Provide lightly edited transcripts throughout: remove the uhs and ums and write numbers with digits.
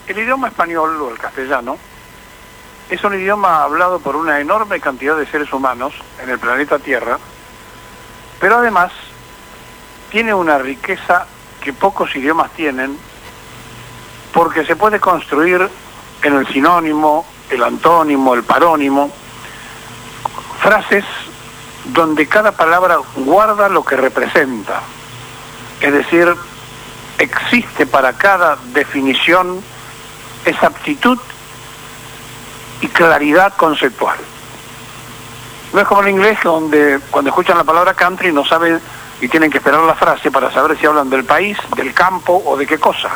El idioma español o el castellano es un idioma hablado por una enorme cantidad de seres humanos en el planeta Tierra, pero además tiene una riqueza que pocos idiomas tienen, porque se puede construir en el sinónimo, el antónimo, el parónimo, frases donde cada palabra guarda lo que representa. Es decir, existe para cada definición exactitud y claridad conceptual. No es como en inglés, donde cuando escuchan la palabra country no saben y tienen que esperar la frase para saber si hablan del país, del campo o de qué cosa.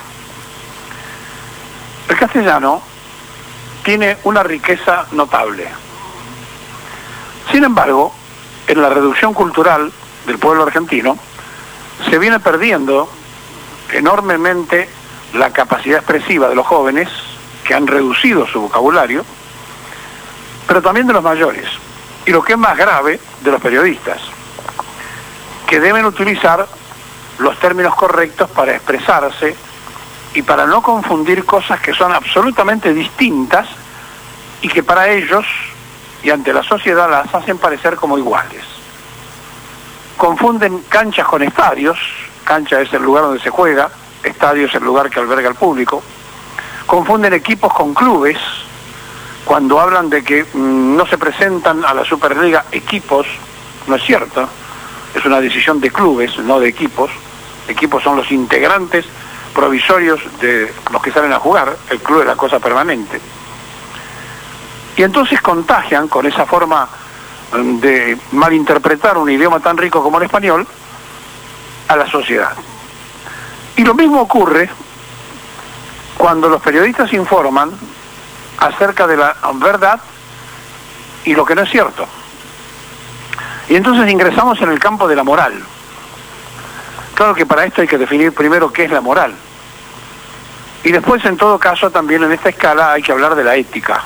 El castellano tiene una riqueza notable. Sin embargo, en la reducción cultural del pueblo argentino, se viene perdiendo enormemente la capacidad expresiva de los jóvenes, que han reducido su vocabulario, pero también de los mayores, y lo que es más grave, de los periodistas, que deben utilizar los términos correctos para expresarse y para no confundir cosas que son absolutamente distintas y que para ellos y ante la sociedad las hacen parecer como iguales. Confunden canchas con estadios. Cancha es el lugar donde se juega, estadio es el lugar que alberga al público. Confunden equipos con clubes, cuando hablan de que no se presentan a la Superliga equipos. No es cierto, es una decisión de clubes, no de equipos. Equipos son los integrantes provisorios de los que salen a jugar, el club es la cosa permanente. Y entonces contagian con esa forma de malinterpretar un idioma tan rico como el español a la sociedad. Y lo mismo ocurre cuando los periodistas informan acerca de la verdad y lo que no es cierto. Y entonces ingresamos en el campo de la moral. Claro que para esto hay que definir primero qué es la moral. Y después, en todo caso, también en esta escala hay que hablar de la ética.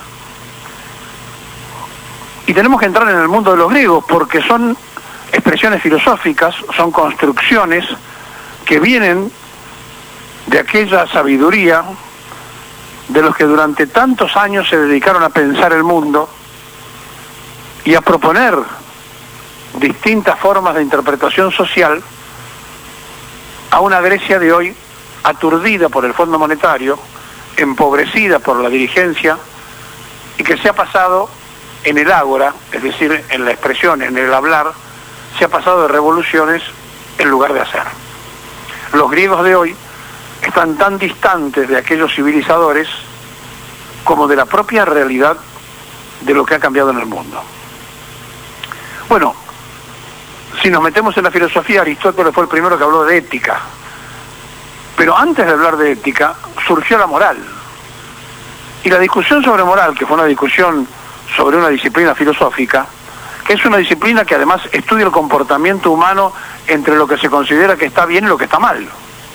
Y tenemos que entrar en el mundo de los griegos, porque son expresiones filosóficas, son construcciones que vienen de aquella sabiduría de los que durante tantos años se dedicaron a pensar el mundo y a proponer distintas formas de interpretación social a una Grecia de hoy aturdida por el Fondo Monetario, empobrecida por la dirigencia, y que se ha pasado en el ágora, es decir, en la expresión, en el hablar, se ha pasado de revoluciones en lugar de hacer. Los griegos de hoy están tan distantes de aquellos civilizadores como de la propia realidad de lo que ha cambiado en el mundo. Bueno, si nos metemos en la filosofía, Aristóteles fue el primero que habló de ética. Pero antes de hablar de ética, surgió la moral. Y la discusión sobre moral, que fue una discusión sobre una disciplina filosófica, que es una disciplina que además estudia el comportamiento humano entre lo que se considera que está bien y lo que está mal.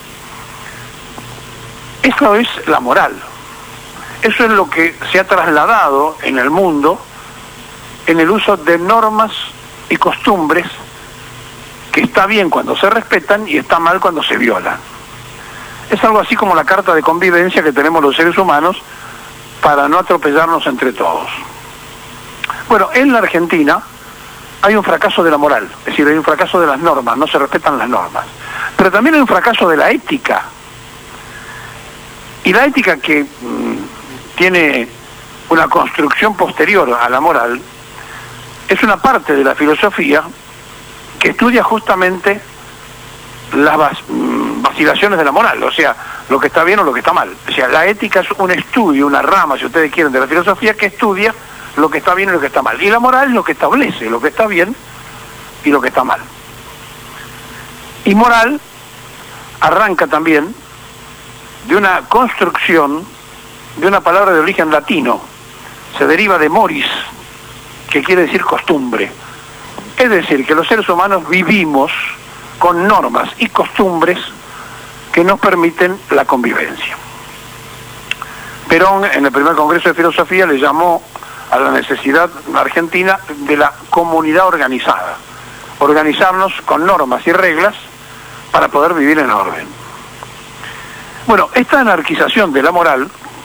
Eso es la moral. Eso es lo que se ha trasladado en el mundo en el uso de normas y costumbres que está bien cuando se respetan y está mal cuando se violan. Es algo así como la carta de convivencia que tenemos los seres humanos para no atropellarnos entre todos. Bueno, en la Argentina hay un fracaso de la moral, es decir, hay un fracaso de las normas, no se respetan las normas. Pero también hay un fracaso de la ética. Y la ética, que tiene una construcción posterior a la moral, es una parte de la filosofía que estudia justamente las vacilaciones de la moral, o sea, lo que está bien o lo que está mal. O sea, la ética es un estudio, una rama, si ustedes quieren, de la filosofía que estudia lo que está bien y lo que está mal. Y la moral es lo que establece lo que está bien y lo que está mal. Y moral arranca también de una construcción de una palabra de origen latino. Se deriva de moris, que quiere decir costumbre. Es decir, que los seres humanos vivimos con normas y costumbres que nos permiten la convivencia. Perón, en el primer Congreso de Filosofía, le llamó a la necesidad argentina de la comunidad organizada. Organizarnos con normas y reglas para poder vivir en orden. Bueno, esta anarquización de la moral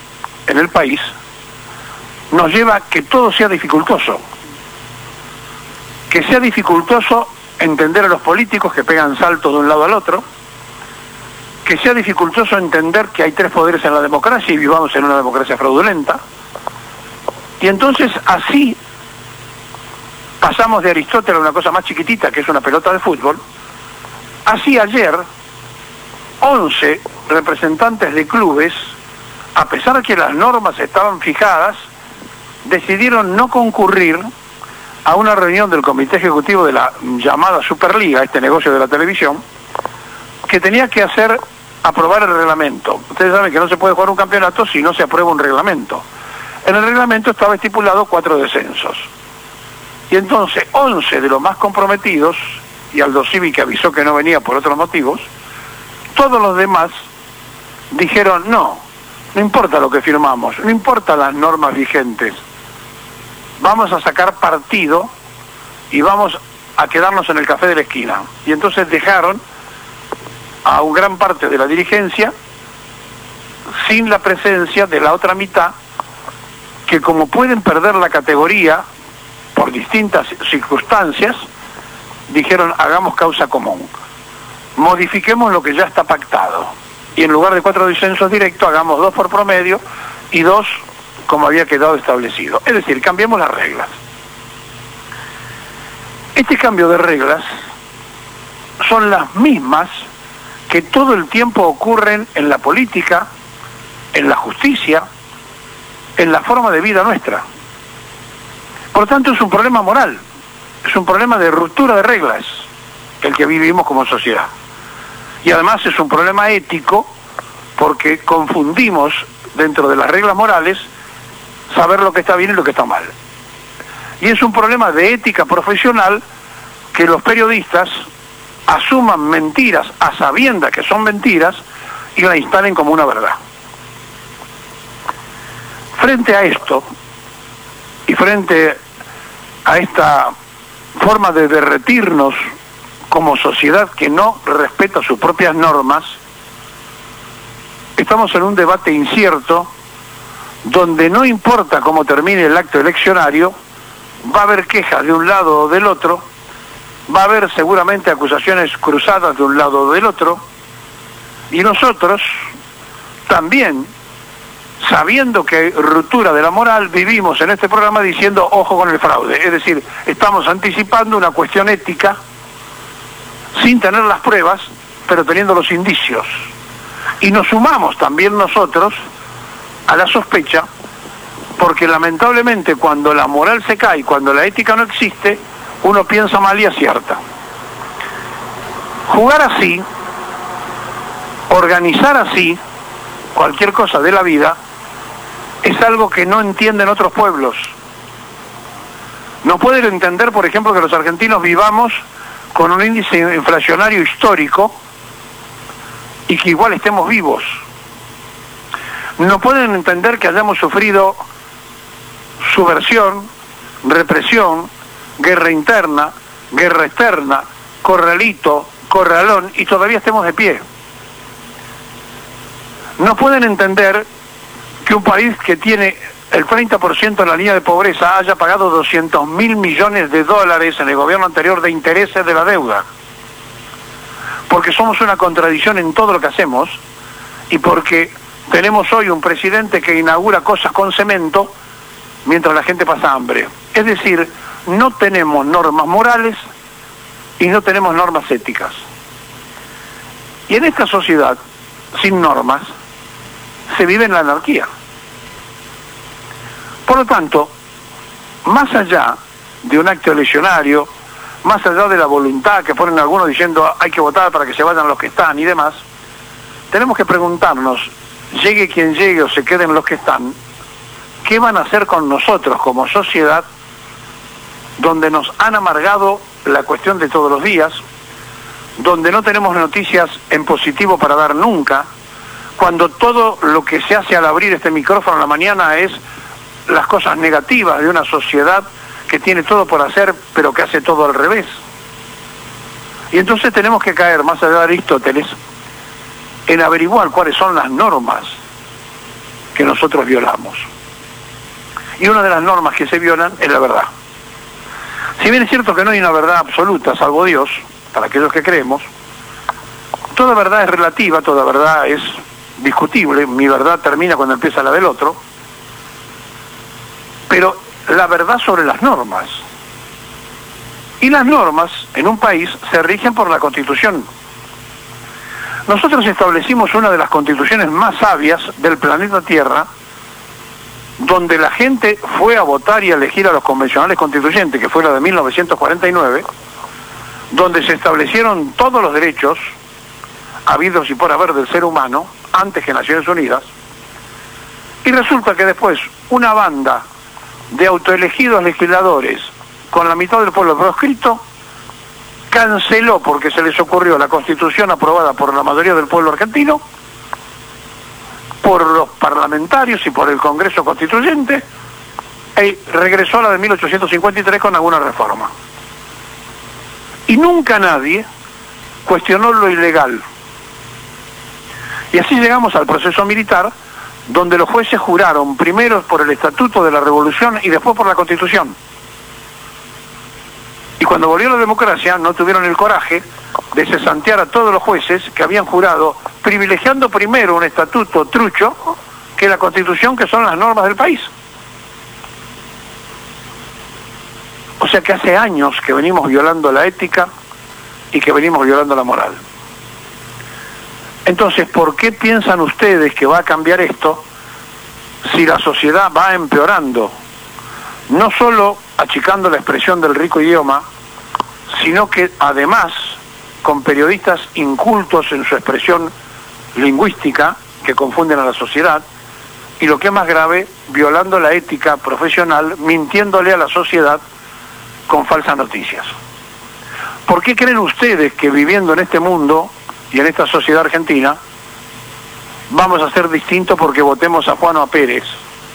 en el país nos lleva a que todo sea dificultoso. Que sea dificultoso entender a los políticos que pegan saltos de un lado al otro, que sea dificultoso entender que hay tres poderes en la democracia y vivamos en una democracia fraudulenta. Y entonces así pasamos de Aristóteles a una cosa más chiquitita, que es una pelota de fútbol. Así ayer, 11 representantes de clubes, a pesar de que las normas estaban fijadas, decidieron no concurrir a una reunión del comité ejecutivo de la llamada Superliga, este negocio de la televisión, que tenía que aprobar el reglamento. Ustedes saben que no se puede jugar un campeonato si no se aprueba un reglamento. En el reglamento estaba estipulado 4 descensos. Y entonces 11 de los más comprometidos, y Aldo Civi, que avisó que no venía por otros motivos, todos los demás dijeron no importa lo que firmamos, no importa las normas vigentes, vamos a sacar partido y vamos a quedarnos en el café de la esquina. Y entonces dejaron a una gran parte de la dirigencia sin la presencia de la otra mitad, que como pueden perder la categoría por distintas circunstancias, dijeron hagamos causa común, modifiquemos lo que ya está pactado, y en lugar de 4 descensos directos hagamos 2 por promedio y 2 como había quedado establecido. Es decir, cambiemos las reglas. Este cambio de reglas son las mismas que todo el tiempo ocurren en la política, en la justicia, en la forma de vida nuestra. Por lo tanto, es un problema moral, es un problema de ruptura de reglas, el que vivimos como sociedad. Y además es un problema ético, porque confundimos dentro de las reglas morales saber lo que está bien y lo que está mal. Y es un problema de ética profesional que los periodistas asuman mentiras a sabiendas que son mentiras y la instalen como una verdad. Frente a esto, y frente a esta forma de derretirnos como sociedad que no respeta sus propias normas, estamos en un debate incierto donde no importa cómo termine el acto eleccionario, va a haber quejas de un lado o del otro, va a haber seguramente acusaciones cruzadas de un lado o del otro, y nosotros también, sabiendo que hay ruptura de la moral, vivimos en este programa diciendo ojo con el fraude. Es decir, estamos anticipando una cuestión ética sin tener las pruebas, pero teniendo los indicios. Y nos sumamos también nosotros a la sospecha, porque lamentablemente cuando la moral se cae, cuando la ética no existe, uno piensa mal y acierta. Jugar así, organizar así, cualquier cosa de la vida, es algo que no entienden otros pueblos. No pueden entender, por ejemplo, que los argentinos vivamos con un índice inflacionario histórico y que igual estemos vivos. No pueden entender que hayamos sufrido subversión, represión, guerra interna, guerra externa, corralito, corralón, y todavía estemos de pie. No pueden entender que un país que tiene el 30% en la línea de pobreza haya pagado 200.000 millones de dólares en el gobierno anterior de intereses de la deuda. Porque somos una contradicción en todo lo que hacemos y porque tenemos hoy un presidente que inaugura cosas con cemento mientras la gente pasa hambre. Es decir, no tenemos normas morales y no tenemos normas éticas. Y en esta sociedad, sin normas, se vive en la anarquía. Por lo tanto, más allá de un acto eleccionario, más allá de la voluntad que ponen algunos diciendo hay que votar para que se vayan los que están y demás, tenemos que preguntarnos, llegue quien llegue o se queden los que están, ¿qué van a hacer con nosotros como sociedad, donde nos han amargado la cuestión de todos los días, donde no tenemos noticias en positivo para dar nunca, cuando todo lo que se hace al abrir este micrófono a la mañana es las cosas negativas de una sociedad que tiene todo por hacer, pero que hace todo al revés? Y entonces tenemos que caer, más allá de Aristóteles, en averiguar cuáles son las normas que nos nosotros violamos. Y una de las normas que se violan es la verdad. Si bien es cierto que no hay una verdad absoluta, salvo Dios, para aquellos que creemos, toda verdad es relativa, toda verdad es discutible, mi verdad termina cuando empieza la del otro, pero la verdad sobre las normas. Y las normas en un país se rigen por la Constitución. Nosotros establecimos una de las constituciones más sabias del planeta Tierra, donde la gente fue a votar y a elegir a los convencionales constituyentes, que fue la de 1949, donde se establecieron todos los derechos habidos y por haber del ser humano, antes que Naciones Unidas, y resulta que después una banda de autoelegidos legisladores con la mitad del pueblo proscrito canceló, porque se les ocurrió, la Constitución aprobada por la mayoría del pueblo argentino, por los parlamentarios y por el Congreso Constituyente, y regresó a la de 1853 con alguna reforma. Y nunca nadie cuestionó lo ilegal. Y así llegamos al proceso militar, donde los jueces juraron primero por el Estatuto de la Revolución y después por la Constitución. Y cuando volvió la democracia no tuvieron el coraje de cesantear a todos los jueces que habían jurado, privilegiando primero un estatuto trucho que la Constitución, que son las normas del país. O sea que hace años que venimos violando la ética y que venimos violando la moral. Entonces, ¿por qué piensan ustedes que va a cambiar esto si la sociedad va empeorando? No solo achicando la expresión del rico idioma, sino que además con periodistas incultos en su expresión lingüística, que confunden a la sociedad, y lo que es más grave, violando la ética profesional, mintiéndole a la sociedad con falsas noticias. ¿Por qué creen ustedes que viviendo en este mundo y en esta sociedad argentina vamos a ser distintos porque votemos a Juan o a Pérez?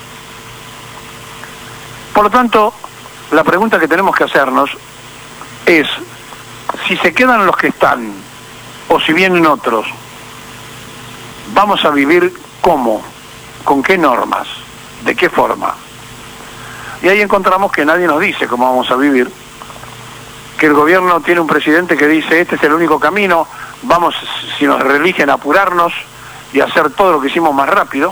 Por lo tanto, la pregunta que tenemos que hacernos es, si se quedan los que están, o si vienen otros, ¿vamos a vivir cómo? ¿Con qué normas? ¿De qué forma? Y ahí encontramos que nadie nos dice cómo vamos a vivir, que el gobierno tiene un presidente que dice, este es el único camino, vamos, si nos religen, a apurarnos y hacer todo lo que hicimos más rápido.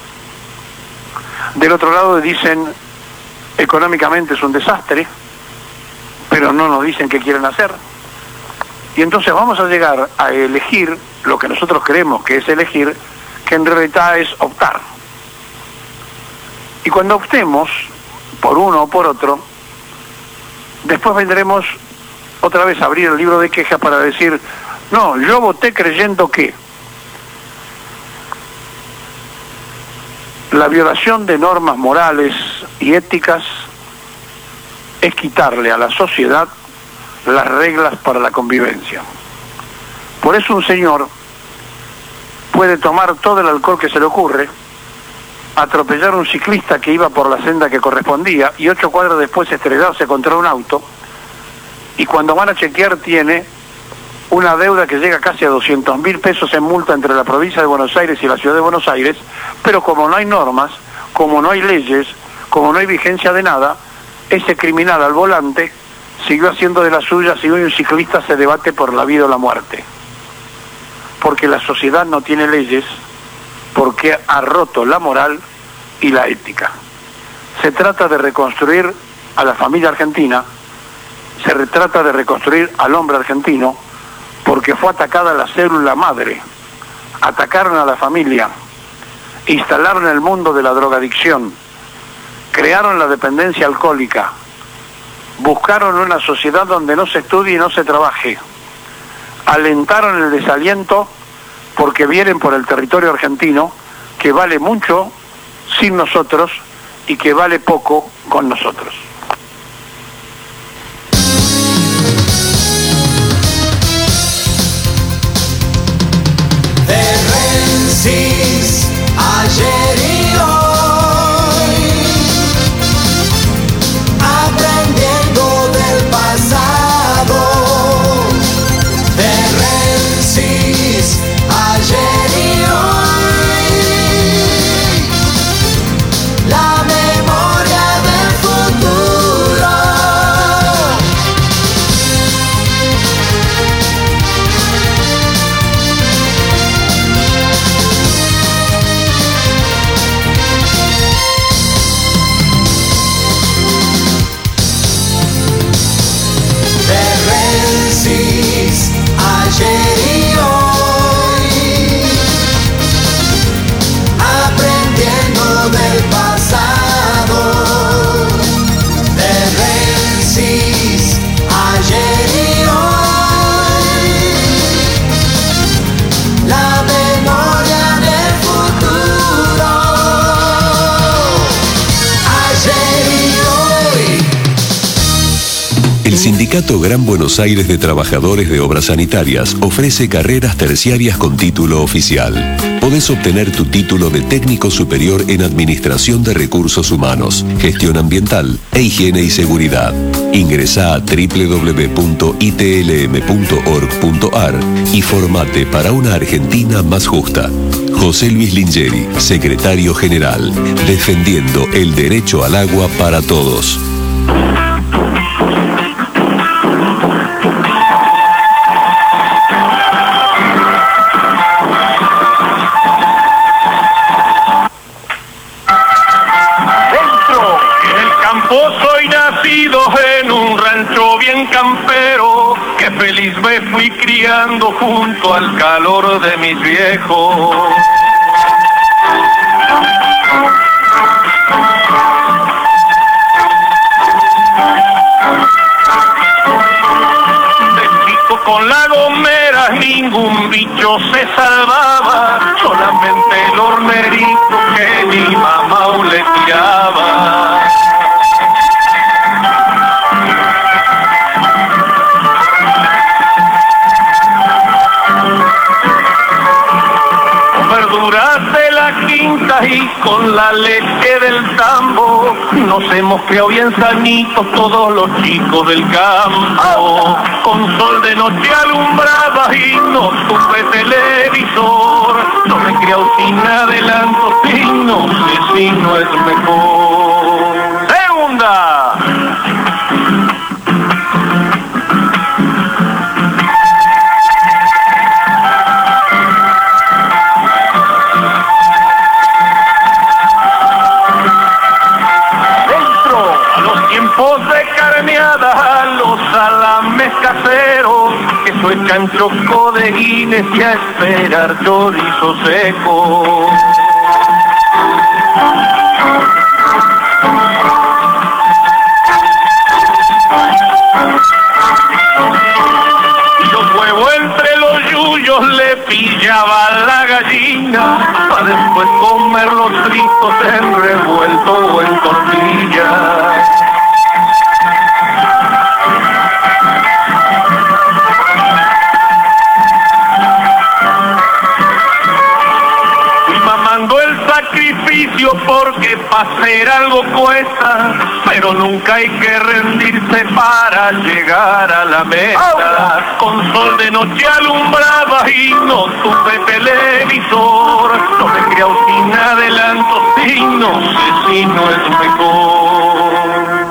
Del otro lado dicen, económicamente es un desastre, pero no nos dicen qué quieren hacer. Y entonces vamos a llegar a elegir lo que nosotros creemos que es elegir, que en realidad es optar. Y cuando optemos por uno o por otro, después vendremos otra vez a abrir el libro de quejas para decir, no, yo voté creyendo que la violación de normas morales y éticas es quitarle a la sociedad las reglas para la convivencia. Por eso un señor puede tomar todo el alcohol que se le ocurre, atropellar a un ciclista que iba por la senda que correspondía y 8 cuadras después estrellarse contra un auto, y cuando van a chequear tiene una deuda que llega casi a 200.000 pesos en multa entre la provincia de Buenos Aires y la ciudad de Buenos Aires, pero como no hay normas, como no hay leyes, como no hay vigencia de nada, ese criminal al volante siguió haciendo de las suyas y hoy un ciclista se debate por la vida o la muerte. Porque la sociedad no tiene leyes, porque ha roto la moral y la ética. Se trata de reconstruir a la familia argentina, se trata de reconstruir al hombre argentino, porque fue atacada la célula madre, atacaron a la familia, instalaron el mundo de la drogadicción, crearon la dependencia alcohólica, buscaron una sociedad donde no se estudie y no se trabaje, alentaron el desaliento porque vienen por el territorio argentino que vale mucho sin nosotros y que vale poco con nosotros. Ayer y hoy, aprendiendo del pasado, de Rensis, ayer y hoy, Sindicato Gran Buenos Aires de Trabajadores de Obras Sanitarias ofrece carreras terciarias con título oficial. Podés obtener tu título de técnico superior en Administración de Recursos Humanos, Gestión Ambiental e Higiene y Seguridad. Ingresá a www.itlm.org.ar y formate para una Argentina más justa. José Luis Lingeri, Secretario General, defendiendo el derecho al agua para todos. En un rancho bien campero, que feliz me fui criando junto al calor de mis viejos. De chico con la gomera ningún bicho se salvaba, solamente el hornerito que mi mamá le tiraba. De la quinta y con la leche del tambo nos hemos criado bien sanitos todos los chicos del campo. Con sol de noche alumbraba y no tuve televisor. No me he criado sin adelanto y no sé si no es mejor. ¡Segunda! De carneada a los salames caseros, queso de chancho, codeguines y a esperar chorizo seco. Y los huevos entre los yuyos le pillaba la gallina, para después comer los fritos en revuelto o en tortilla. Porque para hacer algo cuesta, pero nunca hay que rendirse para llegar a la meta. Con sol de noche alumbraba y no tuve televisor. No me he criado sin adelanto y no sé si no es mejor.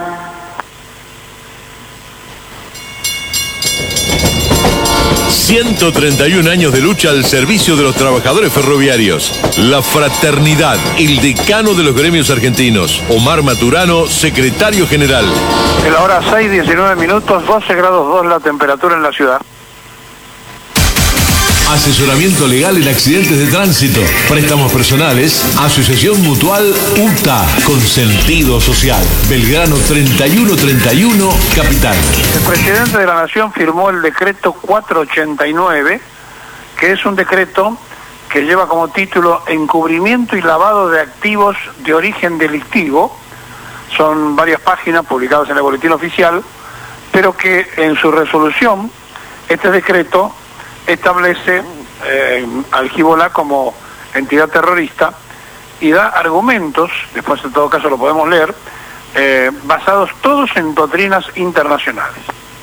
131 años de lucha al servicio de los trabajadores ferroviarios. La fraternidad, el decano de los gremios argentinos. Omar Maturano, secretario general. En la hora 6:19, 12 grados 2 la temperatura en la ciudad. Asesoramiento legal en accidentes de tránsito, préstamos personales, Asociación Mutual UTA, con sentido social. Belgrano 3131, Capital. El presidente de la Nación firmó el decreto 489, que es un decreto que lleva como título Encubrimiento y lavado de activos de origen delictivo. Son varias páginas publicadas en el Boletín Oficial, pero que en su resolución, este decreto establece al Hezbollah como entidad terrorista y da argumentos, después en todo caso lo podemos leer, basados todos en doctrinas internacionales.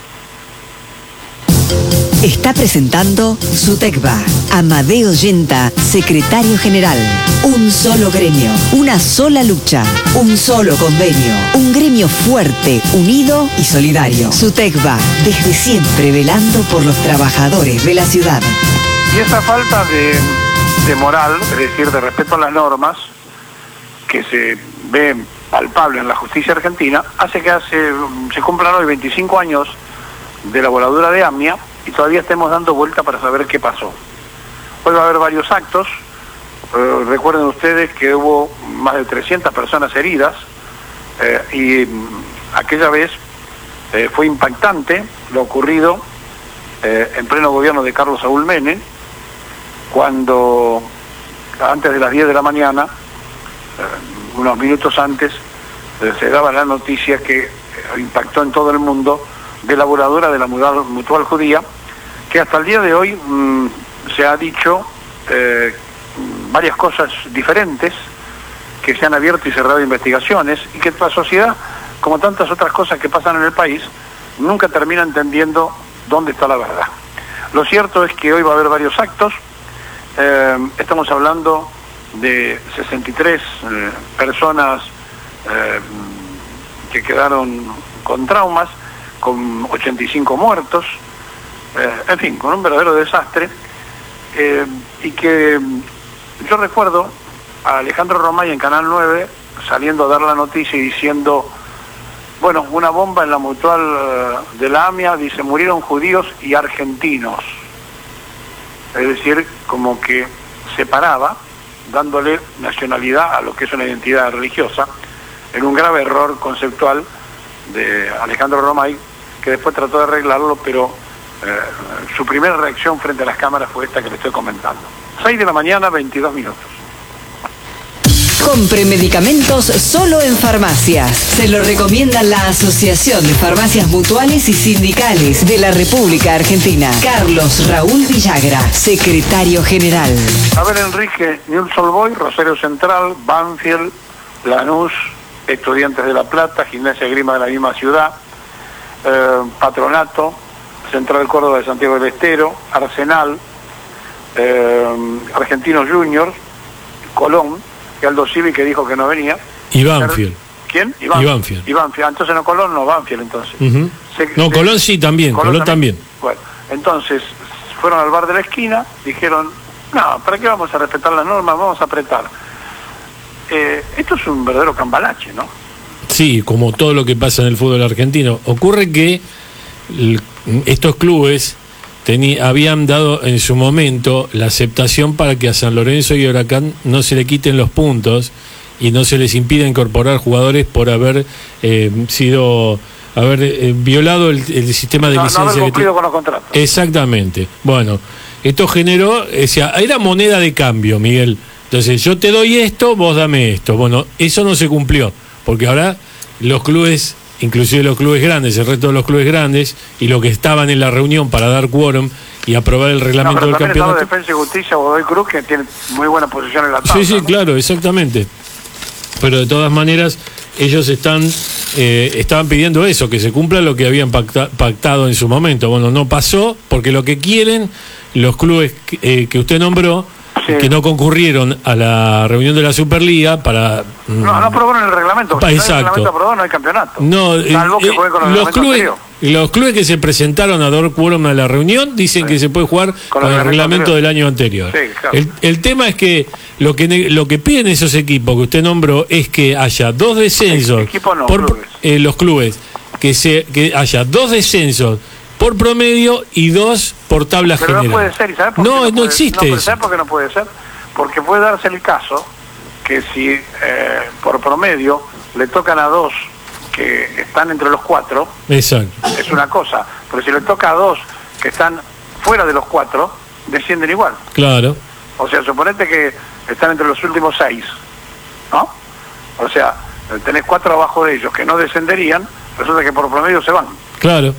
Está presentando SUTECBA. Amadeo Yenta, secretario general. Un solo gremio, una sola lucha, un solo convenio. Un gremio fuerte, unido y solidario. SUTECBA, desde siempre velando por los trabajadores de la ciudad. Y esa falta de moral, es decir, de respeto a las normas, que se ve palpable en la justicia argentina, hace que se cumplan hoy 25 años de la voladura de AMIA y todavía estemos dando vuelta para saber qué pasó. Hoy va a haber varios actos. Recuerden ustedes que hubo más de 300 personas heridas y aquella vez fue impactante lo ocurrido en pleno gobierno de Carlos Saúl Menem, cuando antes de las 10 de la mañana, unos minutos antes, se daba la noticia que impactó en todo el mundo de laburadora de la Mutual Judía, que hasta el día de hoy se ha dicho varias cosas diferentes, que se han abierto y cerrado investigaciones, y que la sociedad, como tantas otras cosas que pasan en el país, nunca termina entendiendo dónde está la verdad. Lo cierto es que hoy va a haber varios actos. Estamos hablando de 63 personas que quedaron con traumas, con 85 muertos, en fin, con un verdadero desastre, y que yo recuerdo a Alejandro Romay en Canal 9 saliendo a dar la noticia y diciendo, bueno, una bomba en la Mutual de la AMIA, dice, murieron judíos y argentinos. Es decir, como que separaba, dándole nacionalidad a lo que es una identidad religiosa, en un grave error conceptual de Alejandro Romay, que después trató de arreglarlo, pero su primera reacción frente a las cámaras fue esta que le estoy comentando. 6 de la mañana, 22 minutos. Compre medicamentos solo en farmacias. Se lo recomienda la Asociación de Farmacias Mutuales y Sindicales de la República Argentina. Carlos Raúl Villagra, secretario general. A ver, Enrique, Newell's Old Boys, Rosario Central, Banfield, Lanús, Estudiantes de La Plata, Gimnasia Esgrima de la misma ciudad, Patronato, Central Córdoba de Santiago del Estero, Arsenal, Argentinos Juniors, Colón, Aldo Civi, que dijo que no venía. Y Banfield. ¿Quién? Y Banfield. Y Banfield. Entonces no Colón, no Banfield entonces. No, Colón sí también, Colón también. Bueno, entonces fueron al bar de la esquina, dijeron, no, ¿para qué vamos a respetar las normas? Vamos a apretar. Esto es un verdadero cambalache, ¿no? Sí, como todo lo que pasa en el fútbol argentino. Ocurre que estos clubes habían dado en su momento la aceptación para que a San Lorenzo y Huracán no se le quiten los puntos y no se les impida incorporar jugadores por haber violado el sistema de licencia. No haber cumplido con los contratos. Exactamente. Bueno, esto generó, era moneda de cambio, Miguel. Entonces, yo te doy esto, vos dame esto. Bueno, eso no se cumplió, porque ahora los clubes, inclusive los clubes grandes, el resto de los clubes grandes, y los que estaban en la reunión para dar quórum y aprobar el reglamento del campeonato. Defensa y Justicia, Godoy Cruz, que tiene muy buena posición en la tabla. Sí, claro, exactamente. Pero de todas maneras, ellos estaban pidiendo eso, que se cumpla lo que habían pactado en su momento. Bueno, no pasó, porque lo que quieren los clubes que usted nombró, que no concurrieron a la reunión de la Superliga para... No aprobaron el reglamento. Si no hay reglamento aprobado, no hay campeonato. No, salvo que juegue con los clubes que se presentaron a dar quórum a la reunión dicen que se puede jugar con el reglamento del año anterior. Sí, claro. El tema es que lo que piden esos equipos que usted nombró es que haya 2 descensos los clubes, que haya 2 descensos por promedio y 2 por tabla general. Pero no puede ser, ¿y sabes por qué no existe eso? ¿Sabes por qué no puede ser? Porque puede darse el caso que si por promedio le tocan a 2 que están entre los 4, exacto, es una cosa, pero si le toca a 2 que están fuera de los 4, descienden igual. Claro. O sea, suponete que están entre los últimos 6, ¿no? O sea, tenés 4 abajo de ellos que no descenderían, resulta que por promedio se van. Claro.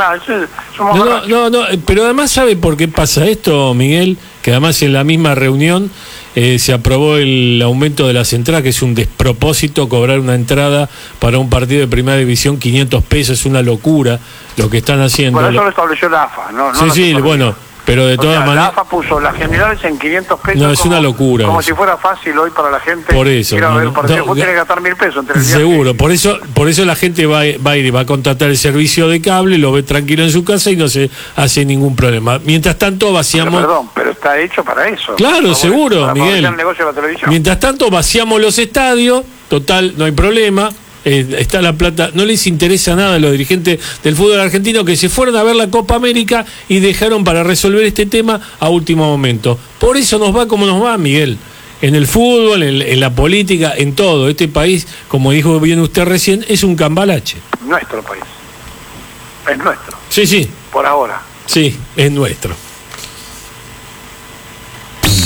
No, pero además, ¿sabe por qué pasa esto, Miguel? Que además en la misma reunión se aprobó el aumento de las entradas, que es un despropósito cobrar una entrada para un partido de primera división 500 pesos, es una locura lo que están haciendo. Por eso lo estableció la AFA, ¿no? Sí, bueno, pero de todas maneras... La AFA puso las generales en 500 pesos. No, es una locura. Como si fuera fácil hoy para la gente. Por eso. Vos tenés que gastar 1.000 pesos. Seguro, por eso la gente va a ir y va a contratar el servicio de cable, lo ve tranquilo en su casa y no se hace ningún problema. Mientras tanto vaciamos... Pero está hecho para eso. Claro, seguro, Miguel. El negocio de la televisión. Mientras tanto vaciamos los estadios, total, no hay problema. Está la plata, no les interesa nada a los dirigentes del fútbol argentino, que se fueron a ver la Copa América y dejaron para resolver este tema a último momento. Por eso nos va como nos va, Miguel, en el fútbol, en la política, en todo. Este país, como dijo bien usted recién, es un cambalache. Nuestro país, es nuestro. Sí. Por ahora. Sí, es nuestro.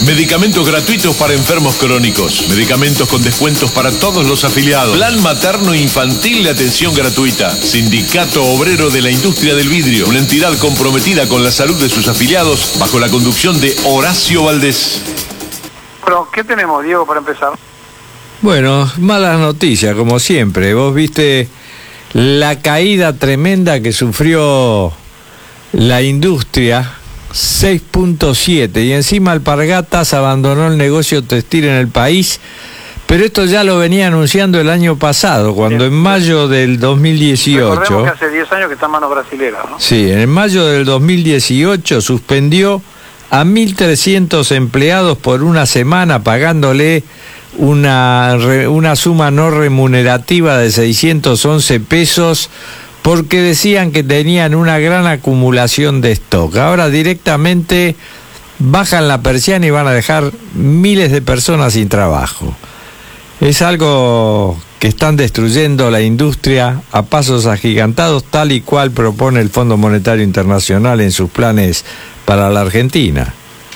Medicamentos gratuitos para enfermos crónicos. Medicamentos con descuentos para todos los afiliados. Plan materno infantil de atención gratuita. Sindicato Obrero de la Industria del Vidrio. Una entidad comprometida con la salud de sus afiliados bajo la conducción de Horacio Valdés. Bueno, ¿qué tenemos, Diego, para empezar? Bueno, malas noticias, como siempre. Vos viste la caída tremenda que sufrió la industria, 6.7, y encima Alpargatas abandonó el negocio textil en el país, pero esto ya lo venía anunciando el año pasado, cuando en mayo del 2018... Recordemos que hace 10 años que está en manos brasileras, ¿no? Sí, en mayo del 2018 suspendió a 1.300 empleados por una semana, pagándole una suma no remunerativa de 611 pesos, porque decían que tenían una gran acumulación de stock. Ahora directamente bajan la persiana y van a dejar miles de personas sin trabajo. Es algo que están destruyendo la industria a pasos agigantados, tal y cual propone el Fondo Monetario Internacional en sus planes para la Argentina.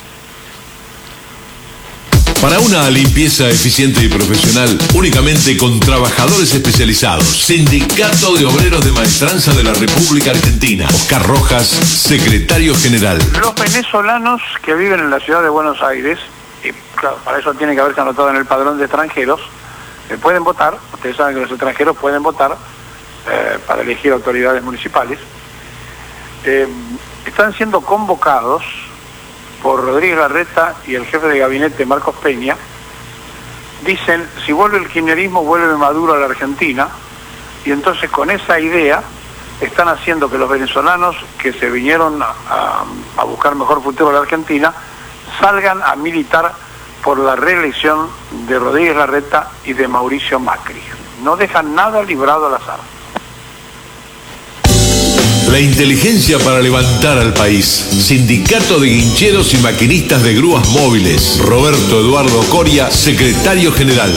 Para una limpieza eficiente y profesional, únicamente con trabajadores especializados. Sindicato de Obreros de Maestranza de la República Argentina. Oscar Rojas, secretario general. Los venezolanos que viven en la ciudad de Buenos Aires, y claro, para eso tiene que haberse anotado en el padrón de extranjeros, pueden votar. Ustedes saben que los extranjeros pueden votar para elegir autoridades municipales. Están siendo convocados por Rodríguez Larreta y el jefe de gabinete Marcos Peña. Dicen, si vuelve el kirchnerismo, vuelve Maduro a la Argentina, y entonces con esa idea están haciendo que los venezolanos que se vinieron a buscar mejor futuro a la Argentina salgan a militar por la reelección de Rodríguez Larreta y de Mauricio Macri. No dejan nada librado al azar. La inteligencia para levantar al país. Sindicato de Guincheros y Maquinistas de Grúas Móviles. Roberto Eduardo Coria, secretario general.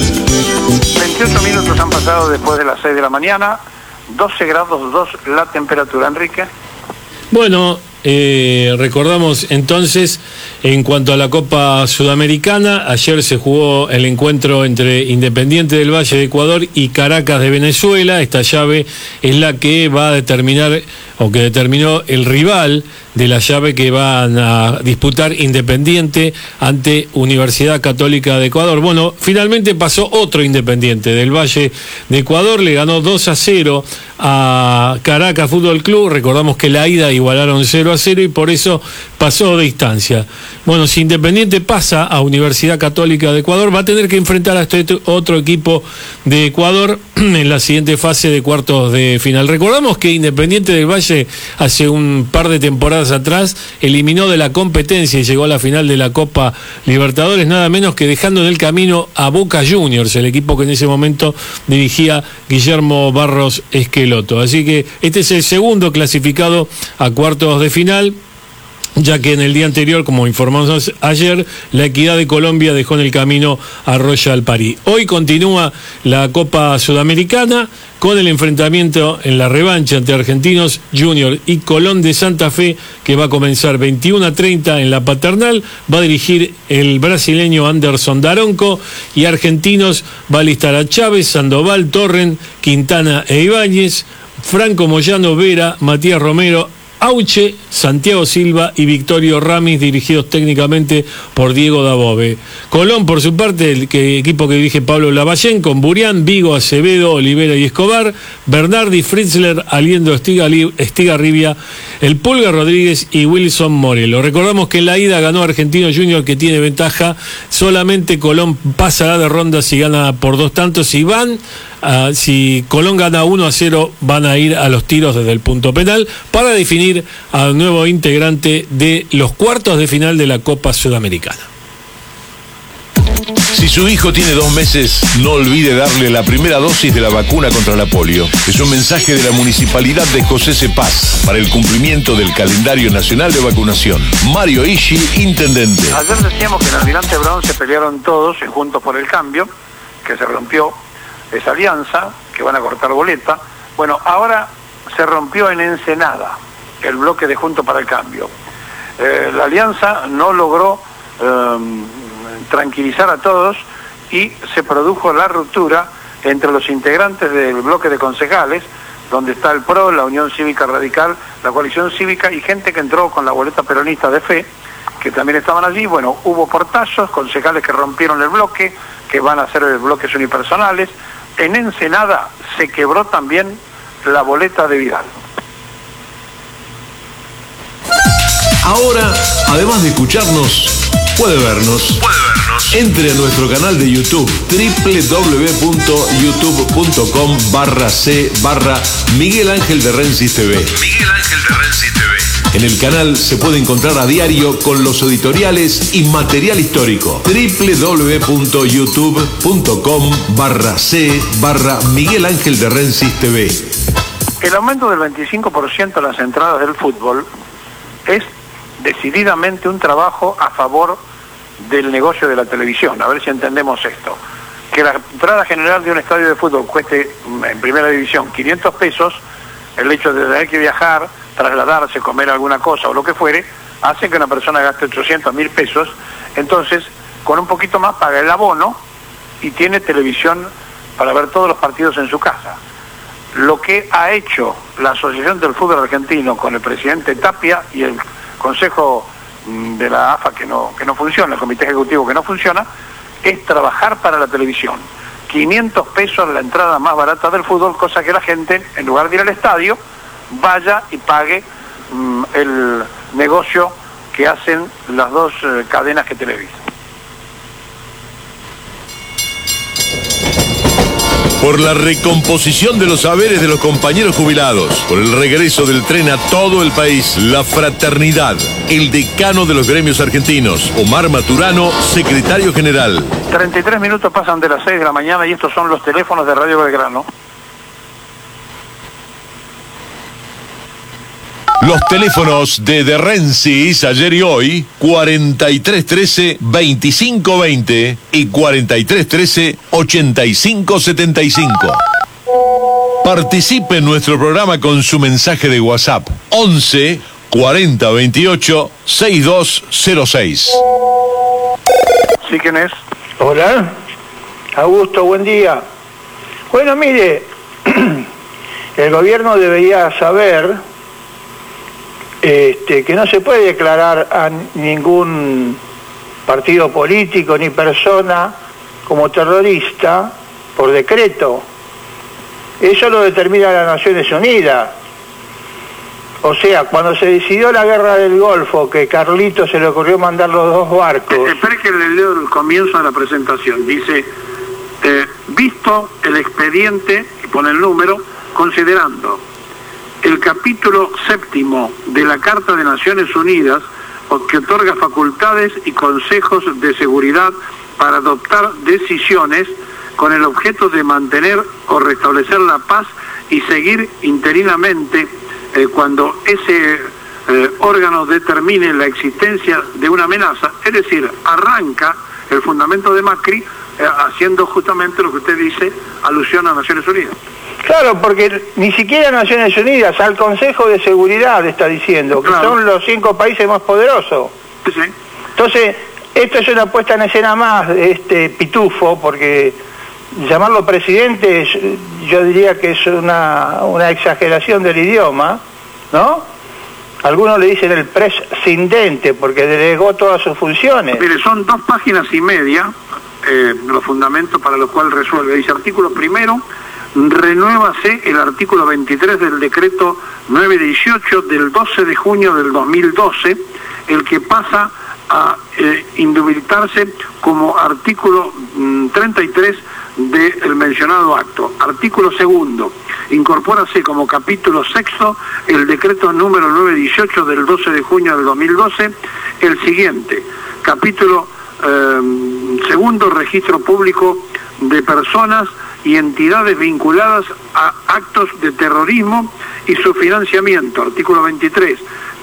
28 minutos han pasado después de las 6 de la mañana. 12 grados 2 la temperatura, Enrique. Bueno, recordamos entonces, en cuanto a la Copa Sudamericana, ayer se jugó el encuentro entre Independiente del Valle de Ecuador y Caracas de Venezuela. Esta llave es la que va a determinar, o que determinó el rival de la llave que van a disputar Independiente ante Universidad Católica de Ecuador. Bueno, finalmente pasó otro Independiente del Valle de Ecuador, le ganó 2-0 a Caracas Fútbol Club. Recordamos que la ida igualaron 0-0 y por eso pasó de distancia. Bueno, si Independiente pasa a Universidad Católica de Ecuador, va a tener que enfrentar a este otro equipo de Ecuador en la siguiente fase de cuartos de final. Recordamos que Independiente del Valle hace un par de temporadas atrás eliminó de la competencia y llegó a la final de la Copa Libertadores, nada menos que dejando en el camino a Boca Juniors, el equipo que en ese momento dirigía Guillermo Barros Esqueloto. Así que este es el segundo clasificado a cuartos de final, ya que en el día anterior, como informamos ayer, la Equidad de Colombia dejó en el camino a Royal París. Hoy continúa la Copa Sudamericana con el enfrentamiento en la revancha entre Argentinos Junior y Colón de Santa Fe, que va a comenzar 21:30 en la Paternal. Va a dirigir el brasileño Anderson Daronco, y Argentinos va a listar a Chávez, Sandoval, Torren, Quintana e Ibáñez, Franco Moyano, Vera, Matías Romero, Auche, Santiago Silva y Victorio Ramis, dirigidos técnicamente por Diego Dabove. Colón, por su parte, el equipo que dirige Pablo Lavallén, con Burián, Vigo, Acevedo, Olivera y Escobar, Bernardi, Fritzler, Aliendo, Estigarribia, el Pulga Rodríguez y Wilson Morelo. Recordamos que en la ida ganó Argentino Junior, que tiene ventaja. Solamente Colón pasará de ronda si gana por 2 tantos. Si Colón gana 1-0, van a ir a los tiros desde el punto penal para definir al nuevo integrante de los cuartos de final de la Copa Sudamericana. Si su hijo tiene 2 meses, no olvide darle la primera dosis de la vacuna contra la polio. Es un mensaje de la Municipalidad de José C. Paz para el cumplimiento del calendario nacional de vacunación. Mario Ishi, intendente. Ayer decíamos que en Almirante Brown se pelearon todos en Juntos por el Cambio, que se rompió esa alianza, que van a cortar boleta. Bueno, ahora se rompió en Ensenada el bloque de Juntos para el Cambio. La alianza no logró tranquilizar a todos y se produjo la ruptura entre los integrantes del bloque de concejales, donde está el PRO, la Unión Cívica Radical, la Coalición Cívica y gente que entró con la boleta peronista de fe, que también estaban allí. Bueno, hubo portazos, concejales que rompieron el bloque, que van a hacer bloques unipersonales. En Ensenada se quebró también la boleta de Vidal. Ahora, además de escucharnos, puede vernos. Entre a nuestro canal de YouTube, www.youtube.com/c/Miguel Ángel de Rensis TV. En el canal se puede encontrar a diario con los editoriales y material histórico. www.youtube.com/c/Miguel Ángel de Rensis TV. El aumento del 25% de las entradas del fútbol es decididamente un trabajo a favor del negocio de la televisión. A ver si entendemos esto. Que la entrada general de un estadio de fútbol cueste en primera división 500 pesos, el hecho de tener que viajar, trasladarse, comer alguna cosa o lo que fuere, hace que una persona gaste 800.000 pesos, entonces con un poquito más paga el abono y tiene televisión para ver todos los partidos en su casa. Lo que ha hecho la Asociación del Fútbol Argentino con el presidente Tapia y el Consejo de la AFA que no funciona, el Comité Ejecutivo que no funciona, es trabajar para la televisión. 500 pesos la entrada más barata del fútbol, cosa que la gente, en lugar de ir al estadio, vaya y pague el negocio que hacen las dos cadenas que televisan. Por la recomposición de los saberes de los compañeros jubilados, por el regreso del tren a todo el país, la fraternidad, el decano de los gremios argentinos, Omar Maturano, secretario general. 33 minutos pasan de las 6 de la mañana y estos son los teléfonos de Radio Belgrano. Los teléfonos de Rensis ayer y hoy, 4313-2520 y 4313-8575. Participe en nuestro programa con su mensaje de WhatsApp 11 40 28 6206. ¿Sí, quién es? Hola, Augusto, buen día. Bueno, mire, el gobierno debería saber que no se puede declarar a ningún partido político ni persona como terrorista por decreto. Eso lo determina las Naciones Unidas. O sea, cuando se decidió la guerra del Golfo, que Carlito se le ocurrió mandar los dos barcos... Espere que le leo el comienzo de la presentación. Dice, visto el expediente, y pone el número, considerando el capítulo 7º de la Carta de Naciones Unidas, que otorga facultades y consejos de seguridad para adoptar decisiones con el objeto de mantener o restablecer la paz y seguir interinamente cuando ese órgano determine la existencia de una amenaza. Es decir, arranca el fundamento de Macri haciendo justamente lo que usted dice, alusión a Naciones Unidas. Claro, porque ni siquiera Naciones Unidas, al Consejo de Seguridad está diciendo que son los 5 países más poderosos. Sí. Entonces, esto es una puesta en escena más de este pitufo, porque llamarlo presidente yo diría que es una exageración del idioma, ¿no? Algunos le dicen el presidente porque delegó todas sus funciones. Mire, son 2 páginas y media los fundamentos para los cuales resuelve. Dice, artículo primero, renuévase el artículo 23 del decreto 918 del 12 de junio del 2012, el que pasa a indubitarse como artículo 33 del mencionado acto. Artículo segundo, incorpórase como capítulo 6º el decreto número 918 del 12 de junio del 2012, el siguiente, capítulo segundo, registro público de personas y entidades vinculadas a actos de terrorismo y su financiamiento. Artículo 23,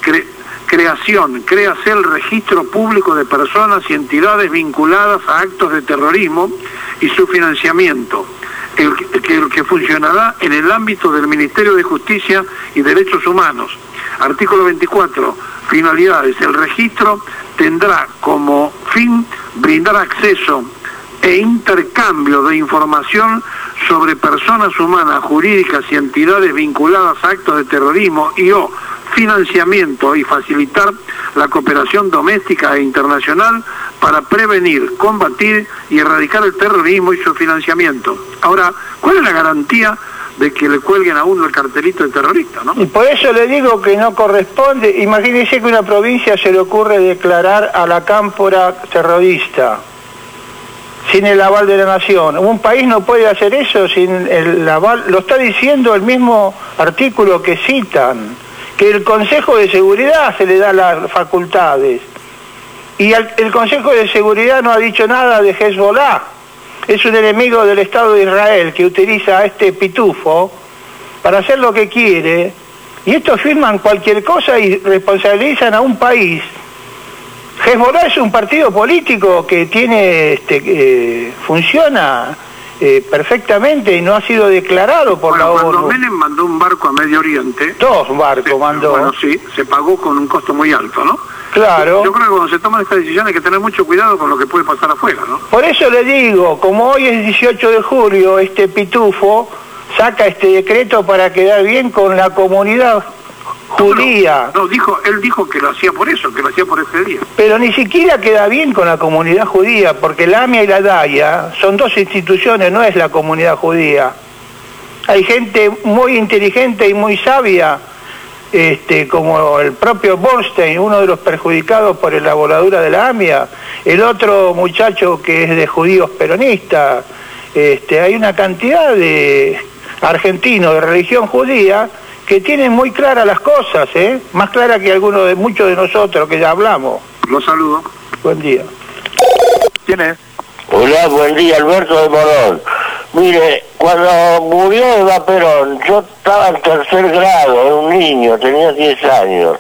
créase el registro público de personas y entidades vinculadas a actos de terrorismo y su financiamiento, el que funcionará en el ámbito del Ministerio de Justicia y Derechos Humanos. Artículo 24, finalidades, el registro tendrá como fin brindar acceso e intercambio de información sobre personas humanas, jurídicas y entidades vinculadas a actos de terrorismo y o financiamiento y facilitar la cooperación doméstica e internacional para prevenir, combatir y erradicar el terrorismo y su financiamiento. Ahora, ¿cuál es la garantía de que le cuelguen a uno el cartelito de terrorista, no? Y por eso le digo que no corresponde. Imagínese que una provincia se le ocurre declarar a la cámpora terrorista sin el aval de la nación. Un país no puede hacer eso sin el aval. Lo está diciendo el mismo artículo que citan, que el Consejo de Seguridad se le da las facultades. Y el Consejo de Seguridad no ha dicho nada de Hezbollah. Es un enemigo del Estado de Israel que utiliza a este pitufo para hacer lo que quiere. Y estos firman cualquier cosa y responsabilizan a un país. Hezbollah es un partido político que tiene funciona perfectamente y no ha sido declarado por la ONU. Cuando Menem mandó un barco a Medio Oriente... 2 barcos mandó. Bueno, sí, se pagó con un costo muy alto, ¿no? Claro. Yo creo que cuando se toman estas decisiones hay que tener mucho cuidado con lo que puede pasar afuera, ¿no? Por eso le digo, como hoy es 18 de julio, este pitufo saca este decreto para quedar bien con la comunidad judía. No, él dijo que lo hacía por eso, que lo hacía por ese día. Pero ni siquiera queda bien con la comunidad judía, porque la AMIA y la DAIA son 2 instituciones, no es la comunidad judía. Hay gente muy inteligente y muy sabia, como el propio Bornstein, uno de los perjudicados por la voladura de la AMIA, el otro muchacho que es de judíos peronistas. Hay una cantidad de argentinos de religión judía que tienen muy claras las cosas, más claras que muchos de nosotros que ya hablamos. Los saludo. Buen día. ¿Quién es? Hola, buen día, Alberto de Morón. Mire, cuando murió Eva Perón, yo estaba en 3er grado, era un niño, tenía 10 años,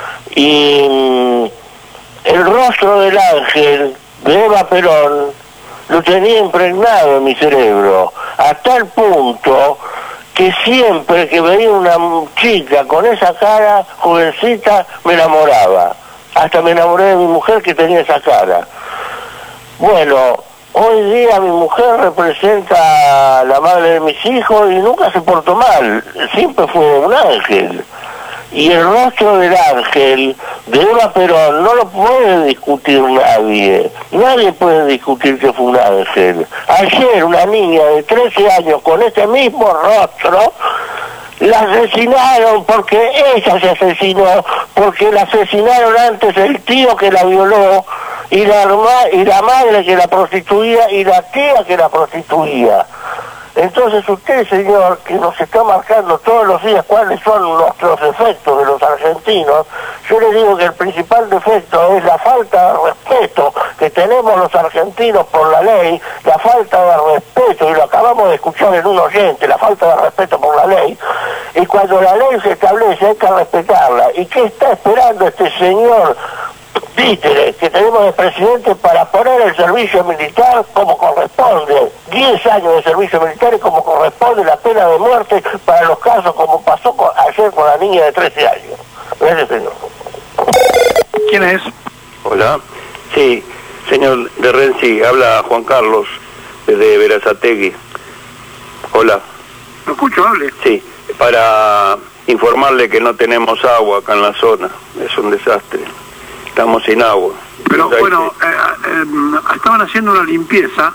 y el rostro del ángel de Eva Perón lo tenía impregnado en mi cerebro, hasta el punto que siempre que veía una chica con esa cara jovencita me enamoraba. Hasta me enamoré de mi mujer que tenía esa cara. Bueno, hoy día mi mujer representa a la madre de mis hijos y nunca se portó mal, siempre fue un ángel. Y el rostro del ángel de Eva Perón no lo puede discutir nadie. Nadie puede discutir que fue un ángel. Ayer una niña de 13 años con ese mismo rostro la asesinaron porque ella se asesinó, porque la asesinaron antes el tío que la violó y la madre que la prostituía y la tía que la prostituía. Entonces usted, señor, que nos está marcando todos los días cuáles son nuestros defectos de los argentinos, yo le digo que el principal defecto es la falta de respeto que tenemos los argentinos por la ley, la falta de respeto, y lo acabamos de escuchar en un oyente, la falta de respeto por la ley, y cuando la ley se establece hay que respetarla. ¿Y qué está esperando este señor títere que tenemos de presidente para poner el servicio militar como corresponde? 10 años de servicio militar y como corresponde, la pena de muerte para los casos como pasó ayer con la niña de 13 años. Gracias, señor. ¿Quién es? Hola. Sí, señor de Renzi, habla Juan Carlos desde Verazategui. Hola. Lo escucho, hable. Sí, para informarle que no tenemos agua acá en la zona. Es un desastre. Estamos sin agua. Pero bueno, estaban haciendo una limpieza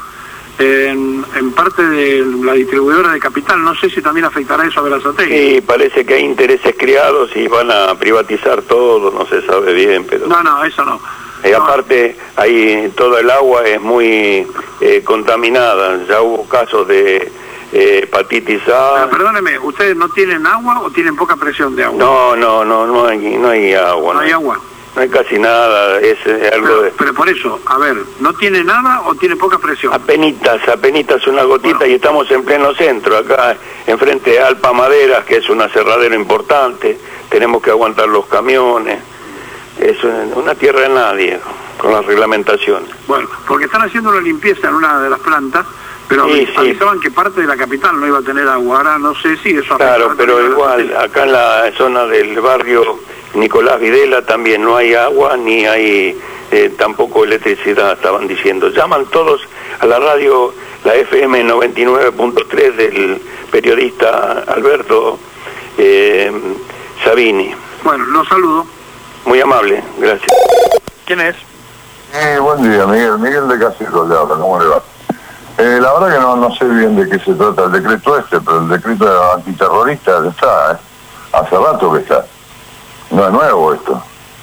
en parte de la distribuidora de Capital. No sé si también afectará eso a Verazategui. Sí, parece que hay intereses creados y van a privatizar todo, no se sabe bien, pero... No, eso no. Y aparte, ahí toda el agua es muy contaminada. Ya hubo casos de hepatitis A. Pero perdóneme, ¿ustedes no tienen agua o tienen poca presión de agua? No hay agua. No hay agua. No hay casi nada, es algo pero por eso, a ver, ¿no tiene nada o tiene poca presión? Apenitas una gotita, y estamos en pleno centro, acá enfrente de Alpa Maderas, que es un aserradero importante, tenemos que aguantar los camiones, es una tierra de nadie, con las reglamentaciones. Bueno, porque están haciendo una limpieza en una de las plantas, pero avisaban que parte de la capital no iba a tener agua, ahora no sé si eso... Claro, pero igual, acá en la zona del barrio Nicolás Videla también no hay agua ni hay tampoco electricidad, estaban diciendo. Llaman todos a la radio, la FM 99.3 del periodista Alberto Sabini. Bueno, los saludo. Muy amable, gracias. ¿Quién es? Buen día, Miguel de Caseros le habla, ¿cómo le va? La verdad que no sé bien de qué se trata el decreto pero el decreto antiterrorista está, hace rato que está. No es nuevo esto.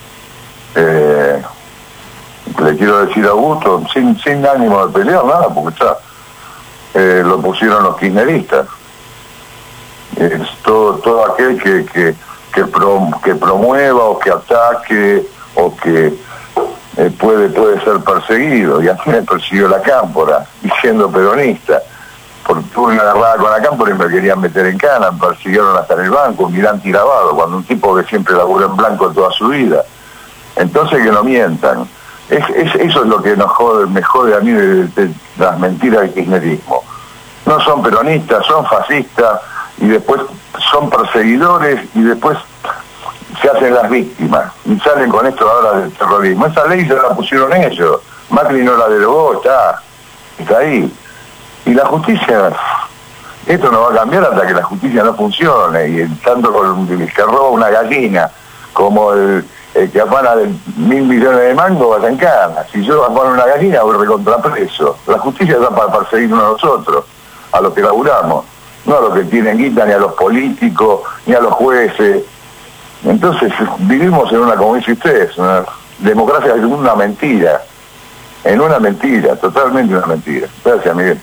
Le quiero decir a Augusto, sin ánimo de pelear, nada, porque está. Lo pusieron los kirchneristas. Es todo aquel que promueva o que ataque o que puede ser perseguido. Y a mí me persiguió la Cámpora, y siendo peronista. Porque tuve una agarrada con la Cámpora y me querían meter en cana, me persiguieron hasta en el banco, mirante y lavado, cuando un tipo que siempre laburó en blanco toda su vida. Entonces que no mientan. Eso es lo que me jode a mí de las mentiras del kirchnerismo. No son peronistas, son fascistas, y después son perseguidores, y después se hacen las víctimas, y salen con esto ahora del terrorismo. Esa ley se la pusieron ellos, Macri no la derogó, está ahí. Y la justicia, esto no va a cambiar hasta que la justicia no funcione, y tanto con el que roba una gallina, como el que afana de 1.000 millones de mangos, va en cana. Si yo afano una gallina, voy recontrapreso. La justicia está para perseguirnos a nosotros, a los que laburamos, no a los que tienen guita, ni a los políticos, ni a los jueces. Entonces vivimos en como dice usted, una democracia es una mentira, totalmente una mentira. Gracias, Miguel.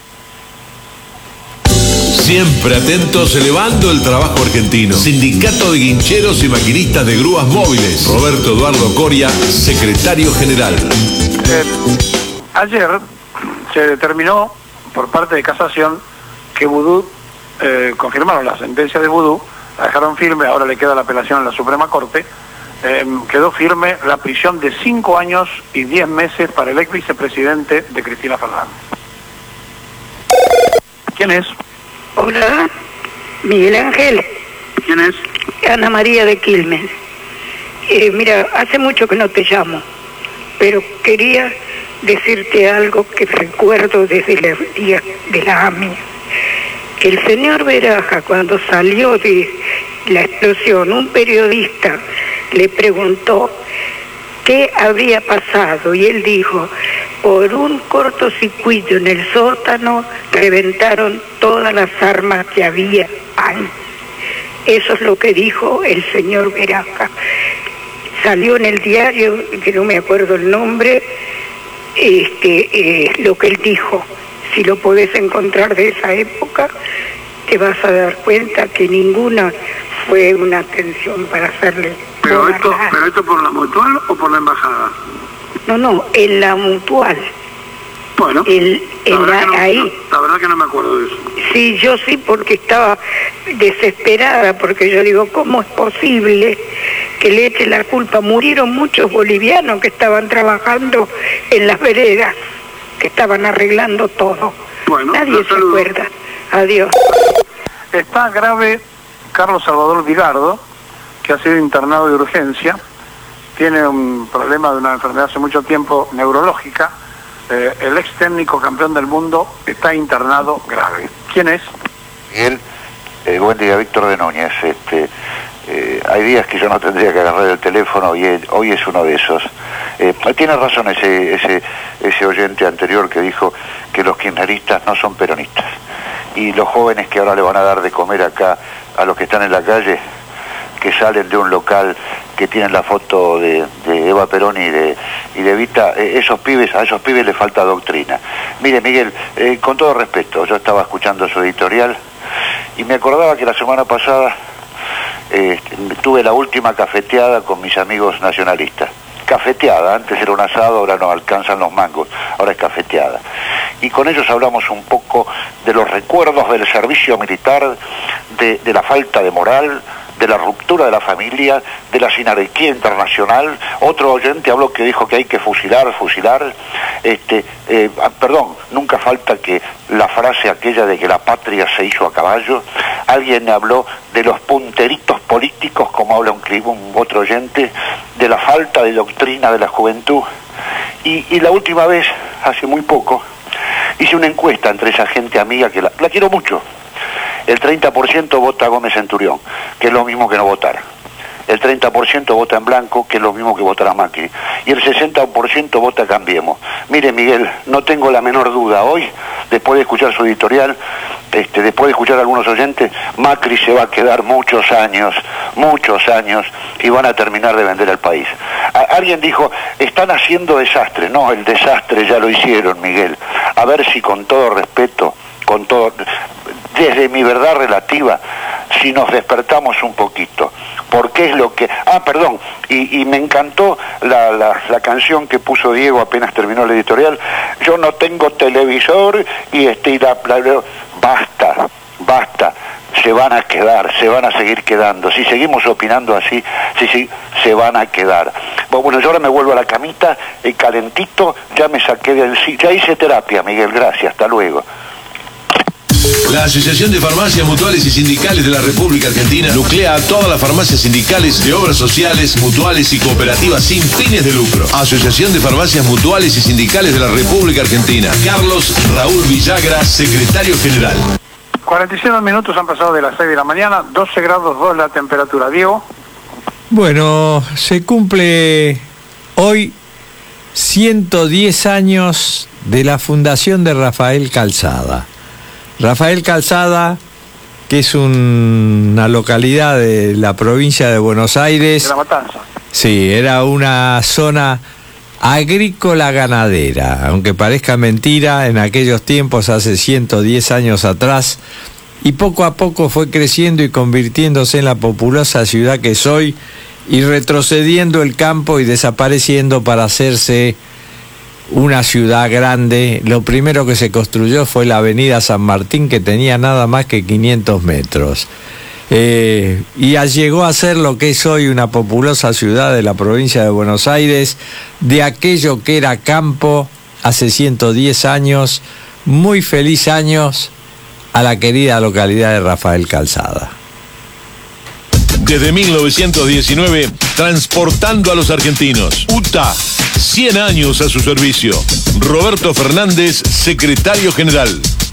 Siempre atentos, elevando el trabajo argentino. Sindicato de Guincheros y Maquinistas de Grúas Móviles. Roberto Eduardo Coria, secretario general. Ayer se determinó por parte de Casación que Vudú, confirmaron la sentencia de Vudú, la dejaron firme, ahora le queda la apelación en la Suprema Corte, quedó firme la prisión de 5 años y 10 meses para el ex vicepresidente de Cristina Fernández. ¿Quién es? Hola, Miguel Ángel. ¿Quién es? Ana María de Quilmes. Mira, hace mucho que no te llamo, pero quería decirte algo que recuerdo desde los días de la AMI. El señor Beraja, cuando salió de la explosión, un periodista le preguntó qué habría pasado y él dijo: por un cortocircuito en el sótano reventaron todas las armas que había ahí. Eso es lo que dijo el señor Beraja. Salió en el diario, que no me acuerdo el nombre, lo que él dijo. Si lo podés encontrar de esa época, te vas a dar cuenta que ninguna fue una atención para hacerle... ¿Pero esto por la Mutual o por la Embajada? No, en la Mutual. Bueno, ahí. La verdad que no me acuerdo de eso. Sí, yo sí, porque estaba desesperada, porque yo digo, ¿cómo es posible que le eche la culpa? Murieron muchos bolivianos que estaban trabajando en las veredas, que estaban arreglando todo. Bueno, nadie se acuerda. Adiós. Está grave Carlos Salvador Vigardo, que ha sido internado de urgencia. Tiene un problema de una enfermedad hace mucho tiempo neurológica. El ex técnico campeón del mundo está internado grave. ¿Quién es? Miguel, buen día, Víctor de Núñez. Hay días que yo no tendría que agarrar el teléfono y hoy es uno de esos. Tiene razón ese oyente anterior que dijo que los kirchneristas no son peronistas. Y los jóvenes que ahora le van a dar de comer acá a los que están en la calle, que salen de un local que tienen la foto de Eva Perón y de Evita, a esos pibes les falta doctrina. Mire, Miguel, con todo respeto, yo estaba escuchando su editorial y me acordaba que la semana pasada tuve la última cafeteada con mis amigos nacionalistas. Cafeteada, antes era un asado, ahora no alcanzan los mangos, ahora es cafeteada. Y con ellos hablamos un poco de los recuerdos del servicio militar, de la falta de moral, de la ruptura de la familia, de la sinarquía internacional. Otro oyente habló que dijo que hay que fusilar. Nunca falta que la frase aquella de que la patria se hizo a caballo. Alguien habló de los punteritos políticos, como habla un otro oyente, de la falta de doctrina de la juventud. Y la última vez, hace muy poco, hice una encuesta entre esa gente amiga que la quiero mucho. El 30% vota a Gómez Centurión, que es lo mismo que no votar. El 30% vota en blanco, que es lo mismo que votar a Macri. Y el 60% vota Cambiemos. Mire, Miguel, no tengo la menor duda. Hoy, después de escuchar su editorial, después de escuchar a algunos oyentes, Macri se va a quedar muchos años, y van a terminar de vender el país. Alguien dijo, están haciendo desastre. No, el desastre ya lo hicieron, Miguel. A ver si con todo respeto, desde mi verdad relativa, si nos despertamos un poquito, porque es lo que... perdón, y me encantó la canción que puso Diego apenas terminó la editorial. Yo no tengo televisor y basta, se van a seguir quedando. Si seguimos opinando así, sí, se van a quedar. Bueno, yo ahora me vuelvo a la camita, calentito, ya me saqué de encima, ya hice terapia, Miguel, gracias, hasta luego. La Asociación de Farmacias Mutuales y Sindicales de la República Argentina nuclea a todas las farmacias sindicales de obras sociales, mutuales y cooperativas sin fines de lucro. Asociación de Farmacias Mutuales y Sindicales de la República Argentina. Carlos Raúl Villagra, secretario general. 47 minutos han pasado de las 6 de la mañana, 12 grados 2 la temperatura. Diego. Bueno, se cumple hoy 110 años de la fundación de Rafael Calzada. Rafael Calzada, que es una localidad de la provincia de Buenos Aires. De La Matanza. Sí, era una zona agrícola ganadera, aunque parezca mentira, en aquellos tiempos, hace 110 años atrás, y poco a poco fue creciendo y convirtiéndose en la populosa ciudad que es hoy, y retrocediendo el campo y desapareciendo para hacerse una ciudad grande. Lo primero que se construyó fue la avenida San Martín, que tenía nada más que 500 metros. Y llegó a ser lo que es hoy una populosa ciudad de la provincia de Buenos Aires, de aquello que era campo hace 110 años. Muy feliz años a la querida localidad de Rafael Calzada. Desde 1919, transportando a los argentinos. UTA, 100 años a su servicio. Roberto Fernández, secretario general.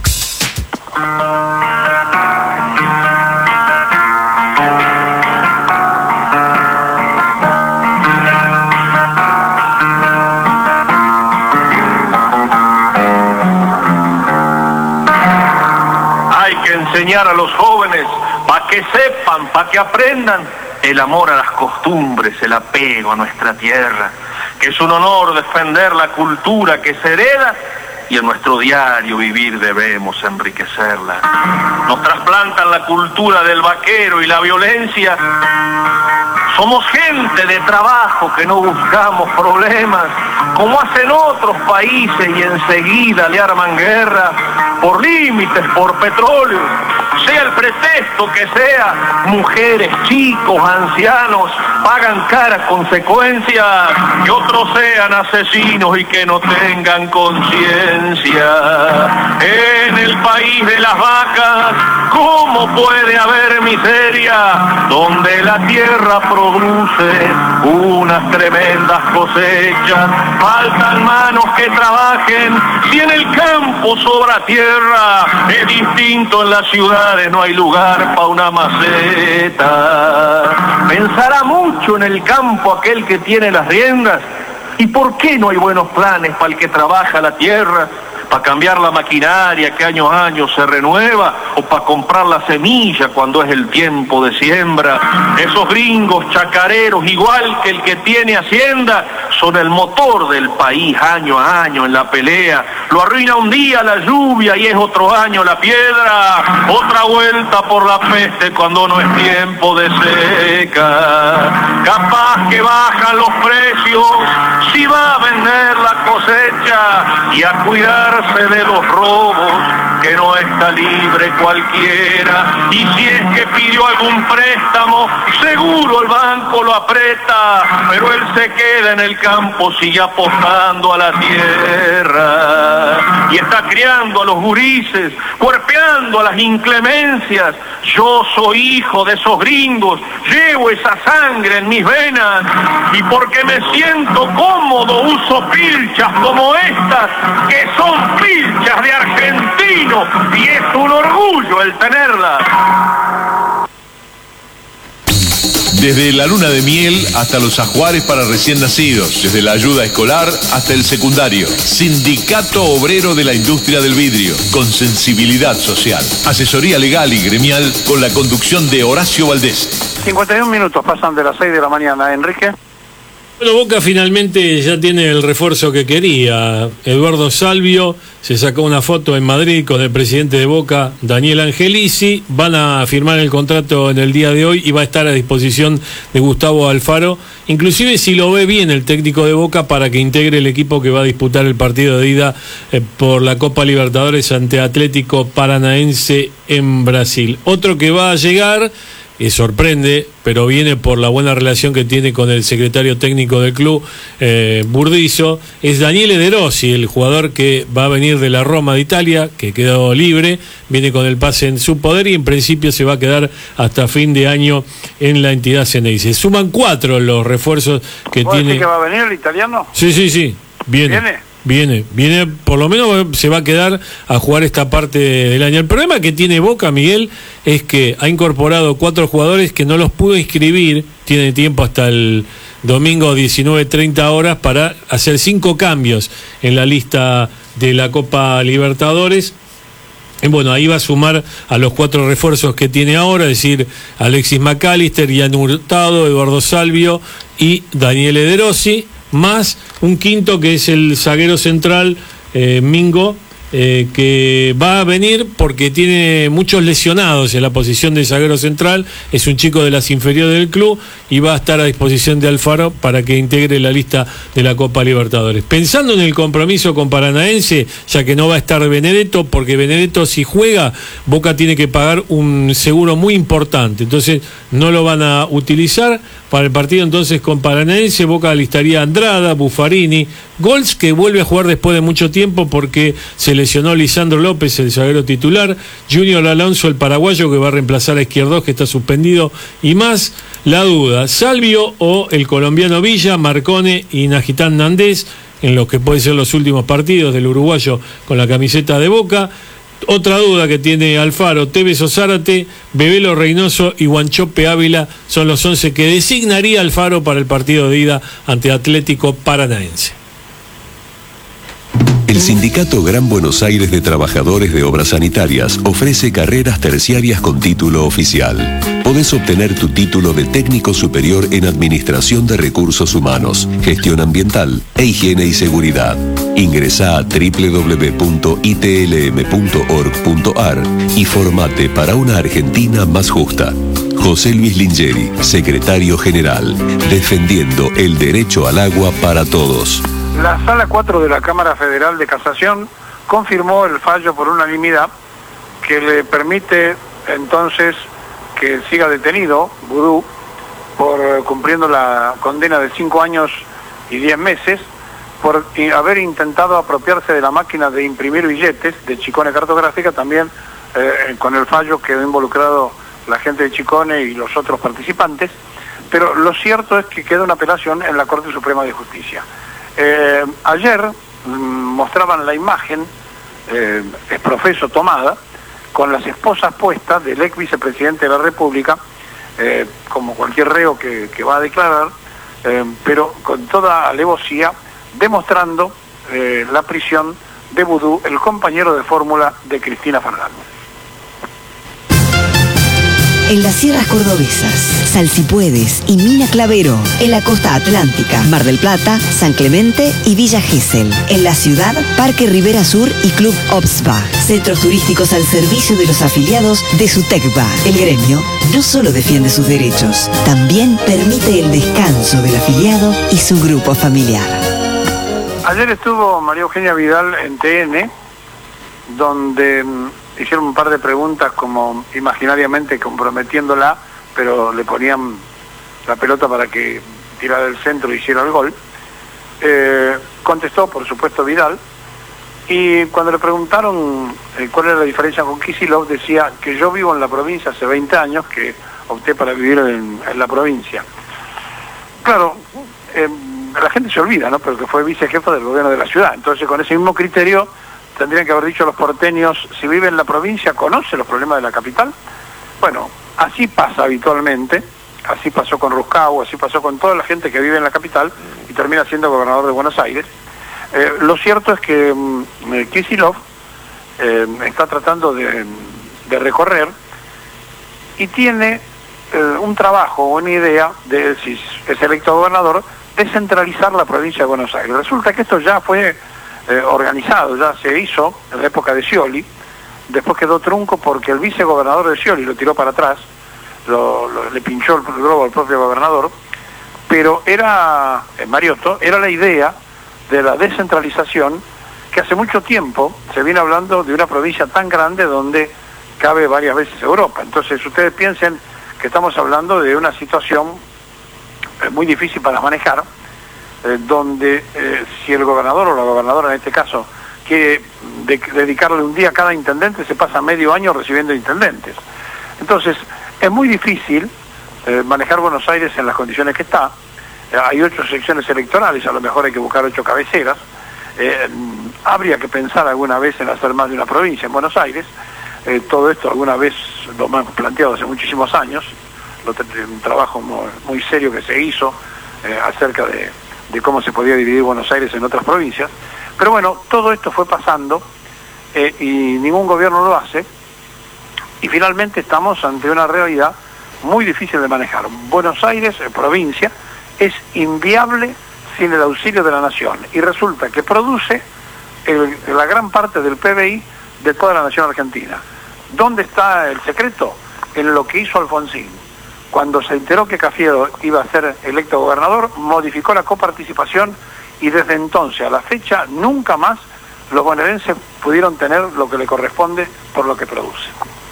Hay que enseñar a los jóvenes para que sepan, para que aprendan el amor a las costumbres, el apego a nuestra tierra, que es un honor defender la cultura que se hereda y en nuestro diario vivir debemos enriquecerla. Nos trasplantan la cultura del vaquero y la violencia. Somos gente de trabajo que no buscamos problemas, como hacen otros países, y enseguida le arman guerra por límites, por petróleo. Sea el pretexto que sea, mujeres, chicos, ancianos pagan caras consecuencias, que otros sean asesinos y que no tengan conciencia. En el país de las vacas, ¿cómo puede haber miseria? Donde la tierra produce unas tremendas cosechas. Faltan manos que trabajen, si en el campo sobra tierra. Es distinto en las ciudades, no hay lugar para una maceta. Pensará mucho en el campo aquel que tiene las riendas. ¿Y por qué no hay buenos planes para el que trabaja la tierra? ¿Para cambiar la maquinaria que año a año se renueva? ¿O para comprar la semilla cuando es el tiempo de siembra? Esos gringos chacareros, igual que el que tiene hacienda, son el motor del país año a año en la pelea. Lo arruina un día la lluvia y es otro año la piedra. Otra vuelta por la peste cuando no es tiempo de seca. Capaz que bajan los precios si va a vender la cosecha y a cuidar de los robos, que no está libre cualquiera. Y si es que pidió algún préstamo, seguro el banco lo aprieta, pero él se queda en el camino campo sigue apostando a la tierra y está criando a los gurises, cuerpeando a las inclemencias. Yo soy hijo de esos gringos, llevo esa sangre en mis venas y porque me siento cómodo uso pilchas como estas, que son pilchas de argentino y es un orgullo el tenerlas. Desde la luna de miel hasta los ajuares para recién nacidos, desde la ayuda escolar hasta el secundario. Sindicato Obrero de la Industria del Vidrio, con sensibilidad social. Asesoría legal y gremial con la conducción de Horacio Valdés. 51 minutos pasan de las 6 de la mañana, Enrique. Bueno, Boca finalmente ya tiene el refuerzo que quería. Eduardo Salvio se sacó una foto en Madrid con el presidente de Boca, Daniel Angelici. Van a firmar el contrato en el día de hoy y va a estar a disposición de Gustavo Alfaro, inclusive si lo ve bien el técnico de Boca, para que integre el equipo que va a disputar el partido de ida por la Copa Libertadores ante Atlético Paranaense en Brasil. Otro que va a llegar, sorprende, pero viene por la buena relación que tiene con el secretario técnico del club, Burdizo, es Daniele De Rossi, el jugador que va a venir de la Roma de Italia, que quedó libre, viene con el pase en su poder y en principio se va a quedar hasta fin de año en la entidad Ceneice. Suman 4 los refuerzos que ¿Vos tiene. decís que va a venir el italiano? Sí, viene, por lo menos se va a quedar a jugar esta parte del año. El problema que tiene Boca, Miguel, es que ha incorporado 4 jugadores que no los pudo inscribir, tiene tiempo hasta el domingo 19:30 horas para hacer 5 cambios en la lista de la Copa Libertadores. Bueno, ahí va a sumar a los 4 refuerzos que tiene ahora, es decir, Alexis McAllister, Ian Hurtado, Eduardo Salvio y Daniele De Rossi, más un quinto que es el zaguero central, Mingo, que va a venir porque tiene muchos lesionados en la posición de zaguero central, es un chico de las inferiores del club y va a estar a disposición de Alfaro para que integre la lista de la Copa Libertadores. Pensando en el compromiso con Paranaense, ya que no va a estar Benedetto, porque Benedetto si juega, Boca tiene que pagar un seguro muy importante, entonces no lo van a utilizar para el partido. Entonces con Paranaense, Boca alistaría a Andrada, Buffarini, Golds, que vuelve a jugar después de mucho tiempo porque se lesionó Lisandro López, el zaguero titular, Junior Alonso, el paraguayo, que va a reemplazar a Izquierdos, que está suspendido, y más la duda, Salvio o el colombiano Villa, Marcone y Najitán Nández, en lo que pueden ser los últimos partidos del uruguayo con la camiseta de Boca. Otra duda que tiene Alfaro, Tevez o Zárate, Bebelo Reynoso y Guanchope Ávila son los 11 que designaría Alfaro para el partido de ida ante Atlético Paranaense. El Sindicato Gran Buenos Aires de Trabajadores de Obras Sanitarias ofrece carreras terciarias con título oficial. Podés obtener tu título de técnico superior en Administración de Recursos Humanos, Gestión Ambiental e Higiene y Seguridad. Ingresá a www.itlm.org.ar y formate para una Argentina más justa. José Luis Lingeri, Secretario General, defendiendo el derecho al agua para todos. La Sala 4 de la Cámara Federal de Casación confirmó el fallo por unanimidad que le permite entonces que siga detenido Vudú por cumpliendo la condena de 5 años y 10 meses por haber intentado apropiarse de la máquina de imprimir billetes de Chicone Cartográfica. También con el fallo quedó involucrado la gente de Chicone y los otros participantes, pero lo cierto es que queda una apelación en la Corte Suprema de Justicia. Ayer mostraban la imagen exprofeso tomada con las esposas puestas del ex vicepresidente de la República, como cualquier reo que va a declarar, pero con toda alevosía, demostrando la prisión de Vudú, el compañero de fórmula de Cristina Fernández. En las sierras cordobesas, Salsipuedes y Mina Clavero, en la costa atlántica, Mar del Plata, San Clemente y Villa Gesell. En la ciudad, Parque Rivera Sur y Club Obsba, centros turísticos al servicio de los afiliados de SUTECBA. El gremio no solo defiende sus derechos, también permite el descanso del afiliado y su grupo familiar. Ayer estuvo María Eugenia Vidal en TN, donde hicieron un par de preguntas como imaginariamente comprometiéndola, pero le ponían la pelota para que tirara del centro e hiciera el gol. Contestó, por supuesto, Vidal, y cuando le preguntaron cuál era la diferencia con Kicillof, decía que yo vivo en la provincia hace 20 años, que opté para vivir en la provincia. Claro, la gente se olvida, ¿no? Pero que fue vicejefe del gobierno de la ciudad. Entonces, con ese mismo criterio, tendrían que haber dicho los porteños, si vive en la provincia, ¿conoce los problemas de la capital? Bueno, así pasa habitualmente, así pasó con Ruscau, así pasó con toda la gente que vive en la capital y termina siendo gobernador de Buenos Aires. Lo cierto es que Kicillof está tratando de recorrer y tiene un trabajo, una idea de, si es electo gobernador, descentralizar la provincia de Buenos Aires. Resulta que esto ya fue organizado, ya se hizo en la época de Scioli, después quedó trunco porque el vicegobernador de Scioli lo tiró para atrás, le pinchó el globo al propio gobernador, pero era, Mariotto, era la idea de la descentralización que hace mucho tiempo se viene hablando de una provincia tan grande donde cabe varias veces Europa. Entonces ustedes piensen que estamos hablando de una situación muy difícil para manejar, donde si el gobernador o la gobernadora en este caso quiere dedicarle un día a cada intendente, se pasa medio año recibiendo intendentes. Entonces es muy difícil manejar Buenos Aires en las condiciones que está. Hay 8 secciones electorales, a lo mejor hay que buscar 8 cabeceras. Habría que pensar alguna vez en hacer más de una provincia en Buenos Aires. Todo esto alguna vez lo hemos planteado hace muchísimos años, un trabajo muy serio que se hizo acerca de cómo se podía dividir Buenos Aires en otras provincias. Pero bueno, todo esto fue pasando y ningún gobierno lo hace, y finalmente estamos ante una realidad muy difícil de manejar. Buenos Aires, provincia, es inviable sin el auxilio de la nación, y resulta que produce la gran parte del PBI de toda la nación argentina. ¿Dónde está el secreto? En lo que hizo Alfonsín. Cuando se enteró que Cafiero iba a ser electo gobernador, modificó la coparticipación, y desde entonces a la fecha nunca más los bonaerenses pudieron tener lo que le corresponde por lo que produce.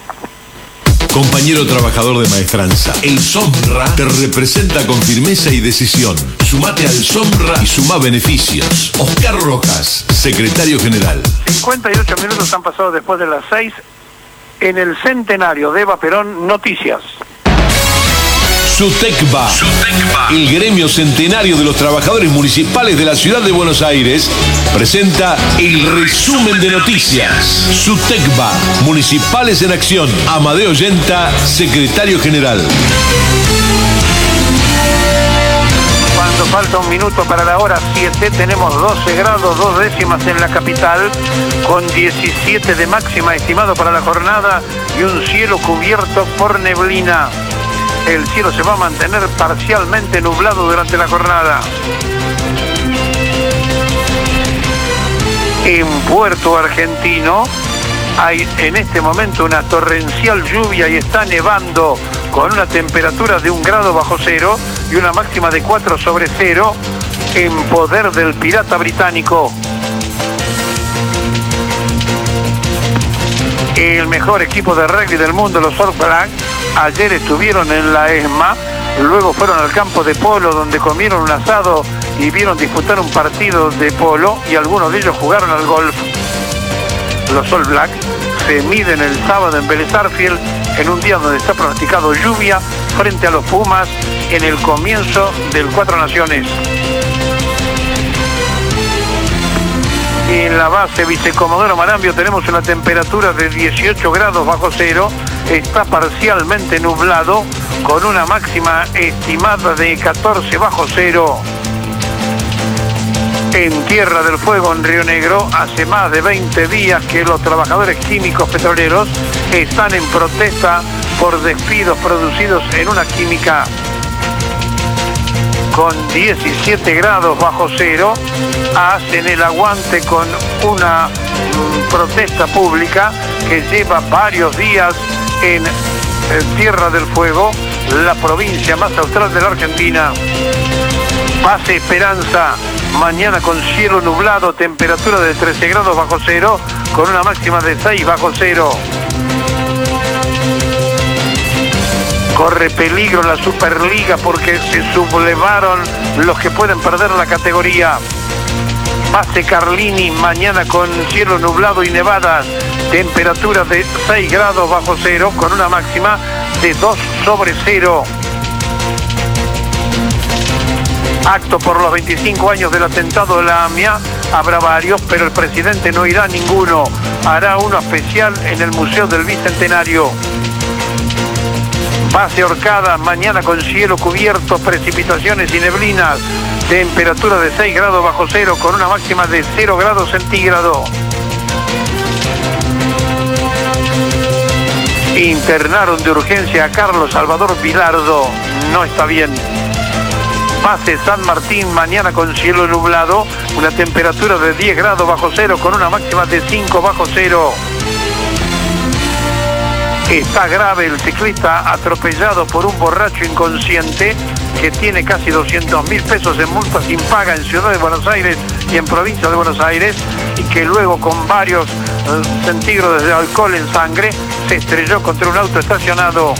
Compañero trabajador de Maestranza, el SOMRA te representa con firmeza y decisión. Sumate al SOMRA y sumá beneficios. Oscar Rojas, secretario general. 58 minutos han pasado después de las 6. En el centenario de Eva Perón, noticias. SUTECBA, el gremio centenario de los trabajadores municipales de la ciudad de Buenos Aires, presenta el resumen de noticias. SUTECBA, Municipales en Acción. Amadeo Yenta, secretario general. Cuando falta un minuto para la hora 7, tenemos 12 grados 2 décimas en la capital, con 17 de máxima estimado para la jornada y un cielo cubierto por neblina. El cielo se va a mantener parcialmente nublado durante la jornada. En Puerto Argentino hay en este momento una torrencial lluvia y está nevando, con una temperatura de 1 grado bajo cero y una máxima de 4 sobre cero, en poder del pirata británico. El mejor equipo de rugby del mundo, los All Blacks, ayer estuvieron en la ESMA, luego fueron al campo de polo donde comieron un asado y vieron disputar un partido de polo, y algunos de ellos jugaron al golf. Los All Blacks se miden el sábado en Vélez Sarsfield, en un día donde está pronosticado lluvia, frente a los Pumas en el comienzo del Cuatro Naciones. En la base Vicecomodoro Marambio tenemos una temperatura de 18 grados bajo cero, está parcialmente nublado, con una máxima estimada de 14 bajo cero. En Tierra del Fuego, en Río Negro, hace más de 20 días que los trabajadores químicos petroleros están en protesta por despidos producidos en una química. Con 17 grados bajo cero, hacen el aguante con una protesta pública que lleva varios días en Tierra del Fuego, la provincia más austral de la Argentina. Base Esperanza, mañana con cielo nublado, temperatura de 13 grados bajo cero, con una máxima de 6 bajo cero. Corre peligro la Superliga porque se sublevaron los que pueden perder la categoría. Base Carlini, mañana con cielo nublado y nevadas, temperatura de 6 grados bajo cero, con una máxima de 2/0. Acto por los 25 años del atentado de la AMIA, habrá varios, pero el presidente no irá a ninguno, hará uno especial en el Museo del Bicentenario. Base Orcada, mañana con cielo cubierto, precipitaciones y neblinas, temperatura de 6 grados bajo cero, con una máxima de 0 grados centígrados. Internaron de urgencia a Carlos Salvador Vilardo, no está bien. Base San Martín, mañana con cielo nublado, una temperatura de 10 grados bajo cero, con una máxima de 5 bajo cero. Está grave el ciclista atropellado por un borracho inconsciente que tiene casi 200.000 pesos en multas sin paga en Ciudad de Buenos Aires y en Provincia de Buenos Aires, y que luego con varios centígrados de alcohol en sangre se estrelló contra un auto estacionado.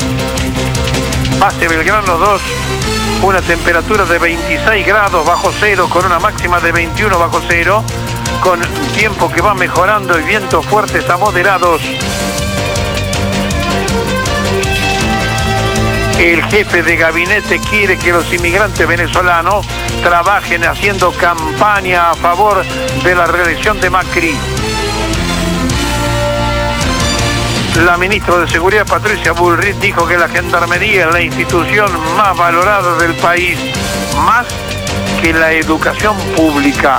Base Belgrano 2, una temperatura de 26 grados bajo cero, con una máxima de 21 bajo cero, con tiempo que va mejorando y vientos fuertes a moderados. El jefe de gabinete quiere que los inmigrantes venezolanos trabajen haciendo campaña a favor de la reelección de Macri. La ministra de Seguridad, Patricia Bullrich, dijo que la Gendarmería es la institución más valorada del país, más que la educación pública.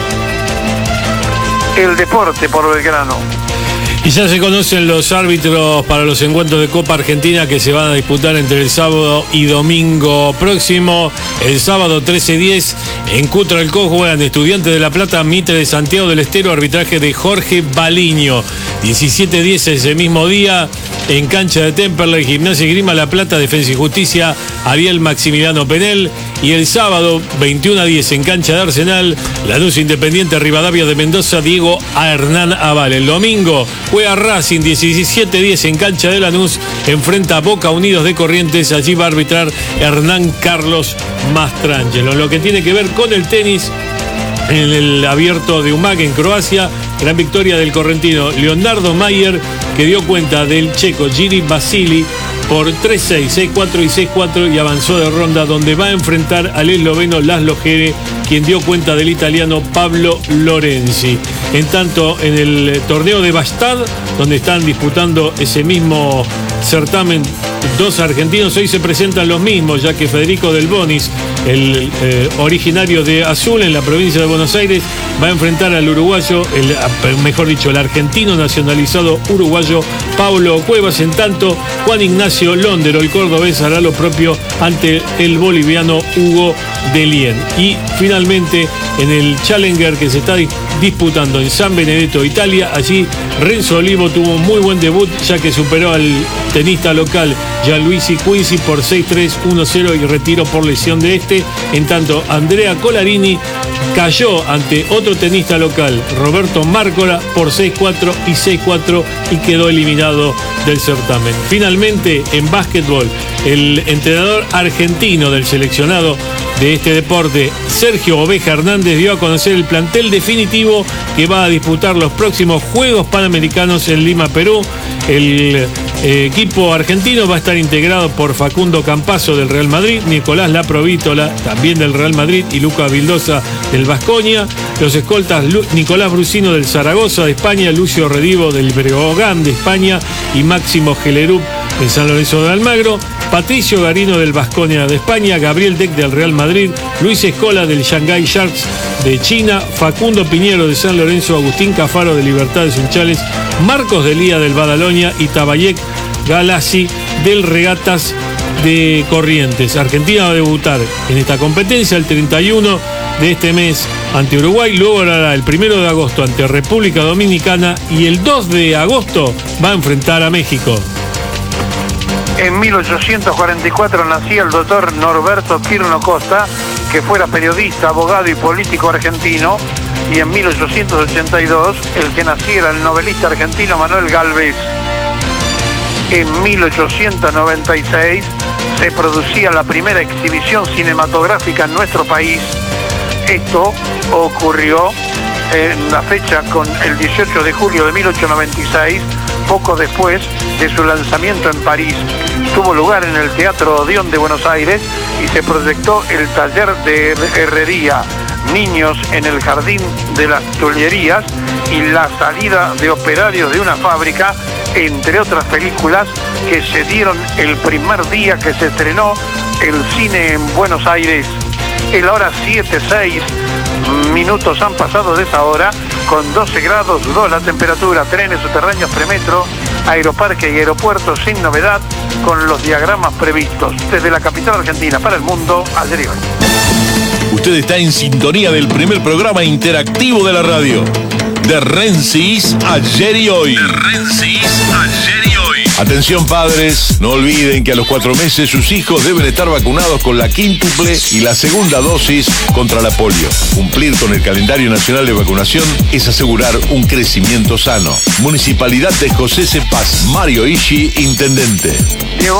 El deporte por Belgrano. Y ya se conocen los árbitros para los encuentros de Copa Argentina que se van a disputar entre el sábado y domingo próximo. El sábado 13:10 en Cutra del Cos juegan Estudiantes de La Plata, Mitre de Santiago del Estero, arbitraje de Jorge Baliño. 17:10 ese mismo día en cancha de Temperley, Gimnasia y Grima La Plata, Defensa y Justicia, Ariel Maximiliano Penel. Y el sábado 21:10 en cancha de Arsenal, Lanús Independiente, Rivadavia de Mendoza, Diego a Hernán Aval. El domingo juega Racing, 17:10 en cancha de Lanús, enfrenta a Boca Unidos de Corrientes, allí va a arbitrar Hernán Carlos Mastrangelo. Lo que tiene que ver con el tenis, en el abierto de Umag en Croacia, gran victoria del correntino Leonardo Mayer, que dio cuenta del checo Giri Basili por 3-6, 6-4 y 6-4 y avanzó de ronda, donde va a enfrentar al esloveno Laszlo Gere, quien dio cuenta del italiano Pablo Lorenzi. En tanto, en el torneo de Bastad, donde están disputando ese mismo certamen dos argentinos, hoy se presentan los mismos, ya que Federico Del Bonis, el originario de Azul en la provincia de Buenos Aires, va a enfrentar al uruguayo, el argentino nacionalizado uruguayo Paulo Cuevas. En tanto, Juan Ignacio Londero, el cordobés, hará lo propio ante el boliviano Hugo Delien. Y finalmente, en el Challenger que se está disputando en San Benedetto, Italia, allí Renzo Olivo tuvo un muy buen debut, ya que superó al tenista local Gianluigi Quincy por 6-3, 1-0 y retiro por lesión de este. En tanto, Andrea Colarini cayó ante otro tenista local, Roberto Márcola, por 6-4 y 6-4 y quedó eliminado del certamen. Finalmente, en básquetbol, el entrenador argentino del seleccionado de este deporte, Sergio Oveja Hernández, dio a conocer el plantel definitivo que va a disputar los próximos Juegos Panamericanos en Lima, Perú. El equipo argentino va a estar integrado por Facundo Campazzo del Real Madrid, Nicolás Laprovítola también del Real Madrid y Luca Vildosa del Baskonia. Los escoltas Nicolás Brusino del Zaragoza de España, Lucio Redivo del Breogán de España y Máximo Gelerup del San Lorenzo de Almagro. Patricio Garino del Baskonia de España, Gabriel Deck del Real Madrid, Luis Escola del Shanghai Sharks de China, Facundo Piñero de San Lorenzo, Agustín Cafaro de Libertad de Sunchales, Marcos Delía del Badalonia y Tabayek Galassi del Regatas de Corrientes. Argentina va a debutar en esta competencia el 31 de este mes ante Uruguay, luego hará el 1 de agosto ante República Dominicana y el 2 de agosto va a enfrentar a México. En 1844 nacía el doctor Norberto Quirno Costa, que fuera periodista, abogado y político argentino, y en 1882 el que naciera el novelista argentino Manuel Gálvez. En 1896 se producía la primera exhibición cinematográfica en nuestro país, Esto ocurrió en la fecha con el 18 de julio de 1896, poco después de su lanzamiento en París. Tuvo lugar en el Teatro Odeón de Buenos Aires y se proyectó el taller de herrería, Niños en el Jardín de las Tullerías y la salida de operarios de una fábrica, entre otras películas que se dieron el primer día que se estrenó el cine en Buenos Aires. En la hora 7:06 minutos han pasado de esa hora, con 12 grados 2 la temperatura, trenes subterráneos premetro, aeroparque y aeropuertos sin novedad, con los diagramas previstos. Desde la capital argentina para el mundo, ayer y hoy. Usted está en sintonía del primer programa interactivo de la radio. De Rensis, ayer y hoy. De Rensis, ayer y hoy. Atención padres, no olviden que a los 4 meses sus hijos deben estar vacunados con la quíntuple y la segunda dosis contra la polio. Cumplir con el calendario nacional de vacunación es asegurar un crecimiento sano. Municipalidad de José C. Paz, Mario Ishi, intendente. Diego.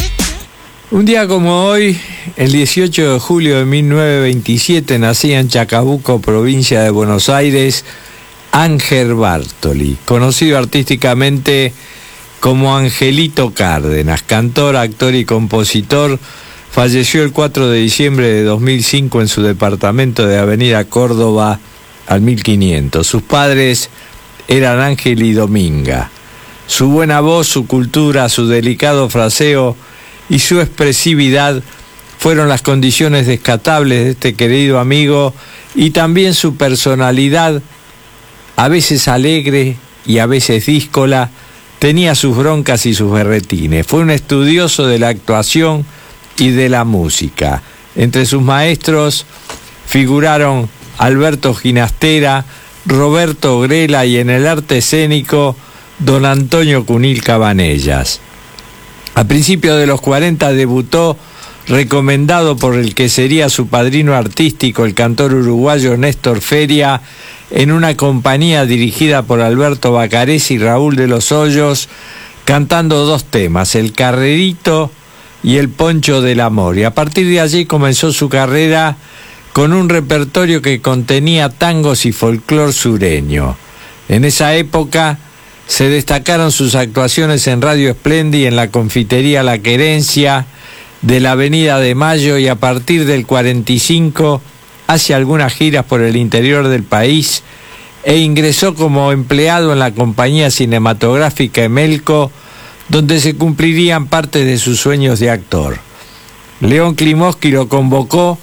Un día como hoy, el 18 de julio de 1927, nacía en Chacabuco, provincia de Buenos Aires, Ángel Bartoli, conocido artísticamente como Angelito Cárdenas, cantor, actor y compositor. Falleció el 4 de diciembre de 2005 en su departamento de Avenida Córdoba al 1500. Sus padres eran Ángel y Dominga. Su buena voz, su cultura, su delicado fraseo y su expresividad fueron las condiciones descartables de este querido amigo, y también su personalidad, a veces alegre y a veces díscola, tenía sus broncas y sus berretines. Fue un estudioso de la actuación y de la música. Entre sus maestros figuraron Alberto Ginastera, Roberto Grela y en el arte escénico don Antonio Cunil Cabanellas. A principios de los 40 debutó, recomendado por el que sería su padrino artístico, el cantor uruguayo Néstor Feria, en una compañía dirigida por Alberto Bacarés y Raúl de los Hoyos, cantando 2 temas, El Carrerito y El Poncho del Amor. Y a partir de allí comenzó su carrera con un repertorio que contenía tangos y folclor sureño. En esa época se destacaron sus actuaciones en Radio Esplendi y en la confitería La Querencia de la Avenida de Mayo, y a partir del 45 hace algunas giras por el interior del país e ingresó como empleado en la compañía cinematográfica Emelco, donde se cumplirían parte de sus sueños de actor. León Klimoski lo convocó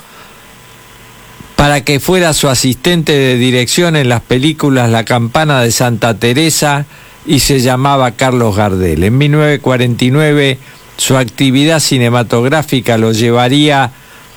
para que fuera su asistente de dirección en las películas La Campana de Santa Teresa y Se llamaba Carlos Gardel. En 1949 su actividad cinematográfica lo llevaría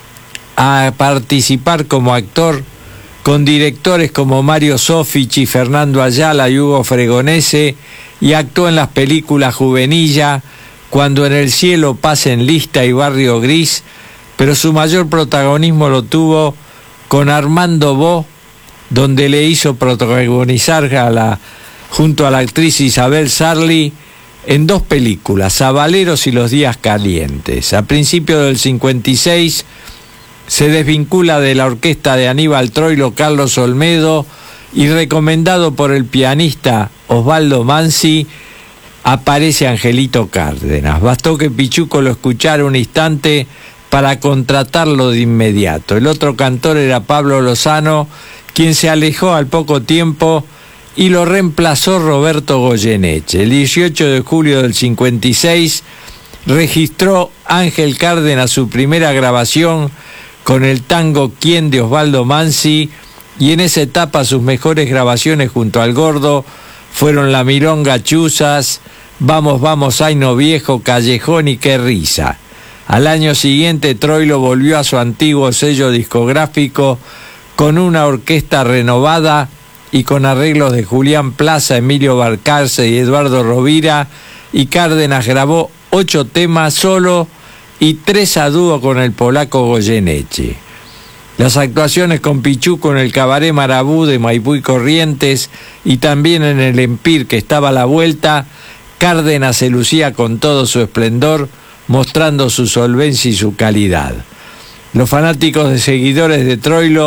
a participar como actor con directores como Mario Soffici, Fernando Ayala y Hugo Fregonese, y actuó en las películas Juvenilla, Cuando en el cielo pasen Lista y Barrio Gris, pero su mayor protagonismo lo tuvo con Armando Bo, donde le hizo protagonizar junto a la actriz Isabel Sarli en 2 películas, Sabaleros y Los Días Calientes. A principios del 56 se desvincula de la orquesta de Aníbal Troilo Carlos Olmedo y, recomendado por el pianista Osvaldo Mansi, aparece Angelito Cárdenas. Bastó que Pichuco lo escuchara un instante para contratarlo de inmediato. El otro cantor era Pablo Lozano, quien se alejó al poco tiempo y lo reemplazó Roberto Goyeneche. El 18 de julio del 56 registró Ángel Cárdenas su primera grabación con el tango Quién de Osvaldo Mansi, y en esa etapa sus mejores grabaciones junto al Gordo fueron La Milonga Chuzas, Vamos, vamos, ay no viejo, Callejón y Qué risa. Al año siguiente Troilo volvió a su antiguo sello discográfico con una orquesta renovada y con arreglos de Julián Plaza, Emilio Balcarce y Eduardo Rovira, y Cárdenas grabó 8 temas solo y 3 a dúo con el polaco Goyeneche. Las actuaciones con Pichuco en el Cabaret Marabú de Maipú y Corrientes y también en el Empire, que estaba a la vuelta, Cárdenas se lucía con todo su esplendor, mostrando su solvencia y su calidad. Los fanáticos de seguidores de Troilo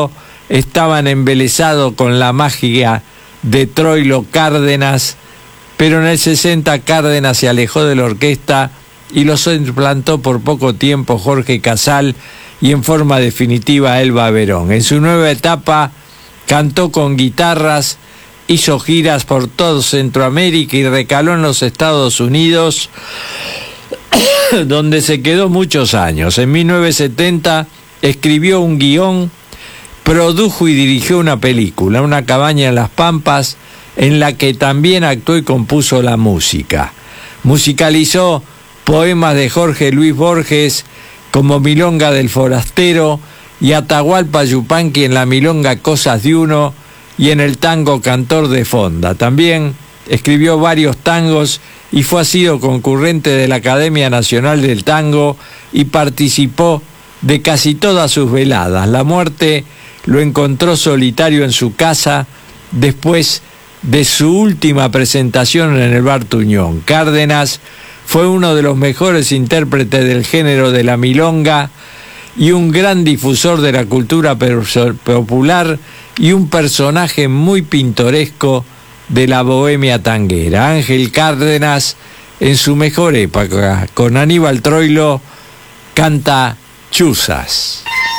estaban embelesados con la magia de Troilo Cárdenas, pero en el 60 Cárdenas se alejó de la orquesta y los implantó por poco tiempo Jorge Casal y en forma definitiva Elba Verón. En su nueva etapa cantó con guitarras, hizo giras por todo Centroamérica y recaló en los Estados Unidos, donde se quedó muchos años. En 1970 escribió un guión, produjo y dirigió una película, Una cabaña en las Pampas, en la que también actuó y compuso la música. Musicalizó poemas de Jorge Luis Borges, como Milonga del Forastero, y Atahualpa Yupanqui en la milonga Cosas de Uno, y en el tango Cantor de Fonda. También escribió varios tangos y ha sido concurrente de la Academia Nacional del Tango y participó de casi todas sus veladas. La muerte lo encontró solitario en su casa después de su última presentación en el Bar Tuñón. Cárdenas fue uno de los mejores intérpretes del género de la milonga y un gran difusor de la cultura popular y un personaje muy pintoresco de la bohemia tanguera. Ángel Cárdenas, en su mejor época, con Aníbal Troilo, canta Chuzas.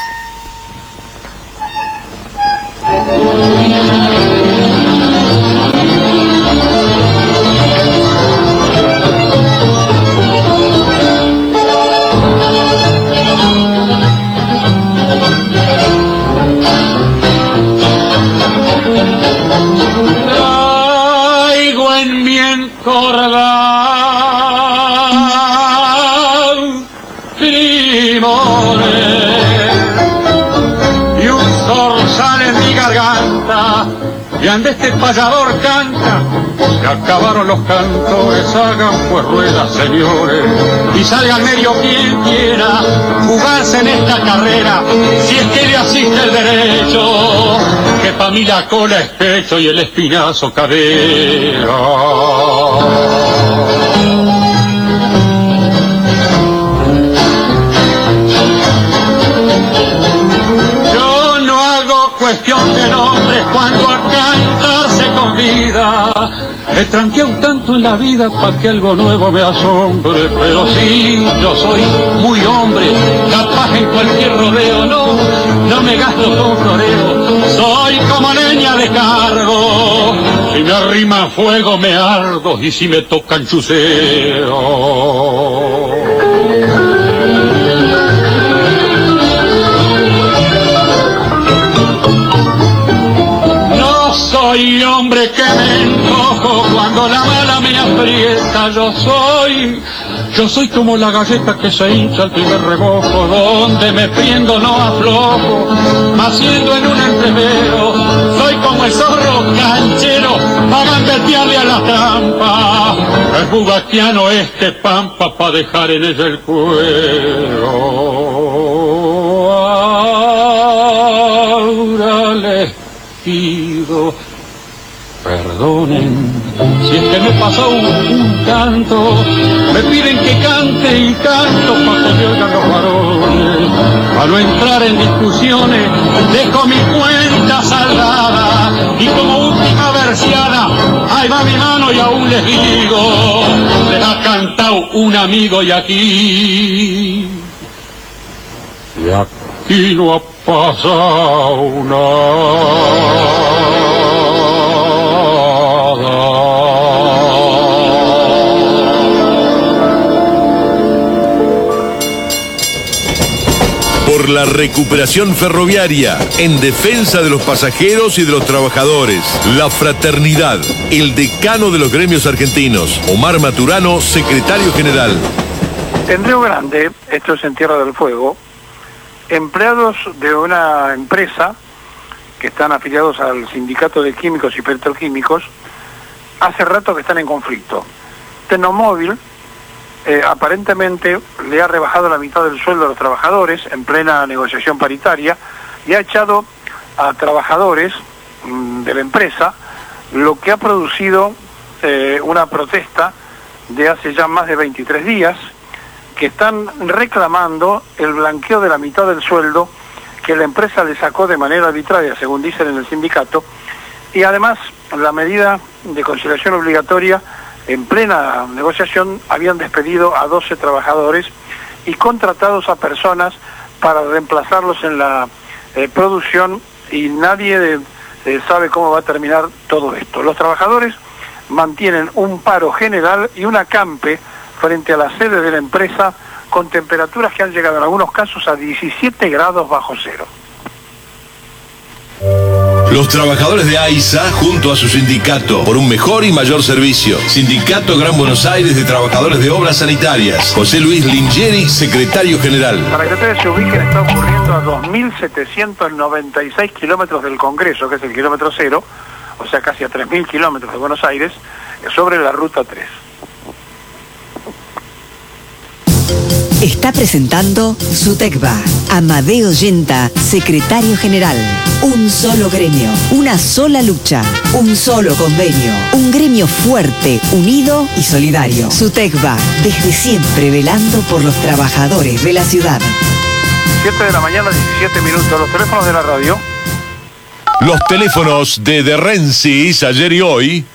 Cordal, limones y un zorzal en mi garganta, y ande este payador canta, se acabaron los cantores, hagan pues ruedas, señores, y salga al medio quien quiera jugarse en esta carrera, si es que le asiste el derecho, que pa' mí la cola es pecho y el espinazo cadera. Yo no hago cuestión de nombres cuando a cantar se convida. He tranqueado tanto en la vida pa' que algo nuevo me asombre, pero sí, yo soy muy hombre, capaz en cualquier rodeo, no me gasto con floreo, soy como leña de cargo, si me arrima fuego me ardo y si me tocan chuceo. Soy hombre que me enojo cuando la mala me aprieta, yo soy como la galleta que se hincha al primer remojo, donde me priendo no aflojo, haciendo en un entrevero, soy como el zorro canchero, para gambetearle a la trampa, el bugaquiano este pampa pa' dejar en ella el cuero. Ahora les pido perdonen si es que me pasó un canto, me piden que cante y canto para que me oigan los varones, para no entrar en discusiones, dejo mi cuenta saldada y como última versiana, ahí va mi mano y aún les digo, les ha cantado un amigo y aquí no ha pasado nada. Por la recuperación ferroviaria, en defensa de los pasajeros y de los trabajadores, la fraternidad, el decano de los gremios argentinos, Omar Maturano, secretario general. En Río Grande, esto es en Tierra del Fuego, empleados de una empresa que están afiliados al Sindicato de Químicos y Petroquímicos, hace rato que están en conflicto. Tenomóvil aparentemente le ha rebajado la mitad del sueldo a los trabajadores en plena negociación paritaria y ha echado a trabajadores de la empresa, lo que ha producido una protesta de hace ya más de 23 días, que están reclamando el blanqueo de la mitad del sueldo que la empresa le sacó de manera arbitraria, según dicen en el sindicato, y además la medida de conciliación obligatoria, en plena negociación, habían despedido a 12 trabajadores y contratados a personas para reemplazarlos en la producción, y nadie sabe cómo va a terminar todo esto. Los trabajadores mantienen un paro general y un acampe frente a la sede de la empresa, con temperaturas que han llegado en algunos casos a 17 grados bajo cero. Los trabajadores de AISA, junto a su sindicato, por un mejor y mayor servicio. Sindicato Gran Buenos Aires de Trabajadores de Obras Sanitarias. José Luis Lingieri, secretario general. Para que ustedes se ubiquen, está ocurriendo a 2.796 kilómetros del Congreso, que es el kilómetro cero, o sea, casi a 3.000 kilómetros de Buenos Aires, sobre la Ruta 3. Está presentando Sutecba. Amadeo Yenta, secretario general. Un solo gremio, una sola lucha, un solo convenio. Un gremio fuerte, unido y solidario. Sutecba, desde siempre velando por los trabajadores de la ciudad. 7 de la mañana, 17 minutos. Los teléfonos de la radio. Los teléfonos de Rensis, ayer y hoy,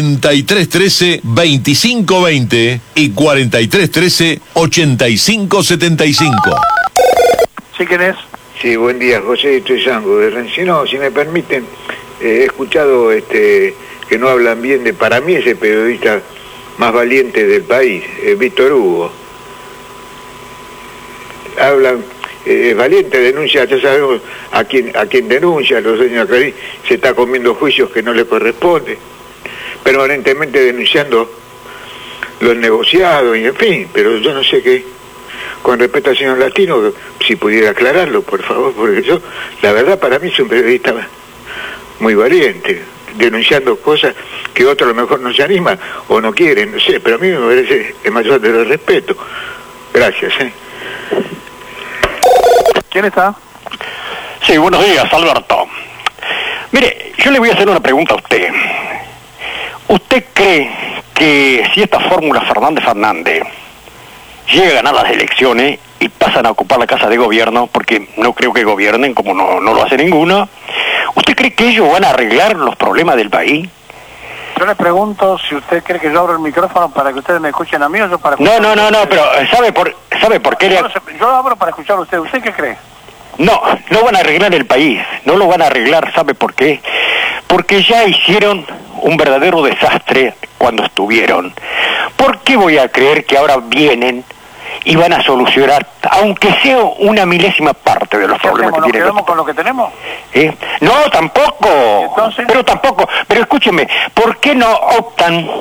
4313-2520 y 4313-8575. ¿Sí, quién es? Sí, buen día, José Trezango de Rensis. No, si me permiten, he escuchado que no hablan bien de, para mí, ese periodista más valiente del país, Víctor Hugo. Hablan... valiente, denuncia, ya sabemos a quién denuncia, los dueños de Clarín, se está comiendo juicios que no le corresponde, permanentemente denunciando los negociados, y en fin, pero yo no sé qué, con respecto al señor Latino, si pudiera aclararlo, por favor, porque yo, la verdad, para mí es un periodista muy valiente, denunciando cosas que otros a lo mejor no se animan o no quieren, no sé, pero a mí me parece el mayor de los respetos. Gracias, ¿Quién está? Sí, buenos días, Alberto. Mire, yo le voy a hacer una pregunta a usted. ¿Usted cree que si esta fórmula Fernández llega a ganar las elecciones y pasan a ocupar la casa de gobierno, porque no creo que gobiernen como no lo hace ninguno, ¿usted cree que ellos van a arreglar los problemas del país? Yo le pregunto si usted cree que yo abro el micrófono para que ustedes me escuchen a mí o yo para escuchar. No, pero ¿sabe por qué? Yo abro para escuchar a usted. ¿Usted qué cree? No van a arreglar el país, no lo van a arreglar, ¿sabe por qué? Porque ya hicieron un verdadero desastre cuando estuvieron. ¿Por qué voy a creer que ahora vienen y van a solucionar, aunque sea una milésima parte de los problemas que tienen? ¿Nos quedamos con lo que tenemos? No, tampoco. ¿Entonces? Pero escúcheme, ¿por qué no optan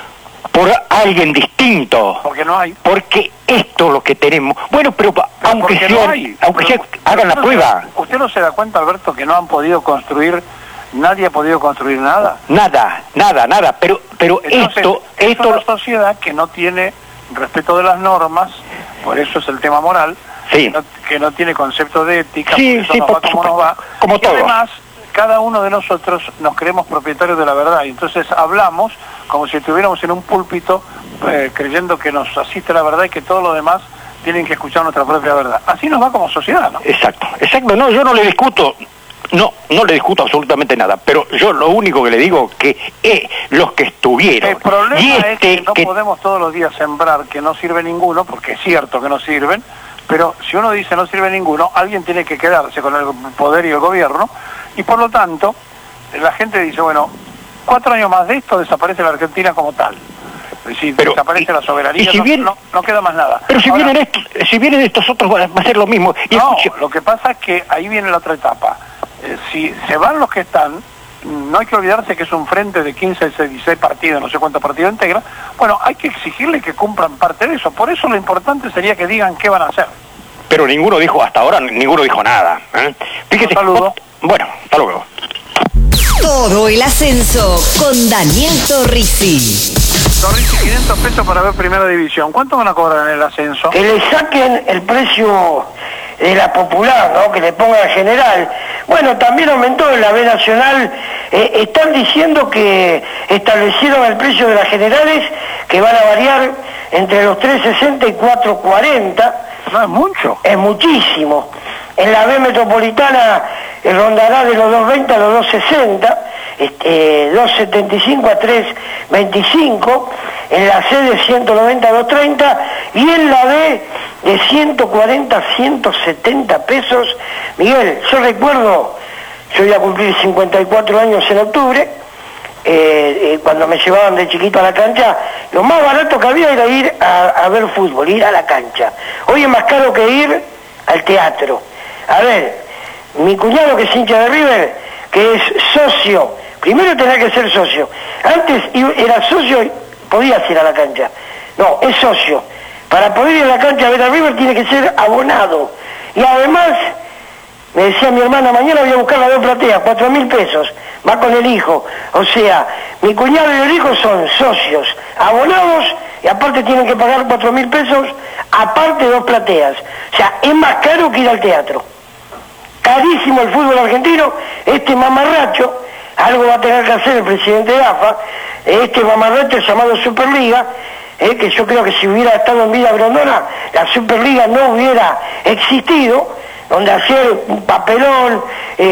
por alguien distinto? Porque no hay. Porque esto es lo que tenemos. Bueno, pero aunque sea, hagan la prueba. ¿Usted no se da cuenta, Alberto, que no han podido construir, nadie ha podido construir nada? Nada, pero entonces, esto es una sociedad que no tiene respeto de las normas, por eso es el tema moral, sí, que no tiene concepto de ética, sí, por eso nos va como nos va. Como y todo. Además, cada uno de nosotros nos creemos propietarios de la verdad, y entonces hablamos como si estuviéramos en un púlpito creyendo que nos asiste la verdad y que todos los demás tienen que escuchar nuestra propia verdad. Así nos va como sociedad, ¿no? Exacto, no, yo no le discuto. No le discuto absolutamente nada, pero yo lo único que le digo que los que estuvieron... El problema es que no podemos todos los días sembrar que no sirve ninguno, porque es cierto que no sirven, pero si uno dice no sirve ninguno, alguien tiene que quedarse con el poder y el gobierno, y por lo tanto, la gente dice, bueno, 4 años más de esto desaparece la Argentina como tal. Es decir, desaparece la soberanía, no queda más nada. Pero si vienen estos otros va a ser lo mismo. Y no, lo que pasa es que ahí viene la otra etapa. Si se van los que están, no hay que olvidarse que es un frente de 15, 16 partidos, no sé cuántos partidos integra. Bueno, hay que exigirle que cumplan parte de eso. Por eso lo importante sería que digan qué van a hacer. Pero hasta ahora ninguno dijo nada. Fíjese, un saludo. Bueno, hasta luego. Todo el ascenso con Daniel Torrisi. Torrisi, 500 pesos para ver Primera División. ¿Cuánto van a cobrar en el ascenso? Que le saquen el precio de la popular, ¿no? Que le pongan al general. Bueno, también aumentó en la B Nacional. Están diciendo que establecieron el precio de las generales que van a variar entre los 3.60 y 4.40. No es mucho. Es muchísimo. En la B Metropolitana rondará de los 2.20 a los 2.60, 2.75 a 3.25, en la C de 190 a 2.30 y en la D de 140 a 170 pesos. Miguel, yo recuerdo, yo voy a cumplir 54 años en octubre, cuando me llevaban de chiquito a la cancha, lo más barato que había era ir a ver fútbol, ir a la cancha. Hoy es más caro que ir al teatro. A ver, mi cuñado que es hincha de River, que es socio, primero tenía que ser socio. Antes era socio y podías ir a la cancha. No, es socio. Para poder ir a la cancha a ver a River tiene que ser abonado. Y además, me decía mi hermana, mañana voy a buscar las 2 plateas, 4.000 pesos. Va con el hijo. O sea, mi cuñado y el hijo son socios, abonados, y aparte tienen que pagar 4.000 pesos, aparte 2 plateas. O sea, es más caro que ir al teatro. Carísimo el fútbol argentino. Este mamarracho, algo va a tener que hacer el presidente de AFA, este mamarracho llamado Superliga, que yo creo que si hubiera estado en vida Grondona, la Superliga no hubiera existido, donde hacer un papelón,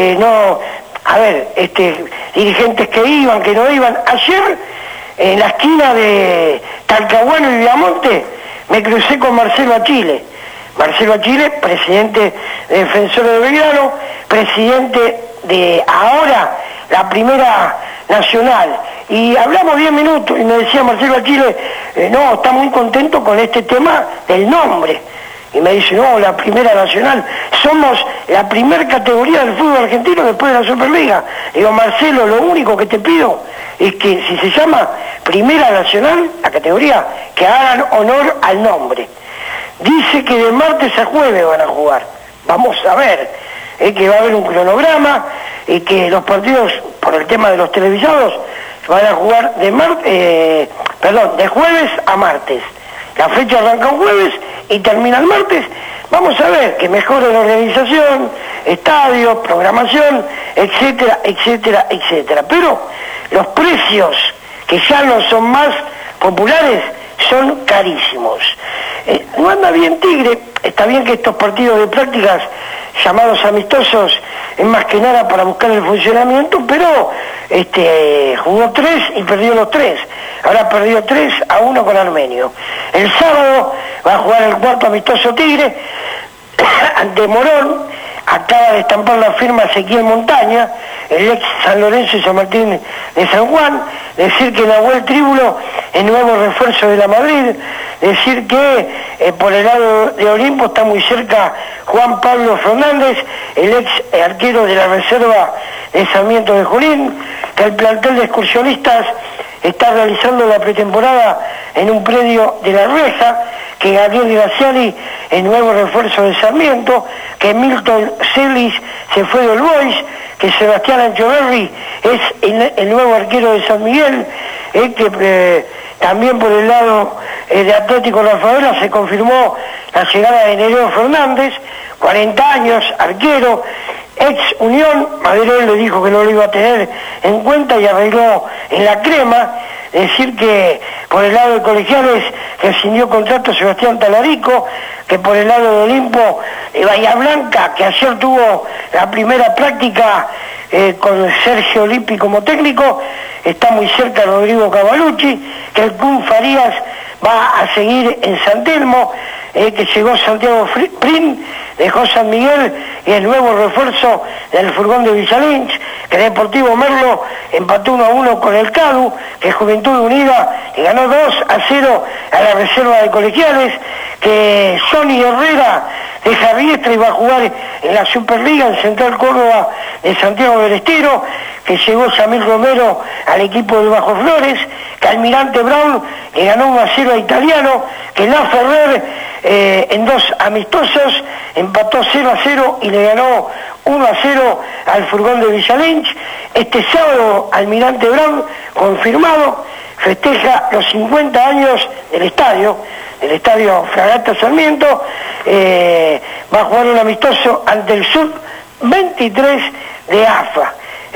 dirigentes que iban, que no iban. Ayer, en la esquina de Talcahuano y Viamonte, me crucé con Marcelo Achille. Marcelo Achille, presidente de Defensores de Belgrano, presidente de ahora la Primera Nacional. Y hablamos 10 minutos y me decía Marcelo Achille, no, está muy contento con este tema del nombre. Y me dice, no, la Primera Nacional, somos la primer categoría del fútbol argentino después de la Superliga. Digo, Marcelo, lo único que te pido es que si se llama Primera Nacional, la categoría, que hagan honor al nombre. Dice que de martes a jueves van a jugar. Vamos a ver, que va a haber un cronograma, y que los partidos, por el tema de los televisados, van a jugar de jueves a martes. La fecha arranca un jueves y termina el martes. Vamos a ver que mejore la organización, estadios, programación, etcétera, etcétera, etcétera. Pero los precios, que ya no son más populares, son carísimos. No anda bien Tigre. Está bien que estos partidos de prácticas llamados amistosos es más que nada para buscar el funcionamiento, pero jugó 3 y perdió los 3. Ahora perdió 3-1 con Armenio. El sábado va a jugar el cuarto amistoso Tigre ante Morón. Acaba de estampar la firma Ezequiel Montaña, el ex San Lorenzo y San Martín de San Juan. Decir que Nahuel Tríbulo es nuevo refuerzo de la Madrid. Decir que por el lado de Olimpo está muy cerca Juan Pablo Fernández, el ex arquero de la reserva de Sarmiento de Junín. Que el plantel de excursionistas está realizando la pretemporada en un predio de La Reja, que Gabriel Graciani es nuevo refuerzo de Sarmiento, que Milton Celis se fue de All Boys, que Sebastián Anchoverri es el nuevo arquero de San Miguel, que también por el lado de Atlético Rafaela se confirmó la llegada de Nereo Fernández, 40 años, arquero, ex Unión. Maderón le dijo que no lo iba a tener en cuenta y arregló en la crema. Decir que por el lado de Colegiales rescindió contrato Sebastián Talarico, que por el lado de Olimpo, Bahía Blanca, que ayer tuvo la primera práctica con Sergio Lippi como técnico, está muy cerca Rodrigo Cavalucci, que el Kun Farías va a seguir en San Telmo, que llegó Santiago Prim, dejó San Miguel y el nuevo refuerzo del furgón de Villalynch, que Deportivo Merlo empató 1-1 con el CADU, que Juventud Unida le ganó 2-0 a la reserva de Colegiales, que Sonny Herrera de Jarriestra iba a jugar en la Superliga en Central Córdoba de Santiago del Estero, que llegó Samir Romero al equipo del Bajo Flores, que Almirante Brown le ganó 1-0 a Italiano, que La Ferrer en 2 amistosos empató 0-0 y le ganó 1-0 al furgón de Villalynch. Este sábado Almirante Brown, confirmado, festeja los 50 años del estadio Fragata Sarmiento. Va a jugar un amistoso ante el Sub-23 de AFA.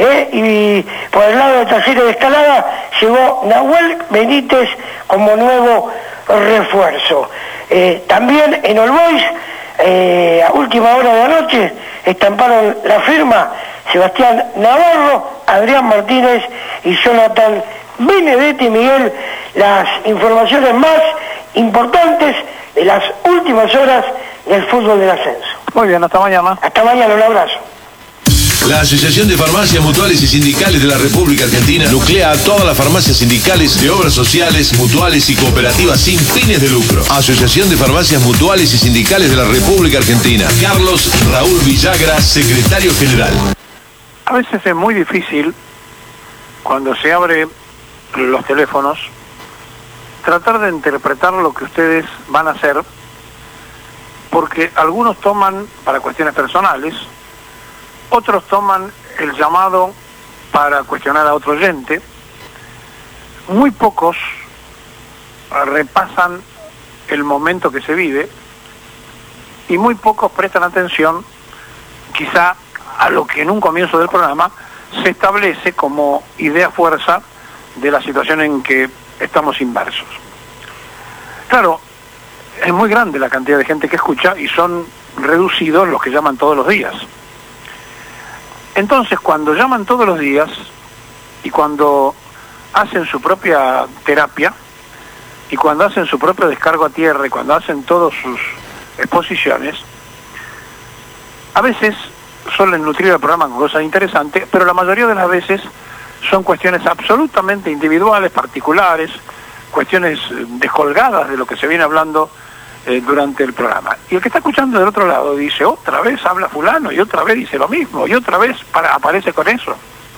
Y por el lado de Talleres de Escalada llegó Nahuel Benítez como nuevo refuerzo. También en All Boys a última hora de la noche estamparon la firma Sebastián Navarro, Adrián Martínez y Jonathan Benedetti. Miguel, las informaciones más importantes de las últimas horas del fútbol del ascenso. Muy bien, hasta mañana. Hasta mañana, un abrazo. La Asociación de Farmacias Mutuales y Sindicales de la República Argentina nuclea a todas las farmacias sindicales de obras sociales, mutuales y cooperativas sin fines de lucro. Asociación de Farmacias Mutuales y Sindicales de la República Argentina. Carlos Raúl Villagra, secretario general. A veces es muy difícil, cuando se abre los teléfonos, tratar de interpretar lo que ustedes van a hacer, porque algunos toman para cuestiones personales, otros toman el llamado para cuestionar a otro oyente, muy pocos repasan el momento que se vive y muy pocos prestan atención quizá a lo que en un comienzo del programa se establece como idea fuerza de la situación en que estamos inmersos. Claro, es muy grande la cantidad de gente que escucha y son reducidos los que llaman todos los días. Entonces, cuando llaman todos los días y cuando hacen su propia terapia y cuando hacen su propio descargo a tierra y cuando hacen todas sus exposiciones, a veces suelen nutrir el programa con cosas interesantes, pero la mayoría de las veces son cuestiones absolutamente individuales, particulares, cuestiones descolgadas de lo que se viene hablando durante el programa. Y el que está escuchando del otro lado dice, otra vez habla fulano, y otra vez dice lo mismo, y otra vez aparece con eso.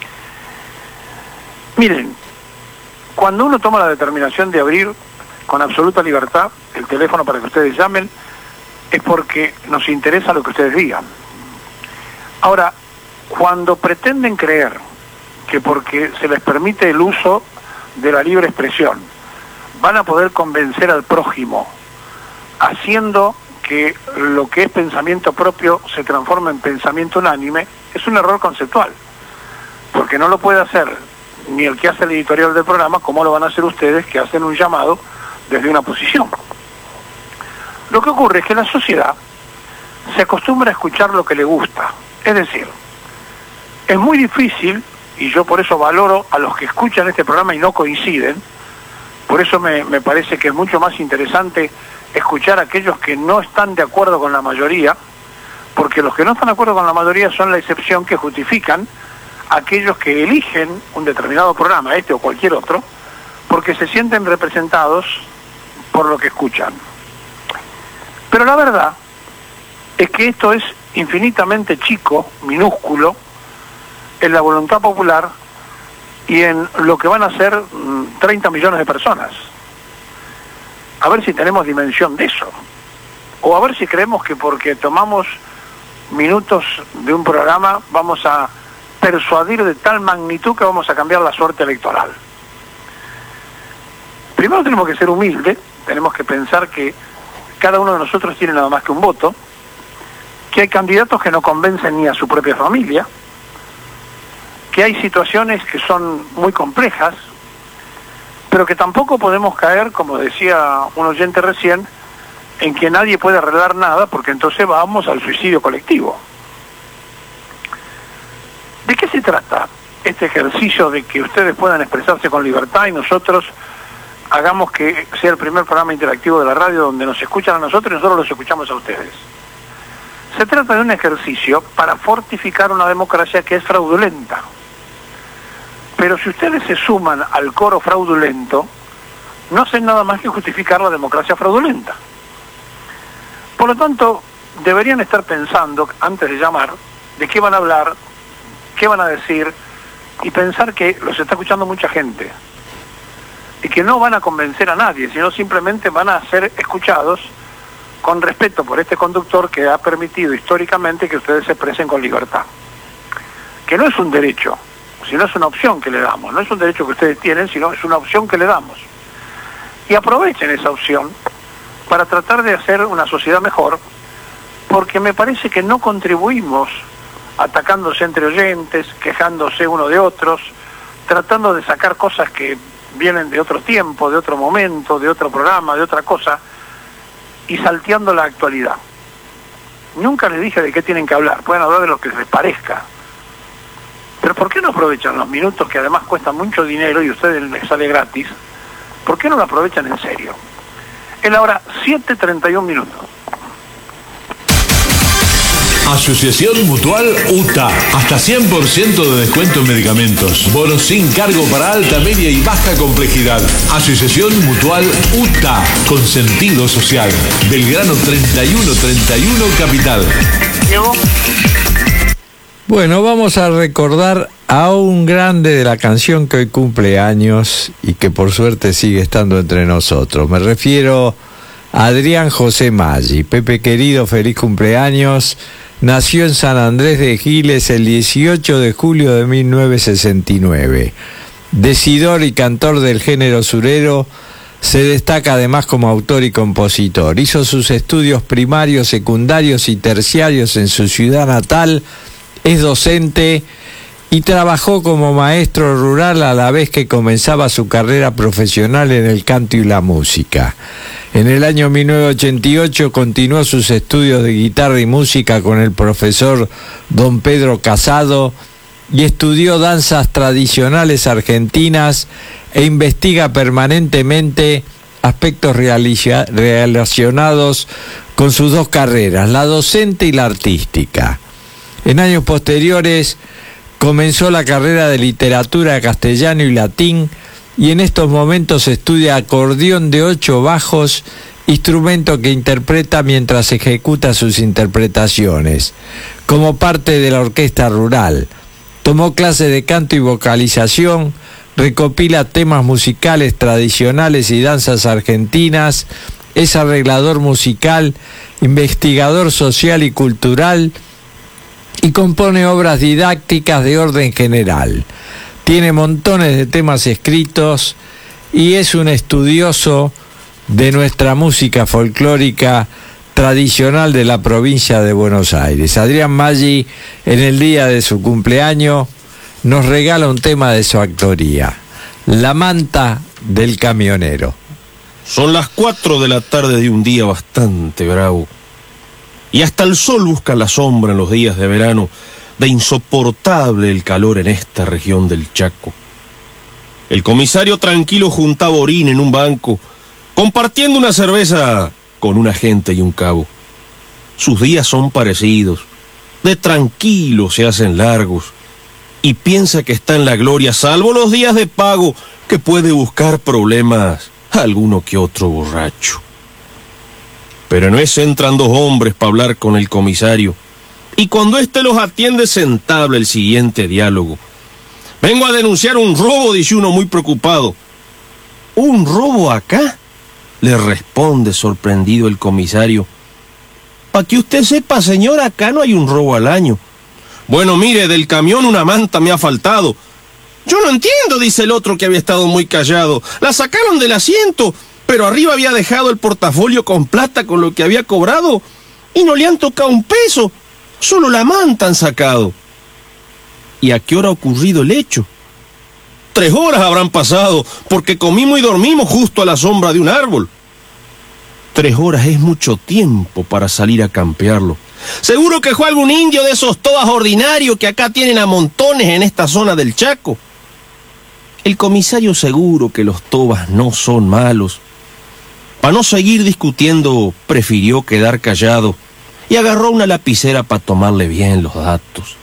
Miren, cuando uno toma la determinación de abrir con absoluta libertad el teléfono para que ustedes llamen, es porque nos interesa lo que ustedes digan. Ahora, cuando pretenden creer que porque se les permite el uso de la libre expresión, van a poder convencer al prójimo, haciendo que lo que es pensamiento propio se transforme en pensamiento unánime, es un error conceptual, porque no lo puede hacer ni el que hace el editorial del programa, como lo van a hacer ustedes que hacen un llamado desde una posición. Lo que ocurre es que la sociedad se acostumbra a escuchar lo que le gusta, es decir, es muy difícil, y yo por eso valoro a los que escuchan este programa y no coinciden, por eso me parece que es mucho más interesante escuchar a aquellos que no están de acuerdo con la mayoría, porque los que no están de acuerdo con la mayoría son la excepción que justifican a aquellos que eligen un determinado programa, este o cualquier otro, porque se sienten representados por lo que escuchan. Pero la verdad es que esto es infinitamente chico, minúsculo, en la voluntad popular y en lo que van a ser 30 millones de personas. A ver si tenemos dimensión de eso. O a ver si creemos que porque tomamos minutos de un programa vamos a persuadir de tal magnitud que vamos a cambiar la suerte electoral. Primero tenemos que ser humildes, tenemos que pensar que cada uno de nosotros tiene nada más que un voto, que hay candidatos que no convencen ni a su propia familia, que hay situaciones que son muy complejas, pero que tampoco podemos caer, como decía un oyente recién, en que nadie puede arreglar nada, porque entonces vamos al suicidio colectivo. ¿De qué se trata este ejercicio de que ustedes puedan expresarse con libertad y nosotros hagamos que sea el primer programa interactivo de la radio donde nos escuchan a nosotros y nosotros los escuchamos a ustedes? Se trata de un ejercicio para fortificar una democracia que es fraudulenta. Pero si ustedes se suman al coro fraudulento, no hacen nada más que justificar la democracia fraudulenta. Por lo tanto, deberían estar pensando, antes de llamar, de qué van a hablar, qué van a decir, y pensar que los está escuchando mucha gente. Y que no van a convencer a nadie, sino simplemente van a ser escuchados con respeto por este conductor que ha permitido históricamente que ustedes se expresen con libertad. Que no es un derecho, sino es una opción que le damos. No es un derecho que ustedes tienen, sino es una opción que le damos. Y aprovechen esa opción para tratar de hacer una sociedad mejor, porque me parece que no contribuimos atacándose entre oyentes, quejándose uno de otros, tratando de sacar cosas que vienen de otro tiempo, de otro momento, de otro programa, de otra cosa, y salteando la actualidad. Nunca les dije de qué tienen que hablar, pueden hablar de lo que les parezca. Pero ¿por qué no aprovechan los minutos que además cuestan mucho dinero y a ustedes les sale gratis? ¿Por qué no lo aprovechan en serio? Es la hora 7:31. Asociación Mutual UTA. Hasta 100% de descuento en medicamentos. Bonos sin cargo para alta, media y baja complejidad. Asociación Mutual UTA. Con sentido social. Belgrano 3131 Capital. Bueno, vamos a recordar a un grande de la canción que hoy cumple años y que por suerte sigue estando entre nosotros. Me refiero a Adrián José Maggi. Pepe querido, feliz cumpleaños. Nació en San Andrés de Giles el 18 de julio de 1969. Decidor y cantor del género surero, se destaca además como autor y compositor. Hizo sus estudios primarios, secundarios y terciarios en su ciudad natal, es docente y trabajó como maestro rural a la vez que comenzaba su carrera profesional en el canto y la música. En el año 1988 continuó sus estudios de guitarra y música con el profesor don Pedro Casado y estudió danzas tradicionales argentinas e investiga permanentemente aspectos relacionados con sus dos carreras, la docente y la artística. En años posteriores comenzó la carrera de literatura castellano y latín y en estos momentos estudia acordeón de 8 bajos, instrumento que interpreta mientras ejecuta sus interpretaciones. Como parte de la orquesta rural, tomó clases de canto y vocalización, recopila temas musicales tradicionales y danzas argentinas, es arreglador musical, investigador social y cultural, y compone obras didácticas de orden general. Tiene montones de temas escritos y es un estudioso de nuestra música folclórica tradicional de la provincia de Buenos Aires. Adrián Maggi, en el día de su cumpleaños, nos regala un tema de su autoría, La manta del camionero. Son las 4 de la tarde de un día bastante bravo. Y hasta el sol busca la sombra en los días de verano, de insoportable el calor en esta región del Chaco. El comisario tranquilo juntaba orín en un banco, compartiendo una cerveza con un agente y un cabo. Sus días son parecidos, de tranquilo se hacen largos, y piensa que está en la gloria, salvo los días de pago, que puede buscar problemas a alguno que otro borracho. Pero en ese entran 2 hombres para hablar con el comisario, y cuando éste los atiende se entabla el siguiente diálogo. Vengo a denunciar un robo, dice uno muy preocupado. ¿Un robo acá?, le responde sorprendido el comisario. Para que usted sepa, señor, acá no hay un robo al año. Bueno, mire, del camión una manta me ha faltado. Yo no entiendo, dice el otro que había estado muy callado. La sacaron del asiento, pero arriba había dejado el portafolio con plata con lo que había cobrado y no le han tocado un peso, solo la manta han sacado. ¿Y a qué hora ha ocurrido el hecho? 3 horas habrán pasado, porque comimos y dormimos justo a la sombra de un árbol. 3 horas es mucho tiempo para salir a campearlo. Seguro que fue algún indio de esos tobas ordinarios que acá tienen a montones en esta zona del Chaco. El comisario seguro que los tobas no son malos. Para no seguir discutiendo, prefirió quedar callado y agarró una lapicera para tomarle bien los datos.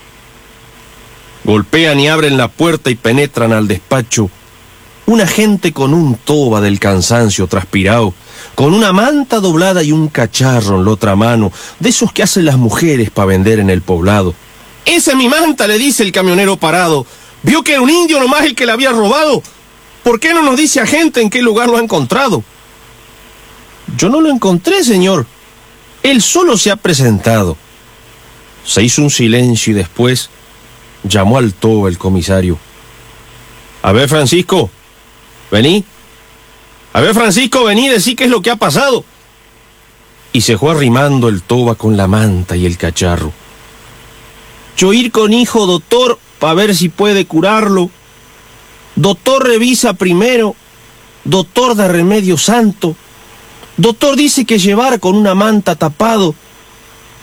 Golpean y abren la puerta y penetran al despacho un agente con un toba del cansancio transpirado, con una manta doblada y un cacharro en la otra mano, de esos que hacen las mujeres para vender en el poblado. «Esa es mi manta», le dice el camionero parado. «¿Vio que era un indio nomás el que la había robado? ¿Por qué no nos dice agente en qué lugar lo ha encontrado?» «Yo no lo encontré, señor. Él solo se ha presentado». Se hizo un silencio y después llamó al toba el comisario. «A ver, Francisco, vení. A ver, Francisco, vení, decí qué es lo que ha pasado». Y se fue arrimando el toba con la manta y el cacharro. «Yo ir con hijo, doctor, para ver si puede curarlo. Doctor revisa primero. Doctor da remedio santo. Doctor dice que llevar con una manta tapado.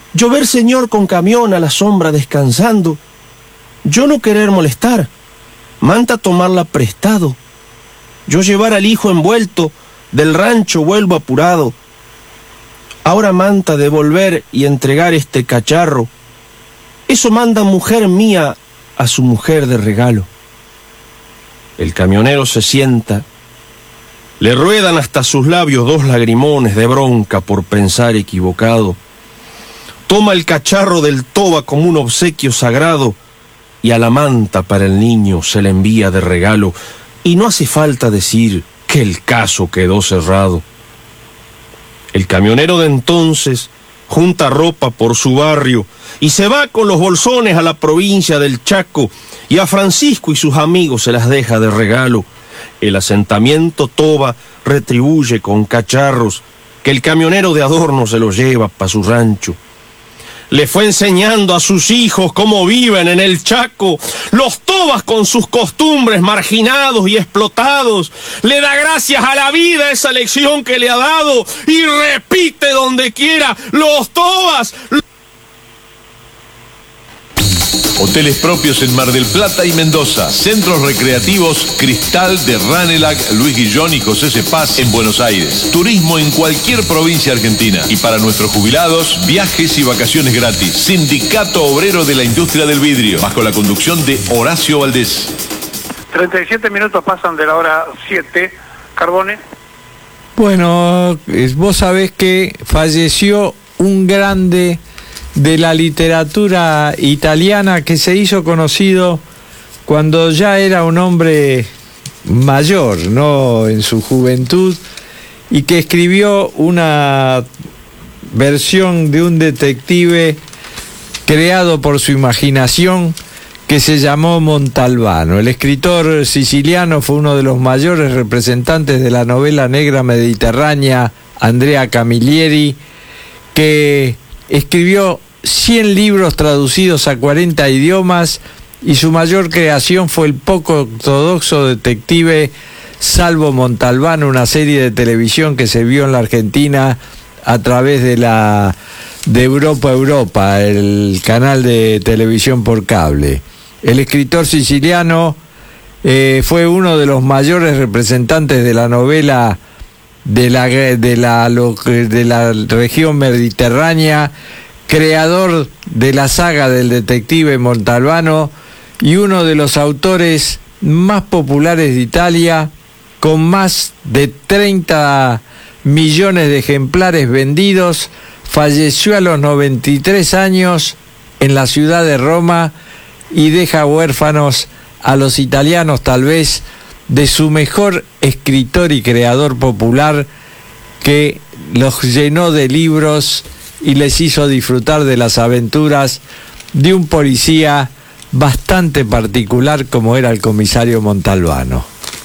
Yo ver señor con camión a la sombra descansando, yo no querer molestar, manta tomarla prestado. Yo llevar al hijo envuelto, del rancho vuelvo apurado. Ahora manta devolver y entregar este cacharro. Eso manda mujer mía a su mujer de regalo. El camionero se sienta, le ruedan hasta sus labios 2 lagrimones de bronca por pensar equivocado. Toma el cacharro del toba como un obsequio sagrado y a la manta para el niño se le envía de regalo. Y no hace falta decir que el caso quedó cerrado. El camionero de entonces junta ropa por su barrio y se va con los bolsones a la provincia del Chaco y a Francisco y sus amigos se las deja de regalo. El asentamiento Toba retribuye con cacharros que el camionero de adorno se los lleva pa' su rancho. Le fue enseñando a sus hijos cómo viven en el Chaco, los tobas con sus costumbres marginados y explotados. Le da gracias a la vida esa lección que le ha dado y repite donde quiera, los tobas. Hoteles propios en Mar del Plata y Mendoza. Centros recreativos Cristal de Ranelac, Luis Guillón y José Cepaz en Buenos Aires. Turismo en cualquier provincia argentina. Y para nuestros jubilados, viajes y vacaciones gratis. Sindicato Obrero de la Industria del Vidrio, bajo la conducción de Horacio Valdés. 37 minutos pasan de la hora 7. Carbone. Bueno, vos sabés que falleció un grande de la literatura italiana que se hizo conocido cuando ya era un hombre mayor, no en su juventud, y que escribió una versión de un detective creado por su imaginación que se llamó Montalbano. El escritor siciliano fue uno de los mayores representantes de la novela negra mediterránea, Andrea Camilleri, que escribió 100 libros traducidos a 40 idiomas y su mayor creación fue el poco ortodoxo detective Salvo Montalbano, una serie de televisión que se vio en la Argentina a través de Europa, el canal de televisión por cable. El escritor siciliano fue uno de los mayores representantes de la novela de la región mediterránea, creador de la saga del detective Montalbano y uno de los autores más populares de Italia, con más de 30 millones de ejemplares vendidos. Falleció a los 93 años en la ciudad de Roma y deja huérfanos a los italianos tal vez de su mejor escritor y creador popular, que los llenó de libros y les hizo disfrutar de las aventuras de un policía bastante particular como era el comisario Montalbano.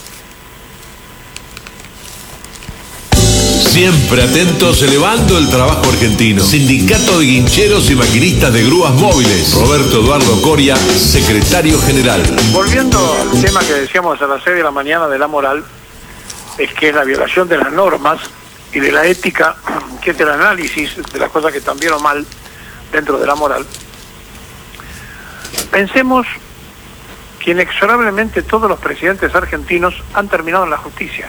Siempre atentos, elevando el trabajo argentino. Sindicato de Guincheros y Maquinistas de Grúas Móviles. Roberto Eduardo Coria, secretario general. Volviendo al tema que decíamos a las 6 de la mañana de la moral, es que la violación de las normas y de la ética, que es el análisis de las cosas que están bien o mal dentro de la moral. Pensemos que inexorablemente todos los presidentes argentinos han terminado en la justicia.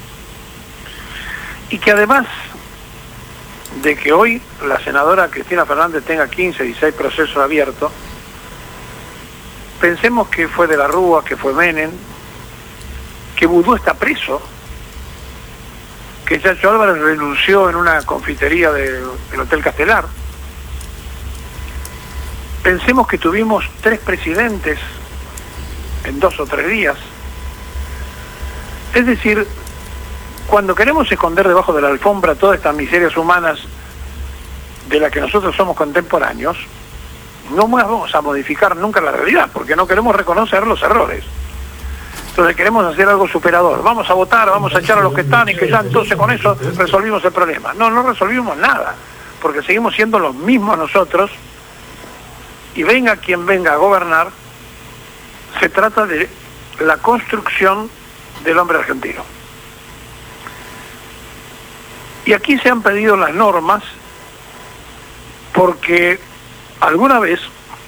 Y que además de que hoy la senadora Cristina Fernández tenga 15, 16 procesos abiertos, pensemos que fue de la Rúa, que fue Menem, que Vudú está preso, que Chacho Álvarez renunció en una confitería del Hotel Castelar. Pensemos que tuvimos 3 presidentes en 2 o 3 días. Es decir, cuando queremos esconder debajo de la alfombra todas estas miserias humanas de las que nosotros somos contemporáneos, no vamos a modificar nunca la realidad, porque no queremos reconocer los errores. Entonces queremos hacer algo superador. Vamos a votar, vamos a echar a los que están y que ya entonces con eso resolvimos el problema. No, no resolvimos nada, porque seguimos siendo los mismos nosotros, y venga quien venga a gobernar, se trata de la construcción del hombre argentino. Y aquí se han pedido las normas porque alguna vez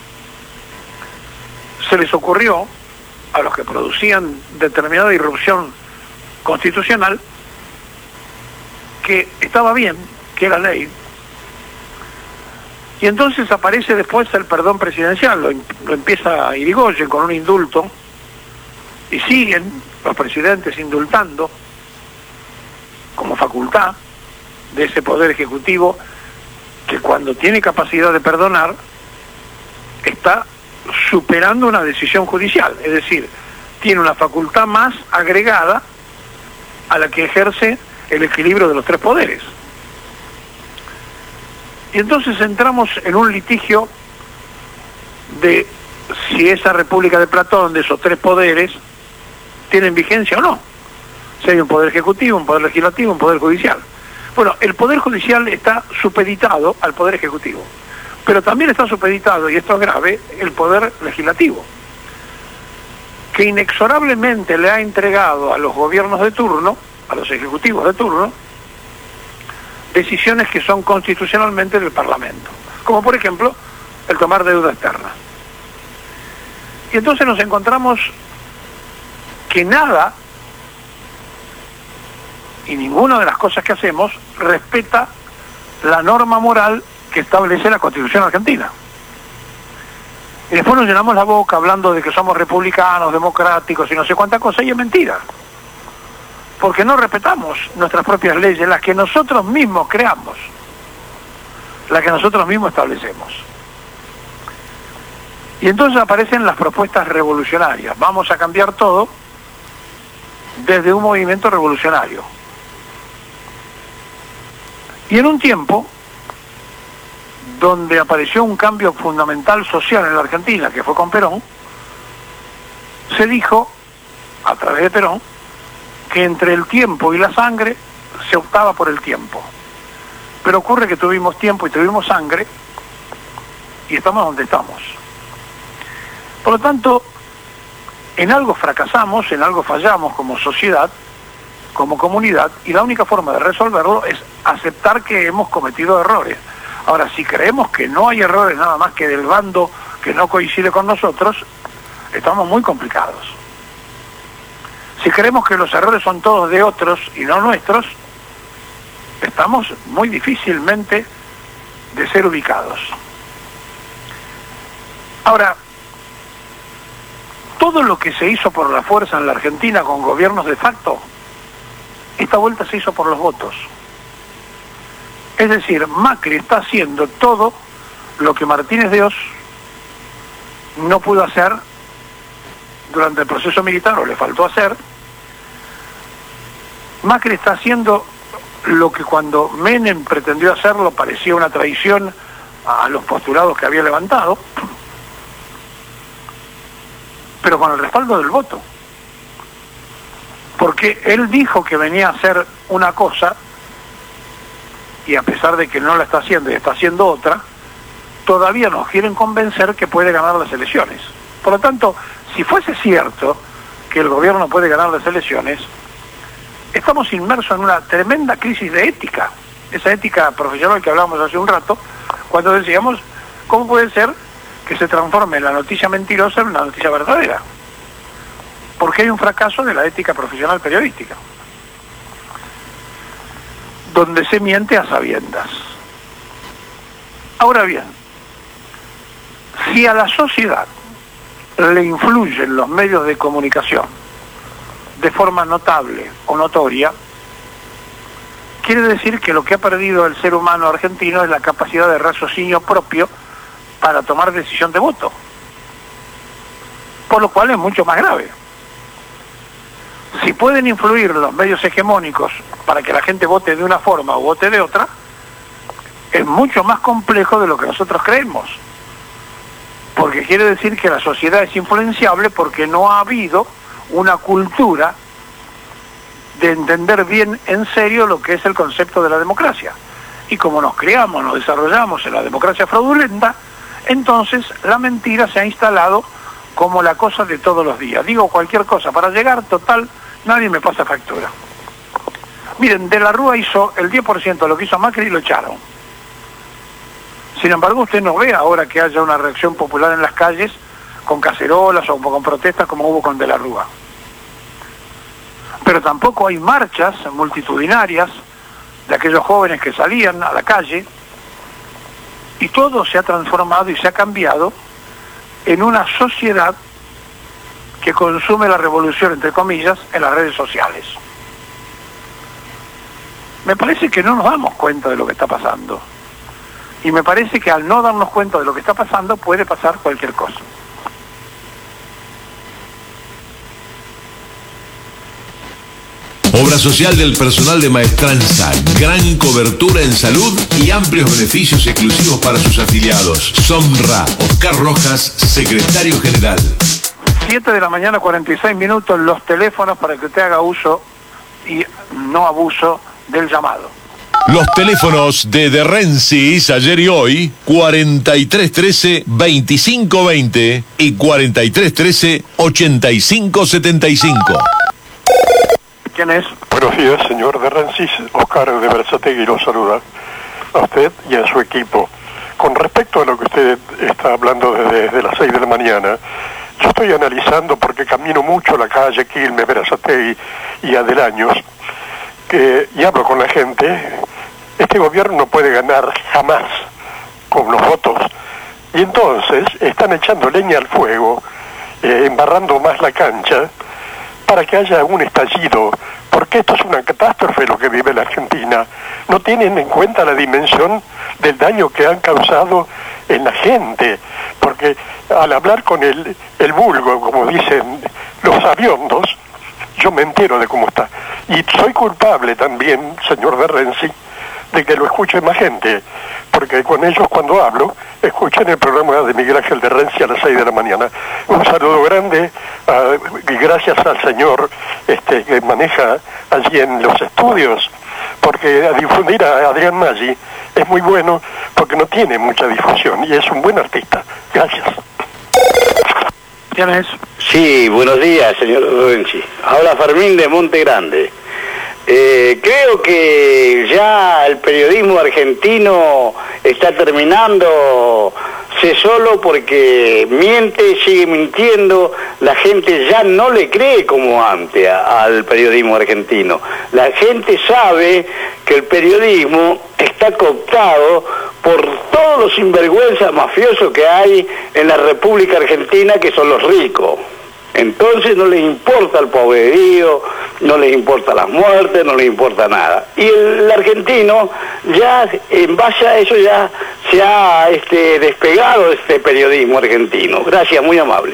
se les ocurrió a los que producían determinada irrupción constitucional que estaba bien, que era ley, y entonces aparece después el perdón presidencial, lo empieza Irigoyen con un indulto, y siguen los presidentes indultando como facultad de ese poder ejecutivo que cuando tiene capacidad de perdonar está superando una decisión judicial, es decir, tiene una facultad más agregada a la que ejerce el equilibrio de los tres poderes. Y entonces entramos en un litigio de si esa República de Platón, de esos tres poderes, tienen vigencia o no. Si hay un poder ejecutivo, un poder legislativo, un poder judicial. Bueno, el poder judicial está supeditado al poder ejecutivo, pero también está supeditado, y esto es grave, el poder legislativo, que inexorablemente le ha entregado a los gobiernos de turno, a los ejecutivos de turno, decisiones que son constitucionalmente del Parlamento, como por ejemplo el tomar deuda externa. Y entonces nos encontramos que nada y ninguna de las cosas que hacemos respeta la norma moral que establece la Constitución argentina. Y después nos llenamos la boca hablando de que somos republicanos, democráticos y no sé cuánta cosa, y es mentira. Porque no respetamos nuestras propias leyes, las que nosotros mismos creamos, las que nosotros mismos establecemos. Y entonces aparecen las propuestas revolucionarias. Vamos a cambiar todo desde un movimiento revolucionario. Y en un tiempo donde apareció un cambio fundamental social en la Argentina, que fue con Perón, se dijo, a través de Perón, que entre el tiempo y la sangre se optaba por el tiempo. Pero ocurre que tuvimos tiempo y tuvimos sangre y estamos donde estamos. Por lo tanto, en algo fracasamos, en algo fallamos como sociedad, como comunidad, y la única forma de resolverlo es aceptar que hemos cometido errores. Ahora, si creemos que no hay errores nada más que del bando que no coincide con nosotros, estamos muy complicados. Si creemos que los errores son todos de otros y no nuestros, estamos muy difícilmente de ser ubicados. Ahora, todo lo que se hizo por la fuerza en la Argentina con gobiernos de facto, esta vuelta se hizo por los votos. Es decir, Macri está haciendo todo lo que Martínez de Oz no pudo hacer durante el proceso militar, o le faltó hacer. Macri está haciendo lo que cuando Menem pretendió hacerlo parecía una traición a los postulados que había levantado, pero con el respaldo del voto. Porque él dijo que venía a hacer una cosa, y a pesar de que no la está haciendo y está haciendo otra, todavía nos quieren convencer que puede ganar las elecciones. Por lo tanto, si fuese cierto que el gobierno puede ganar las elecciones, estamos inmersos en una tremenda crisis de ética, esa ética profesional que hablábamos hace un rato, cuando decíamos, ¿cómo puede ser que se transforme la noticia mentirosa en una noticia verdadera? Porque hay un fracaso de la ética profesional periodística, donde se miente a sabiendas. Ahora bien, si a la sociedad le influyen los medios de comunicación de forma notable o notoria, quiere decir que lo que ha perdido el ser humano argentino es la capacidad de raciocinio propio para tomar decisión de voto, por lo cual es mucho más grave. Si pueden influir los medios hegemónicos para que la gente vote de una forma o vote de otra, es mucho más complejo de lo que nosotros creemos, porque quiere decir que la sociedad es influenciable porque no ha habido una cultura de entender bien en serio lo que es el concepto de la democracia. Y como nos criamos, nos desarrollamos en la democracia fraudulenta, entonces la mentira se ha instalado como la cosa de todos los días. Digo cualquier cosa para llegar, total, nadie me pasa factura. Miren, De la Rúa hizo el 10% de lo que hizo Macri y lo echaron. Sin embargo, usted no ve ahora que haya una reacción popular en las calles con cacerolas o con protestas como hubo con De la Rúa. Pero tampoco hay marchas multitudinarias de aquellos jóvenes que salían a la calle, y todo se ha transformado y se ha cambiado en una sociedad que consume la revolución, entre comillas, en las redes sociales. Me parece que no nos damos cuenta de lo que está pasando. Y me parece que al no darnos cuenta de lo que está pasando, puede pasar cualquier cosa. Obra social del personal de Maestranza, gran cobertura en salud y amplios beneficios exclusivos para sus afiliados. Sonra, Oscar Rojas, secretario general. 7 de la mañana, 46 minutos, los teléfonos para que usted haga uso y no abuso del llamado. Los teléfonos de Rensis ayer y hoy, 4313-2520 y 4313-8575. ¿Quién es? Buenos días, señor de Rensis. Oscar de Berazategui lo saluda a usted y a su equipo. Con respecto a lo que usted está hablando desde las 6 de la mañana, yo estoy analizando, porque camino mucho la calle Quilmes, Berazategui y Adelaños, y hablo con la gente. Este gobierno no puede ganar jamás con los votos, y entonces están echando leña al fuego, embarrando más la cancha para que haya un estallido, porque esto es una catástrofe lo que vive la Argentina. No tienen en cuenta la dimensión del daño que han causado en la gente, porque al hablar con el vulgo, como dicen los aviondos, yo me entero de cómo está. Y soy culpable también, señor de Renzi, de que lo escuche más gente, porque con ellos cuando hablo, escuchan el programa de Miguel Ángel de Renzi a las 6 de la mañana. Un saludo grande, y gracias al señor que maneja allí en los estudios, porque a difundir a Adrián Maggi es muy bueno, porque no tiene mucha difusión, y es un buen artista. Gracias. ¿Quién es? Sí, buenos días, señor Renzi. Habla Fermín de Monte Grande. Creo que ya el periodismo argentino está terminando solo porque miente, sigue mintiendo, la gente ya no le cree como antes al periodismo argentino. La gente sabe que el periodismo está cooptado por todos los sinvergüenzas mafiosos que hay en la República Argentina, que son los ricos. Entonces no les importa el pobrerío, no les importa las muertes, no les importa nada. Y el argentino ya, en base a eso, ya se ha despegado de este periodismo argentino. Gracias, muy amable.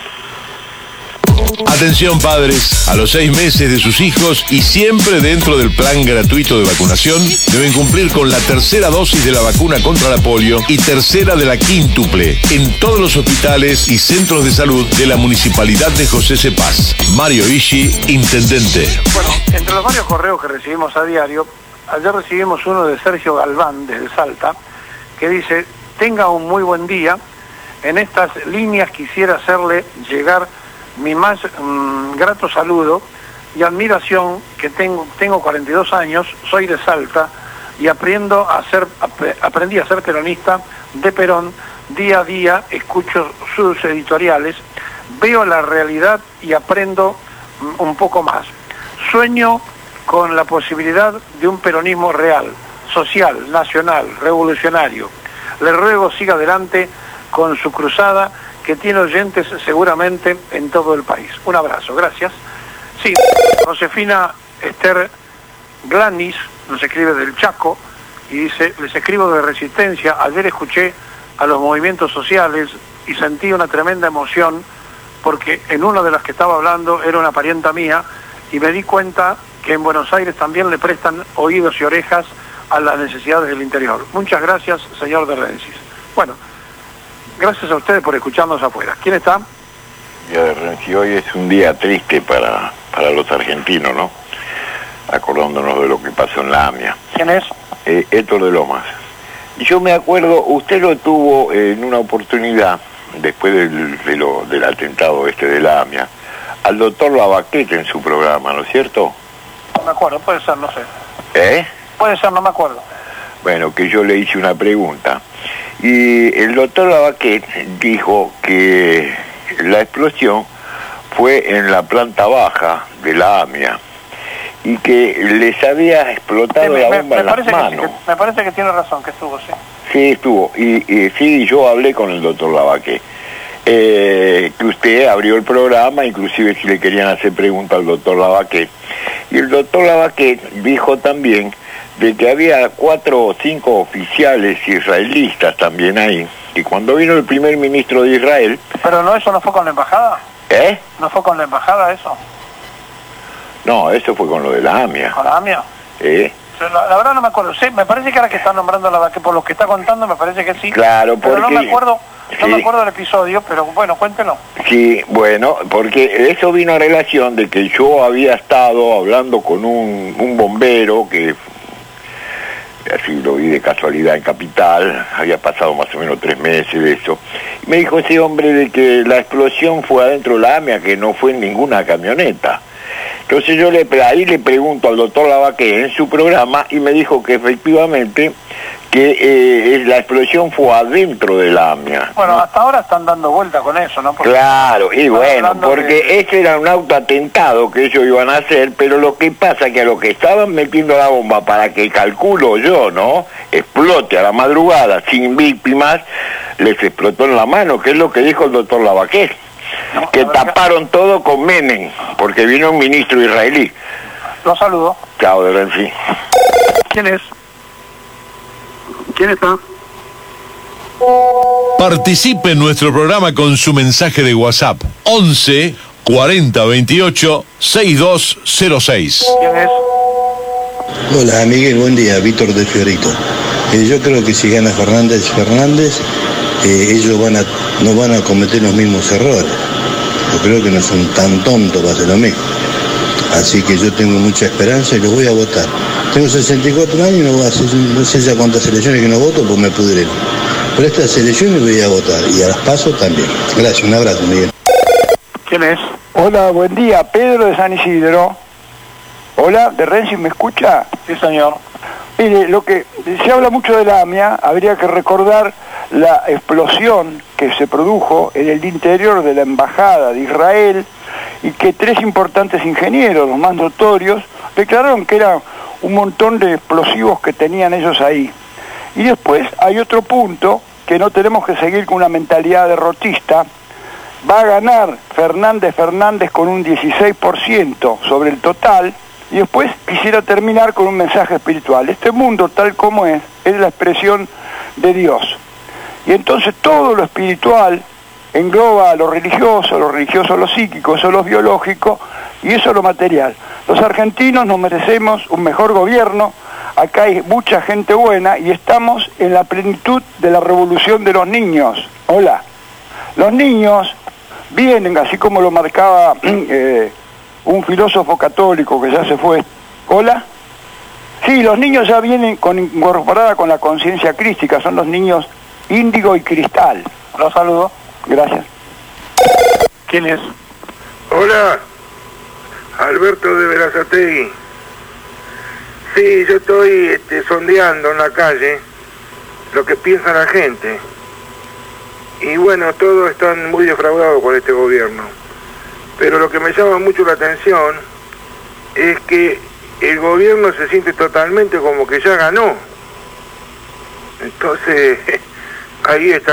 Atención padres, a los 6 meses de sus hijos y siempre dentro del plan gratuito de vacunación, deben cumplir con la tercera dosis de la vacuna contra la polio y tercera de la quíntuple en todos los hospitales y centros de salud de la Municipalidad de José C. Paz. Mario Ishi, intendente. Bueno, entre los varios correos que recibimos a diario, ayer recibimos uno de Sergio Galván desde Salta, que dice: tenga un muy buen día. En estas líneas quisiera hacerle llegar mi más grato saludo y admiración, que tengo 42 años, soy de Salta y aprendí a ser peronista de Perón. Día a día escucho sus editoriales, veo la realidad y aprendo un poco más. Sueño con la posibilidad de un peronismo real, social, nacional, revolucionario. Le ruego siga adelante con su cruzada, que tiene oyentes seguramente en todo el país. Un abrazo, gracias. Sí, Josefina Esther Glanis nos escribe del Chaco y dice: les escribo de Resistencia. Ayer escuché a los movimientos sociales y sentí una tremenda emoción, porque en una de las que estaba hablando era una parienta mía, y me di cuenta que en Buenos Aires también le prestan oídos y orejas a las necesidades del interior. Muchas gracias, señor de Rensis. Bueno, gracias a ustedes por escucharnos afuera. ¿Quién está? Ya de Renzi, hoy es un día triste para los argentinos, ¿no? Acordándonos de lo que pasó en la AMIA. ¿Quién es? Héctor de Lomas. Yo me acuerdo, usted lo tuvo en una oportunidad, después del atentado de la AMIA, al doctor Lavaquete en su programa, ¿no es cierto? No me acuerdo, puede ser, no sé. ¿Eh? Puede ser, no me acuerdo. Bueno, que yo le hice una pregunta. Y el doctor Lavaquet dijo que la explosión fue en la planta baja de la AMIA y que les había explotado la bomba en las manos. Me parece que tiene razón, que estuvo, sí. Sí, estuvo. Y sí, yo hablé con el doctor Lavaquet. Que usted abrió el programa, inclusive si le querían hacer preguntas al doctor Lavaquet. Y el doctor Lavaquet dijo también de que había 4 o 5 oficiales israelitas también ahí, y cuando vino el primer ministro de Israel... ¿Pero no, eso no fue con la embajada? ¿Eh? ¿No fue con la embajada eso? No, eso fue con lo de la AMIA. ¿Con la AMIA? La verdad no me acuerdo. Sí, me parece que ahora que está nombrando la que por lo que está contando me parece que sí. Claro, porque... Pero no me acuerdo, no me acuerdo del episodio, pero bueno, cuéntelo. Sí, bueno, porque eso vino a relación de que yo había estado hablando con un bombero que... así lo vi de casualidad en Capital, había pasado más o menos 3 meses de eso. Y me dijo ese hombre de que la explosión fue adentro de la AMIA, que no fue en ninguna camioneta. Entonces yo ahí le pregunto al doctor Lavaquet en su programa y me dijo que efectivamente que la explosión fue adentro de la AMIA. Bueno, hasta ahora están dando vuelta con eso, ¿no? Porque claro, y bueno, porque ese era un autoatentado que ellos iban a hacer, pero lo que pasa es que a los que estaban metiendo la bomba para que, calculo yo, ¿no?, explote a la madrugada sin víctimas, les explotó en la mano, que es lo que dijo el doctor Lavaquet. No, que taparon todo con Menem, porque vino un ministro israelí. Lo saludo. Chao, de Renzi. ¿Quién es? ¿Quién está? Participe en nuestro programa con su mensaje de WhatsApp. 11 40 28 6206. ¿Quién es? Hola, Miguel, buen día. Víctor de Fiorito. Yo creo que si gana Fernández, ellos no van a cometer los mismos errores. Yo creo que no son tan tontos para hacer lo mismo. Así que yo tengo mucha esperanza y los voy a votar. Tengo 64 años y no voy a hacer, no sé ya cuántas elecciones que no voto, pues me pudré. Pero estas elecciones voy a votar y a las PASO también. Gracias, un abrazo, Miguel. ¿Quién es? Hola, buen día. Pedro de San Isidro. Hola, ¿de Renzi me escucha? Sí, señor. Mire, lo que se habla mucho de la AMIA, habría que recordar la explosión que se produjo en el interior de la embajada de Israel y que 3 importantes ingenieros, los más notorios, declararon que era un montón de explosivos que tenían ellos ahí. Y después hay otro punto que no tenemos que seguir con una mentalidad derrotista. Va a ganar Fernández con un 16% sobre el total. Y después quisiera terminar con un mensaje espiritual. Este mundo, tal como es la expresión de Dios. Y entonces todo lo espiritual engloba a lo religioso lo psíquico, eso lo biológico y eso lo material. Los argentinos nos merecemos un mejor gobierno, acá hay mucha gente buena y estamos en la plenitud de la revolución de los niños. Hola. Los niños vienen, así como lo marcaba... un filósofo católico que ya se fue. ¿Hola? Sí, los niños ya vienen incorporada con la conciencia crística, son los niños índigo y cristal. Los saludo. Gracias. ¿Quién es? Hola, Alberto de Berazategui. Sí, yo estoy sondeando en la calle lo que piensa la gente. Y bueno, todos están muy defraudados con este gobierno. Pero lo que me llama mucho la atención es que el gobierno se siente totalmente como que ya ganó. Entonces, ahí está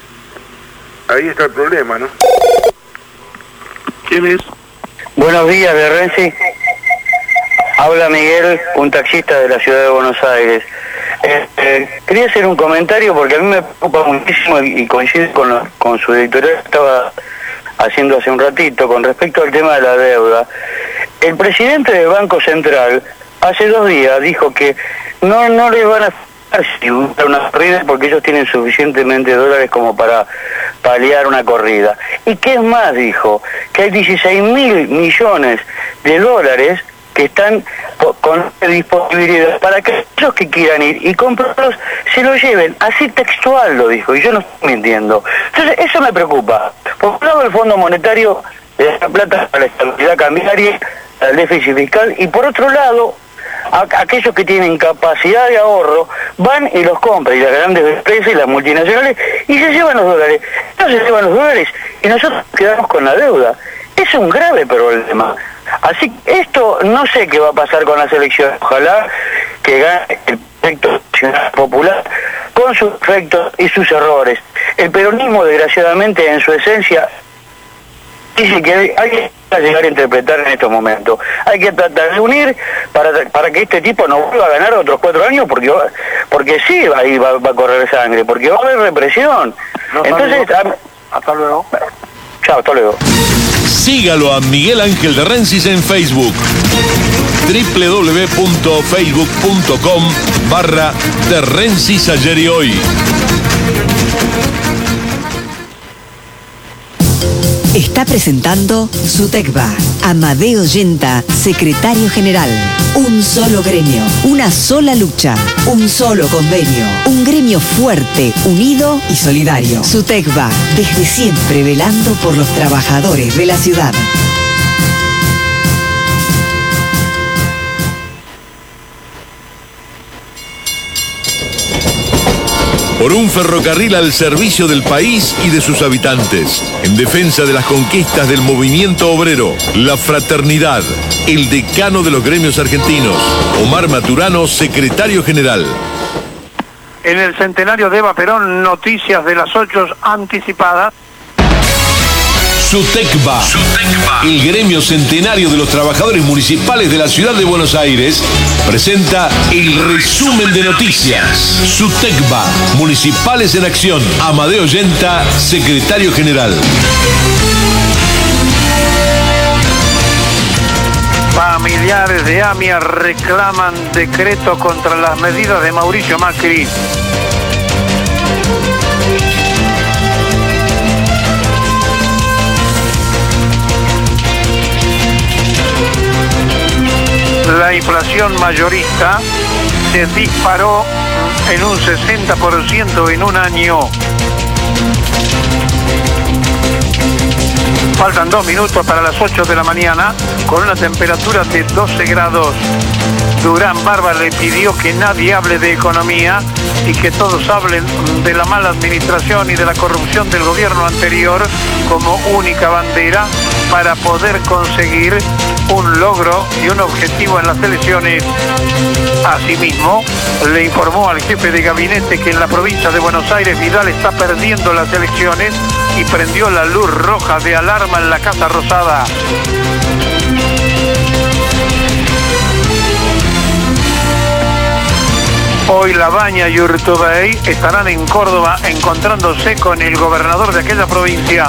el problema, ¿no? ¿Quién es? Buenos días, de Renzi. Habla Miguel, un taxista de la ciudad de Buenos Aires. Quería hacer un comentario porque a mí me preocupa muchísimo y coincide con su editorial que estaba haciendo hace un ratito con respecto al tema de la deuda. El presidente del Banco Central hace 2 días dijo que no les van a dar una corrida porque ellos tienen suficientemente dólares como para paliar una corrida. ¿Y qué es más? Dijo que hay 16.000 millones de dólares que están con disponibilidad para que aquellos que quieran ir y comprarlos se lo lleven. Así textual lo dijo, y yo no estoy mintiendo. Entonces, eso me preocupa. Por un lado, el Fondo Monetario le da plata para la estabilidad cambiaria, al déficit fiscal, y por otro lado, aquellos que tienen capacidad de ahorro van y los compran, y las grandes empresas y las multinacionales, y se llevan los dólares. Ellos se llevan los dólares y nosotros quedamos con la deuda. Es un grave problema. Así que esto no sé qué va a pasar con las elecciones. Ojalá que gane el proyecto nacional popular con sus efectos y sus errores. El peronismo, desgraciadamente, en su esencia, dice que hay que llegar a interpretar en estos momentos. Hay que tratar de unir para que este tipo no vuelva a ganar otros 4 años, porque sí, ahí va a correr sangre, porque va a haber represión. Entonces, hasta luego. Chao, hasta luego. Sígalo a Miguel Ángel de Rensis en Facebook. www.facebook.com/de Rensis ayer y hoy. Está presentando su TECVA. Amadeo Yenta, secretario general. Un solo gremio, una sola lucha, un solo convenio. Un gremio fuerte, unido y solidario. Su TECVA, desde siempre velando por los trabajadores de la ciudad. Por un ferrocarril al servicio del país y de sus habitantes, en defensa de las conquistas del movimiento obrero, la fraternidad, el decano de los gremios argentinos, Omar Maturano, secretario general. En el centenario de Eva Perón, noticias de las 8 anticipadas. SUTECVA, el gremio centenario de los trabajadores municipales de la ciudad de Buenos Aires, presenta el resumen de noticias. SUTECVA, Municipales en Acción. Amadeo Yenta, secretario general. Familiares de AMIA reclaman decreto contra las medidas de Mauricio Macri. La inflación mayorista se disparó en un 60% en un año. Faltan 2 minutos para las 8 de la mañana, con una temperatura de 12 grados. Durán Barba le pidió que nadie hable de economía y que todos hablen de la mala administración y de la corrupción del gobierno anterior como única bandera para poder conseguir un logro y un objetivo en las elecciones. Asimismo, le informó al jefe de gabinete que en la provincia de Buenos Aires Vidal está perdiendo las elecciones y prendió la luz roja de alarma en la Casa Rosada. Hoy Labaña y Urtubey estarán en Córdoba encontrándose con el gobernador de aquella provincia.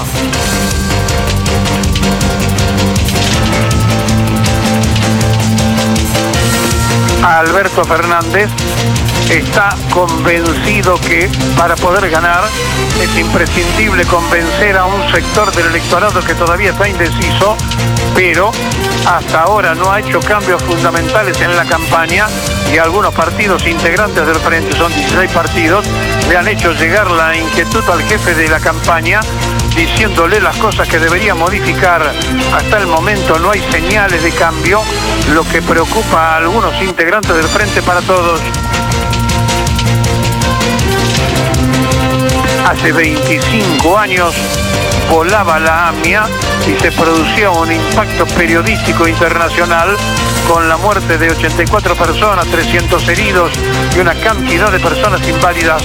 Alberto Fernández está convencido que para poder ganar es imprescindible convencer a un sector del electorado que todavía está indeciso, pero hasta ahora no ha hecho cambios fundamentales en la campaña y algunos partidos integrantes del Frente, son 16 partidos, le han hecho llegar la inquietud al jefe de la campaña diciéndole las cosas que debería modificar. Hasta el momento no hay señales de cambio, lo que preocupa a algunos integrantes del Frente para Todos. Hace 25 años volaba la AMIA y se producía un impacto periodístico internacional con la muerte de 84 personas, 300 heridos y una cantidad de personas inválidas.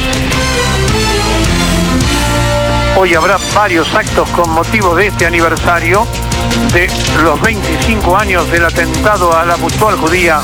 Hoy habrá varios actos con motivo de este aniversario de los 25 años del atentado a la Mutual Judía.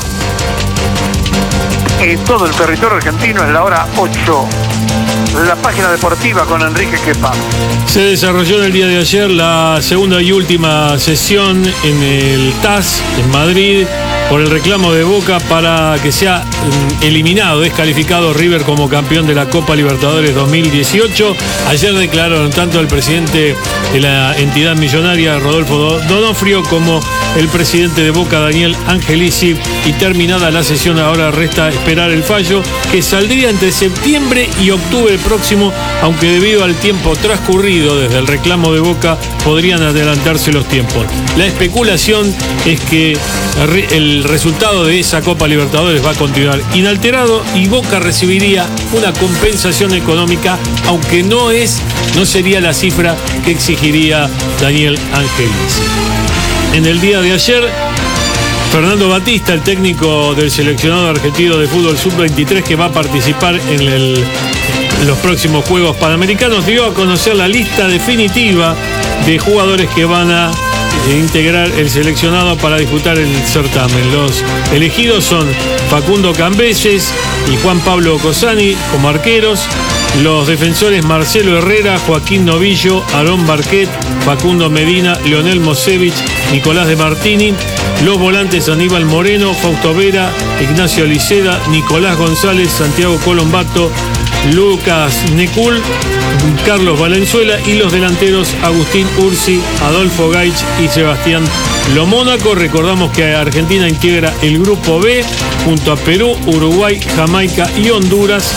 En todo el territorio argentino es la hora 8. La página deportiva con Enrique Quepa. Se desarrolló en el día de ayer la segunda y última sesión en el TAS en Madrid por el reclamo de Boca para que sea eliminado, descalificado River como campeón de la Copa Libertadores 2018. Ayer declararon tanto el presidente de la entidad millonaria, Rodolfo Donofrio, como el presidente de Boca, Daniel Angelici, y terminada la sesión ahora resta esperar el fallo que saldría entre septiembre y octubre próximo, aunque debido al tiempo transcurrido desde el reclamo de Boca podrían adelantarse los tiempos. La especulación es que el resultado de esa Copa Libertadores va a continuar inalterado y Boca recibiría una compensación económica, aunque no sería la cifra que exigiría Daniel Angelici. En el día de ayer, Fernando Batista, el técnico del seleccionado argentino de fútbol sub-23 que va a participar en los próximos Juegos Panamericanos, dio a conocer la lista definitiva de jugadores que van a integrar el seleccionado para disputar el certamen. Los elegidos son Facundo Cambelles y Juan Pablo Cosani como arqueros, los defensores Marcelo Herrera, Joaquín Novillo, Aarón Barquet, Facundo Medina, Leonel Mosevich, Nicolás de Martini, los volantes Aníbal Moreno, Fausto Vera, Ignacio Liceda, Nicolás González, Santiago Colombato, Lucas Necul, Carlos Valenzuela y los delanteros Agustín Ursi, Adolfo Gaich y Sebastián Lomónaco. Recordamos que Argentina integra el grupo B junto a Perú, Uruguay, Jamaica y Honduras.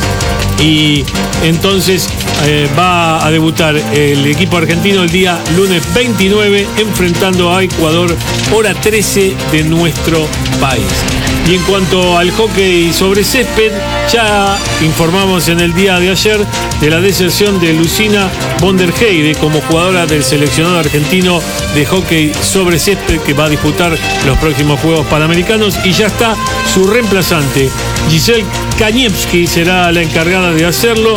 Y entonces va a debutar el equipo argentino el día lunes 29 enfrentando a Ecuador, hora 13 de nuestro país. Y en cuanto al hockey sobre césped, ya informamos en el día de ayer de la deserción de Lucina von der Heide como jugadora del seleccionado argentino de hockey sobre césped que va a disputar los próximos Juegos Panamericanos, y ya está su reemplazante. Giselle Kaniewski será la encargada de hacerlo.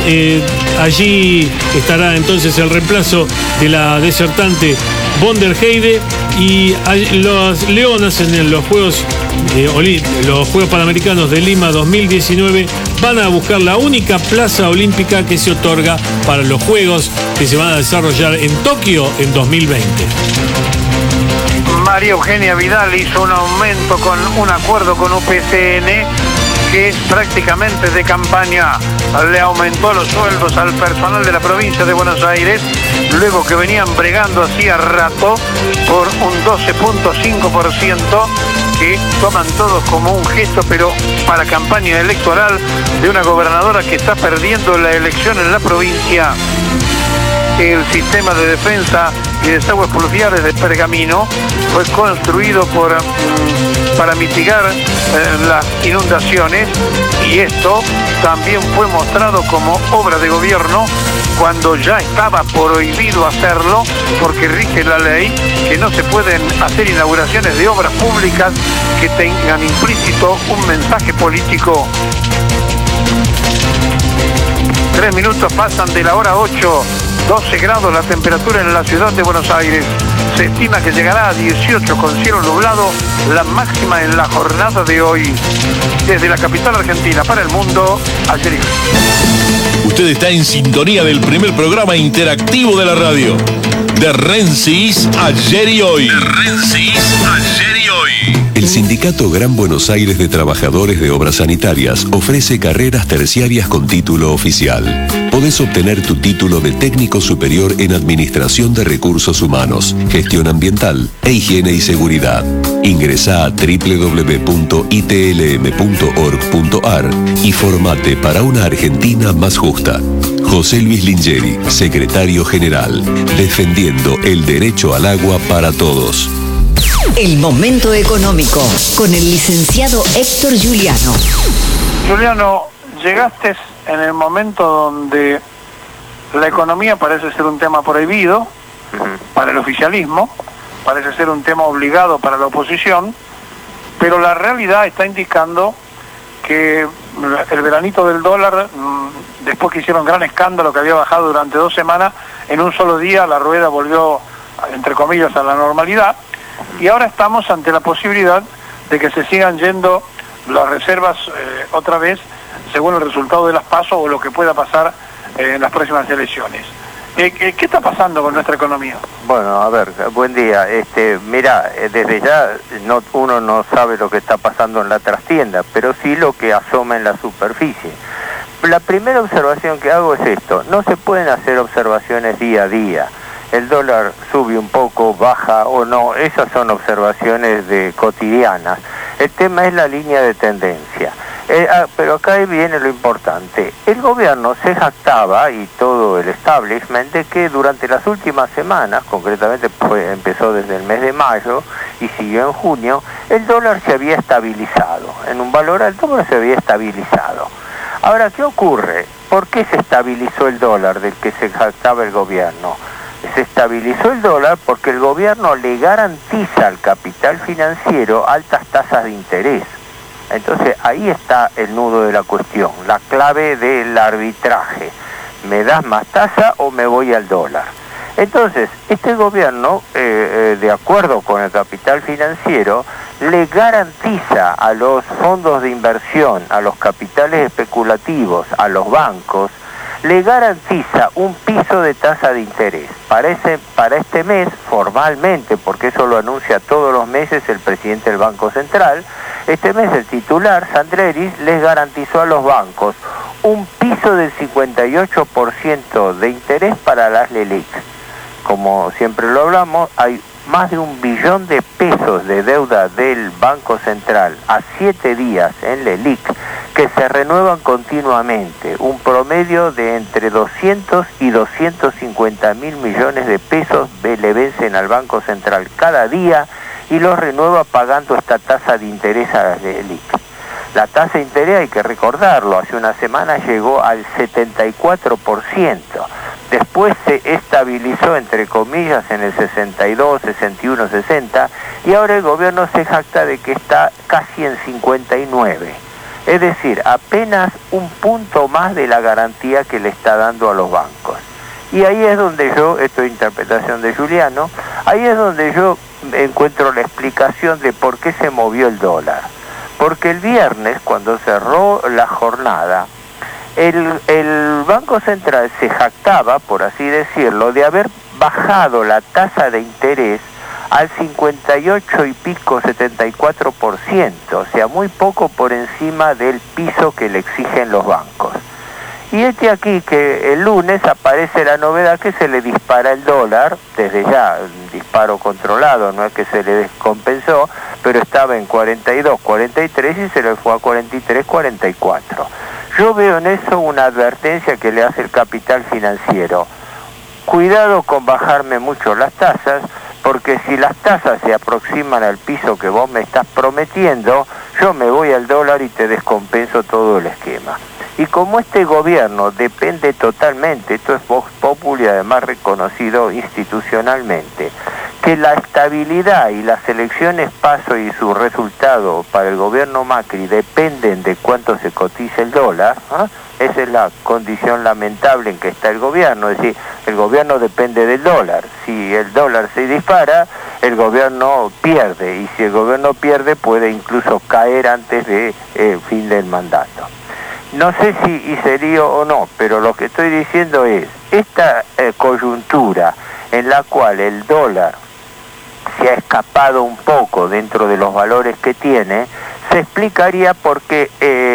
Allí estará entonces el reemplazo de la desertante von der Heide, y los leonas en los Juegos Panamericanos de Lima 2019 van a buscar la única plaza olímpica que se otorga para los Juegos que se van a desarrollar en Tokio en 2020. María Eugenia Vidal hizo un aumento con un acuerdo con UPCN que prácticamente de campaña. Le aumentó los sueldos al personal de la provincia de Buenos Aires, luego que venían bregando hacía rato por un 12.5%, que toman todos como un gesto, pero para campaña electoral de una gobernadora que está perdiendo la elección en la provincia. El sistema de defensa y desagües pluviales de Pergamino fue construido para mitigar las inundaciones, y esto también fue mostrado como obra de gobierno cuando ya estaba prohibido hacerlo, porque rige la ley que no se pueden hacer inauguraciones de obras públicas que tengan implícito un mensaje político. 3 minutos pasan de la hora 8. 12 grados la temperatura en la ciudad de Buenos Aires. Se estima que llegará a 18 con cielo nublado, la máxima en la jornada de hoy. Desde la capital argentina para el mundo, Ayer y Hoy. Usted está en sintonía del primer programa interactivo de la radio. De Rensis, Ayer y Hoy. De Rensis, Ayer y Hoy. El Sindicato Gran Buenos Aires de Trabajadores de Obras Sanitarias ofrece carreras terciarias con título oficial. Podés obtener tu título de técnico superior en Administración de Recursos Humanos, Gestión Ambiental e Higiene y Seguridad. Ingresá a www.itlm.org.ar y formate para una Argentina más justa. José Luis Lingeri, Secretario General, defendiendo el derecho al agua para todos. El momento económico con el licenciado Héctor Giuliano. Giuliano, llegaste en el momento donde la economía parece ser un tema prohibido para el oficialismo, parece ser un tema obligado para la oposición, pero la realidad está indicando que el veranito del dólar, después que hicieron gran escándalo que había bajado durante 2 semanas, en un solo día la rueda volvió, entre comillas, a la normalidad, y ahora estamos ante la posibilidad de que se sigan yendo las reservas otra vez, según el resultado de las PASO o lo que pueda pasar en las próximas elecciones. ¿Qué está pasando con nuestra economía? Bueno, a ver, buen día. Mira, desde ya uno no sabe lo que está pasando en la trastienda, pero sí lo que asoma en la superficie. La primera observación que hago es esto: no se pueden hacer observaciones día a día. El dólar sube un poco, baja o no, esas son observaciones cotidianas. El tema es la línea de tendencia. Pero acá viene lo importante. El gobierno se jactaba, y todo el establishment, de que durante las últimas semanas, concretamente empezó desde el mes de mayo y siguió en junio, el dólar se había estabilizado. En un valor alto, pero se había estabilizado. Ahora, ¿qué ocurre? ¿Por qué se estabilizó el dólar del que se jactaba el gobierno? Se estabilizó el dólar porque el gobierno le garantiza al capital financiero altas tasas de interés. Entonces ahí está el nudo de la cuestión, la clave del arbitraje. ¿Me das más tasa o me voy al dólar? Entonces, este gobierno, de acuerdo con el capital financiero, le garantiza a los fondos de inversión, a los capitales especulativos, a los bancos, le garantiza un piso de tasa de interés. Para este mes, formalmente, porque eso lo anuncia todos los meses el presidente del Banco Central, este mes el titular, Sandreris, les garantizó a los bancos un piso del 58% de interés para las LELIQ. Como siempre lo hablamos, hay más de 1 billón de pesos de deuda del Banco Central a 7 días en LELIQ, que se renuevan continuamente, un promedio de entre 200 y 250 mil millones de pesos le vencen al Banco Central cada día y los renueva pagando esta tasa de interés a las LELIQ. La tasa de interés, hay que recordarlo, hace una semana llegó al 74%, después se estabilizó, entre comillas, en el 62, 61, 60, y ahora el gobierno se jacta de que está casi en 59. Es decir, apenas un punto más de la garantía que le está dando a los bancos. Y ahí es donde yo, esto es interpretación de Giuliano, ahí es donde yo encuentro la explicación de por qué se movió el dólar. Porque el viernes, cuando cerró la jornada, el Banco Central se jactaba, por así decirlo, de haber bajado la tasa de interés al 58 y pico, 74%, o sea, muy poco por encima del piso que le exigen los bancos. Y aquí que el lunes aparece la novedad que se le dispara el dólar, desde ya, un disparo controlado, no es que se le descompensó, pero estaba en 42, 43 y se le fue a 43, 44. Yo veo en eso una advertencia que le hace el capital financiero. Cuidado con bajarme mucho las tasas, porque si las tasas se aproximan al piso que vos me estás prometiendo, yo me voy al dólar y te descompenso todo el esquema. Y como este gobierno depende totalmente, esto es Vox Populi, además reconocido institucionalmente, que la estabilidad y las elecciones PASO y su resultado para el gobierno Macri dependen de cuánto se cotiza el dólar, esa es la condición lamentable en que está el gobierno, es decir, el gobierno depende del dólar. Si el dólar se dispara, el gobierno pierde, y si el gobierno pierde puede incluso caer antes de fin del mandato. No sé si sería o no, pero lo que estoy diciendo es, esta coyuntura en la cual el dólar se ha escapado un poco dentro de los valores que tiene, se explicaría porque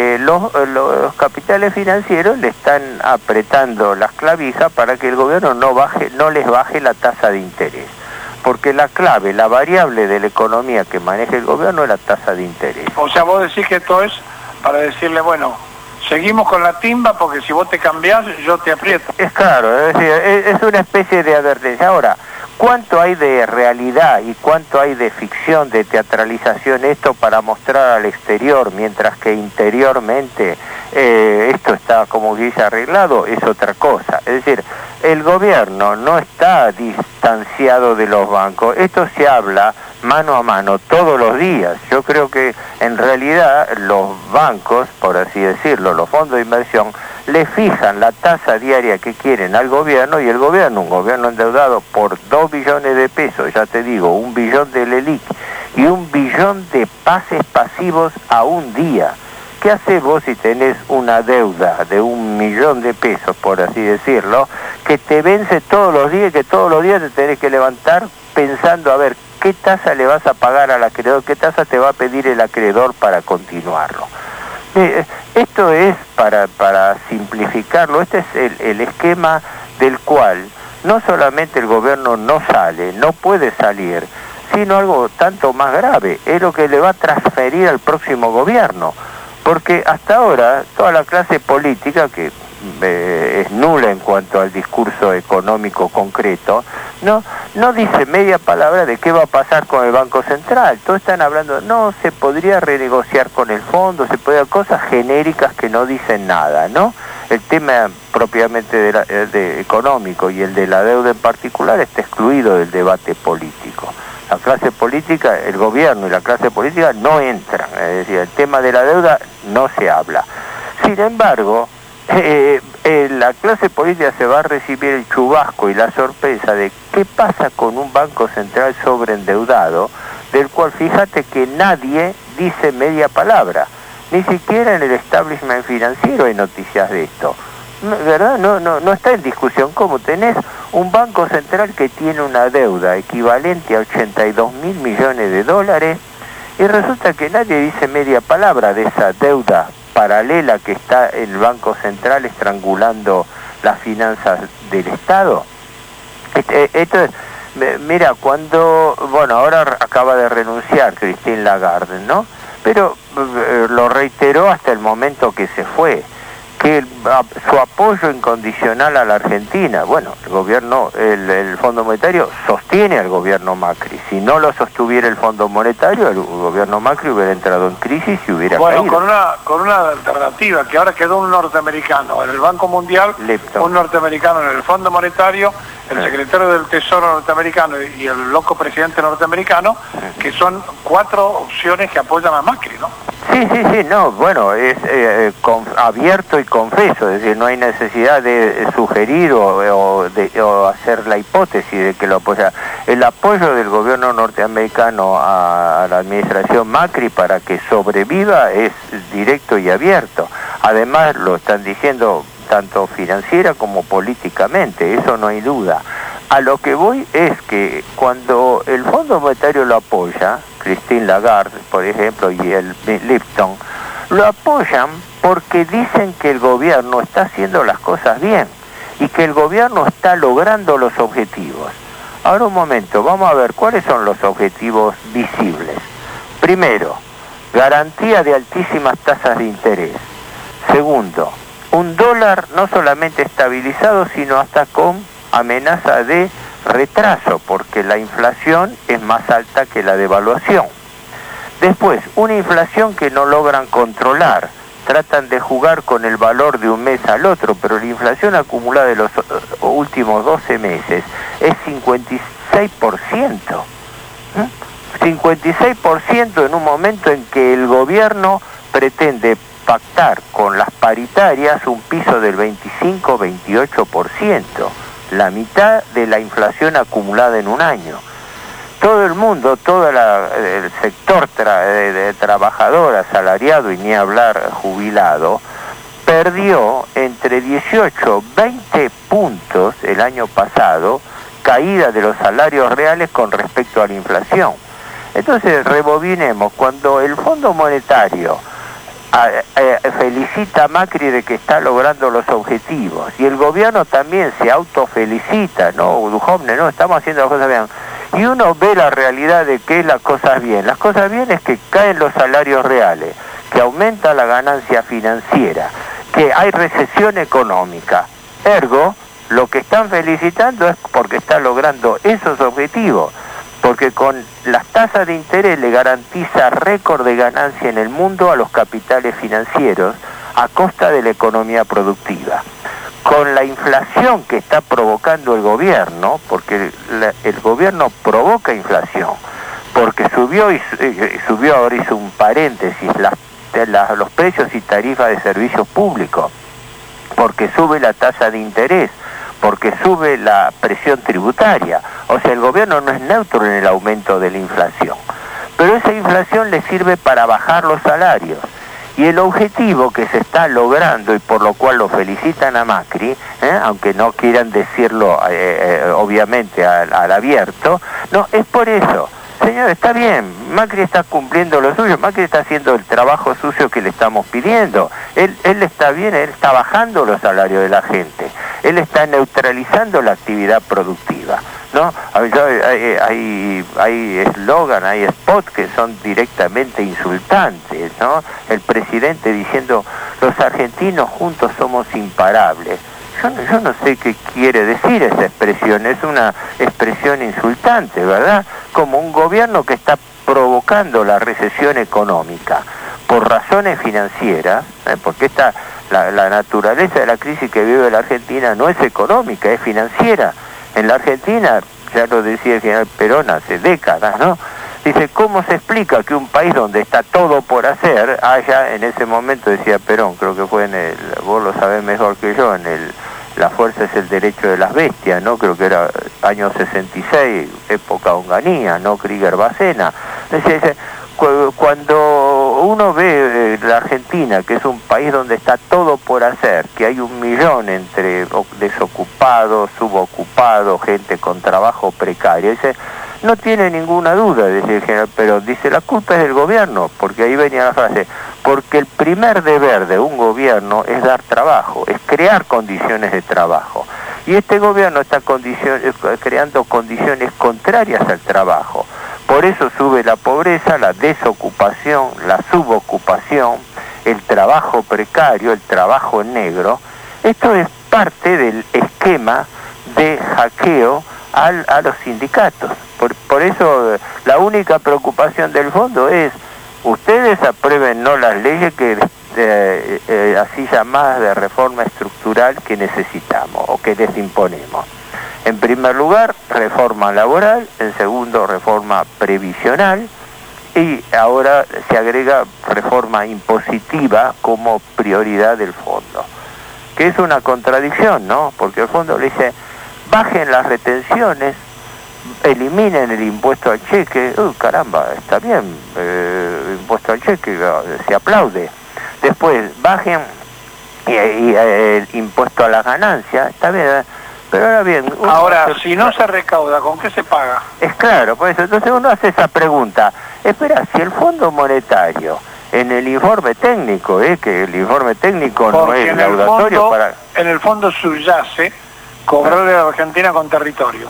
los capitales financieros le están apretando las clavijas para que el gobierno no les baje la tasa de interés. Porque la clave, la variable de la economía que maneja el gobierno es la tasa de interés. O sea, vos decís que esto es para decirle, bueno, seguimos con la timba porque si vos te cambiás, yo te aprieto. Es claro, es decir, es una especie de advertencia. Ahora, ¿cuánto hay de realidad y cuánto hay de ficción, de teatralización esto para mostrar al exterior, mientras que interiormente esto está, como dice, arreglado? Es otra cosa. Es decir, el gobierno no está distanciado de los bancos. Esto se habla mano a mano todos los días. Yo creo que en realidad los bancos, por así decirlo, los fondos de inversión, le fijan la tasa diaria que quieren al gobierno, y el gobierno, un gobierno endeudado por 2 billones de pesos, ya te digo, 1 billón de LELIQ y 1 billón de pases pasivos a un día. ¿Qué haces vos si tenés una deuda de 1 millón de pesos, por así decirlo, que te vence todos los días, que todos los días te tenés que levantar pensando a ver qué tasa le vas a pagar al acreedor, qué tasa te va a pedir el acreedor para continuarlo? Esto es, para simplificarlo, este es el esquema del cual no solamente el gobierno no sale, no puede salir, sino algo tanto más grave, es lo que le va a transferir al próximo gobierno. Porque hasta ahora toda la clase política, que es nula en cuanto al discurso económico concreto, no dice media palabra de qué va a pasar con el Banco Central. Todos están hablando, no, se podría renegociar con el fondo, se podría, cosas genéricas que no dicen nada, ¿no? El tema propiamente de económico y el de la deuda en particular está excluido del debate político. La clase política, el gobierno y la clase política no entran, es decir, el tema de la deuda no se habla. Sin embargo, la clase política se va a recibir el chubasco y la sorpresa de qué pasa con un Banco Central sobreendeudado, del cual fíjate que nadie dice media palabra, ni siquiera en el establishment financiero hay noticias de esto, ¿verdad? No está en discusión. ¿Cómo tenés un Banco Central que tiene una deuda equivalente a 82.000 millones de dólares y resulta que nadie dice media palabra de esa deuda paralela que está en el Banco Central estrangulando las finanzas del Estado? Esto es, mira, ahora acaba de renunciar Christine Lagarde, ¿no? Pero lo reiteró hasta el momento que se fue, que su apoyo incondicional a la Argentina. Bueno, el gobierno, el Fondo Monetario sostiene al gobierno Macri. Si no lo sostuviera el Fondo Monetario, el gobierno Macri hubiera entrado en crisis y hubiera caído. Con una alternativa, que ahora quedó un norteamericano en el Banco Mundial, Lipton. Un norteamericano en el Fondo Monetario, el secretario del Tesoro norteamericano y el loco presidente norteamericano, que son 4 opciones que apoyan a Macri, ¿no? Sí, no, bueno, es abierto y confeso, es decir, no hay necesidad de sugerir o hacer la hipótesis de que lo apoya. El apoyo del gobierno norteamericano a la administración Macri para que sobreviva es directo y abierto. Además, lo están diciendo tanto financiera como políticamente, eso no hay duda. A lo que voy es que cuando el Fondo Monetario lo apoya, Christine Lagarde, por ejemplo, y el Lipton, lo apoyan porque dicen que el gobierno está haciendo las cosas bien y que el gobierno está logrando los objetivos. Ahora un momento, vamos a ver cuáles son los objetivos visibles. Primero, garantía de altísimas tasas de interés. Segundo, un dólar no solamente estabilizado, sino hasta con amenaza de retraso, porque la inflación es más alta que la devaluación. Después, una inflación que no logran controlar, tratan de jugar con el valor de un mes al otro, pero la inflación acumulada de los últimos 12 meses es 56%. 56% en un momento en que el gobierno pretende pactar con las paritarias un piso del 25-28%, la mitad de la inflación acumulada en un año. Todo el mundo, el sector de trabajador, asalariado y ni hablar jubilado, perdió entre 18 y 20 puntos el año pasado, caída de los salarios reales con respecto a la inflación. Entonces, rebobinemos, cuando el Fondo Monetario felicita a Macri de que está logrando los objetivos y el gobierno también se autofelicita, no, Duhovne, no, estamos haciendo las cosas bien, y uno ve la realidad de que las cosas bien es que caen los salarios reales, que aumenta la ganancia financiera, que hay recesión económica, ergo lo que están felicitando es porque está logrando esos objetivos, porque con las tasas de interés le garantiza récord de ganancia en el mundo a los capitales financieros a costa de la economía productiva. Con la inflación que está provocando el gobierno, porque el gobierno provoca inflación, porque subió, ahora hizo un paréntesis, los precios y tarifas de servicios públicos, porque sube la tasa de interés, porque sube la presión tributaria. O sea, el gobierno no es neutro en el aumento de la inflación. Pero esa inflación le sirve para bajar los salarios. Y el objetivo que se está logrando, y por lo cual lo felicitan a Macri, aunque no quieran decirlo obviamente al abierto, no, es por eso. Señor, está bien, Macri está cumpliendo lo suyo, Macri está haciendo el trabajo sucio que le estamos pidiendo. Él está bien, él está bajando los salarios de la gente. él está neutralizando la actividad productiva, ¿no? Hay eslogan, hay spots que son directamente insultantes, ¿no? El presidente diciendo, los argentinos juntos somos imparables. Yo no sé qué quiere decir esa expresión, es una expresión insultante, ¿verdad? Como un gobierno que está provocando la recesión económica por razones financieras, porque la naturaleza de la crisis que vive la Argentina no es económica, es financiera. En la Argentina, ya lo decía el general Perón hace décadas, ¿no? Dice, ¿cómo se explica que un país donde está todo por hacer haya, en ese momento decía Perón, creo que fue vos lo sabés mejor que yo, la fuerza es el derecho de las bestias, ¿no? Creo que era año 66, época Onganía, ¿no? Krieger-Bacena. Dice, cuando uno ve la Argentina, que es un país donde está todo por hacer, que hay 1 millón entre desocupados, subocupados, gente con trabajo precario, dice, no tiene ninguna duda, decía el general Perón, dice, la culpa es del gobierno, porque ahí venía la frase, porque el primer deber de un gobierno es dar trabajo, es crear condiciones de trabajo, y este gobierno está creando condiciones contrarias al trabajo. Por eso sube la pobreza, la desocupación, la subocupación, el trabajo precario, el trabajo negro. Esto es parte del esquema de hackeo a los sindicatos. Por eso la única preocupación del fondo es, ustedes aprueben no las leyes que así llamadas de reforma estructural que necesitamos o que les imponemos. En primer lugar, reforma laboral, en segundo, reforma previsional, y ahora se agrega reforma impositiva como prioridad del fondo, que es una contradicción, ¿no? Porque el fondo le dice, bajen las retenciones, eliminen el impuesto al cheque, caramba, está bien, impuesto al cheque, se aplaude. Después, bajen y el impuesto a las ganancias, está bien, pero ahora bien... Ahora, si no se recauda, ¿con qué se paga? Es claro, por eso, entonces uno hace esa pregunta, espera, si el Fondo Monetario, en el informe técnico, que el informe técnico no es laudatorio para... En el fondo subyace cobrarle a la Argentina con territorio.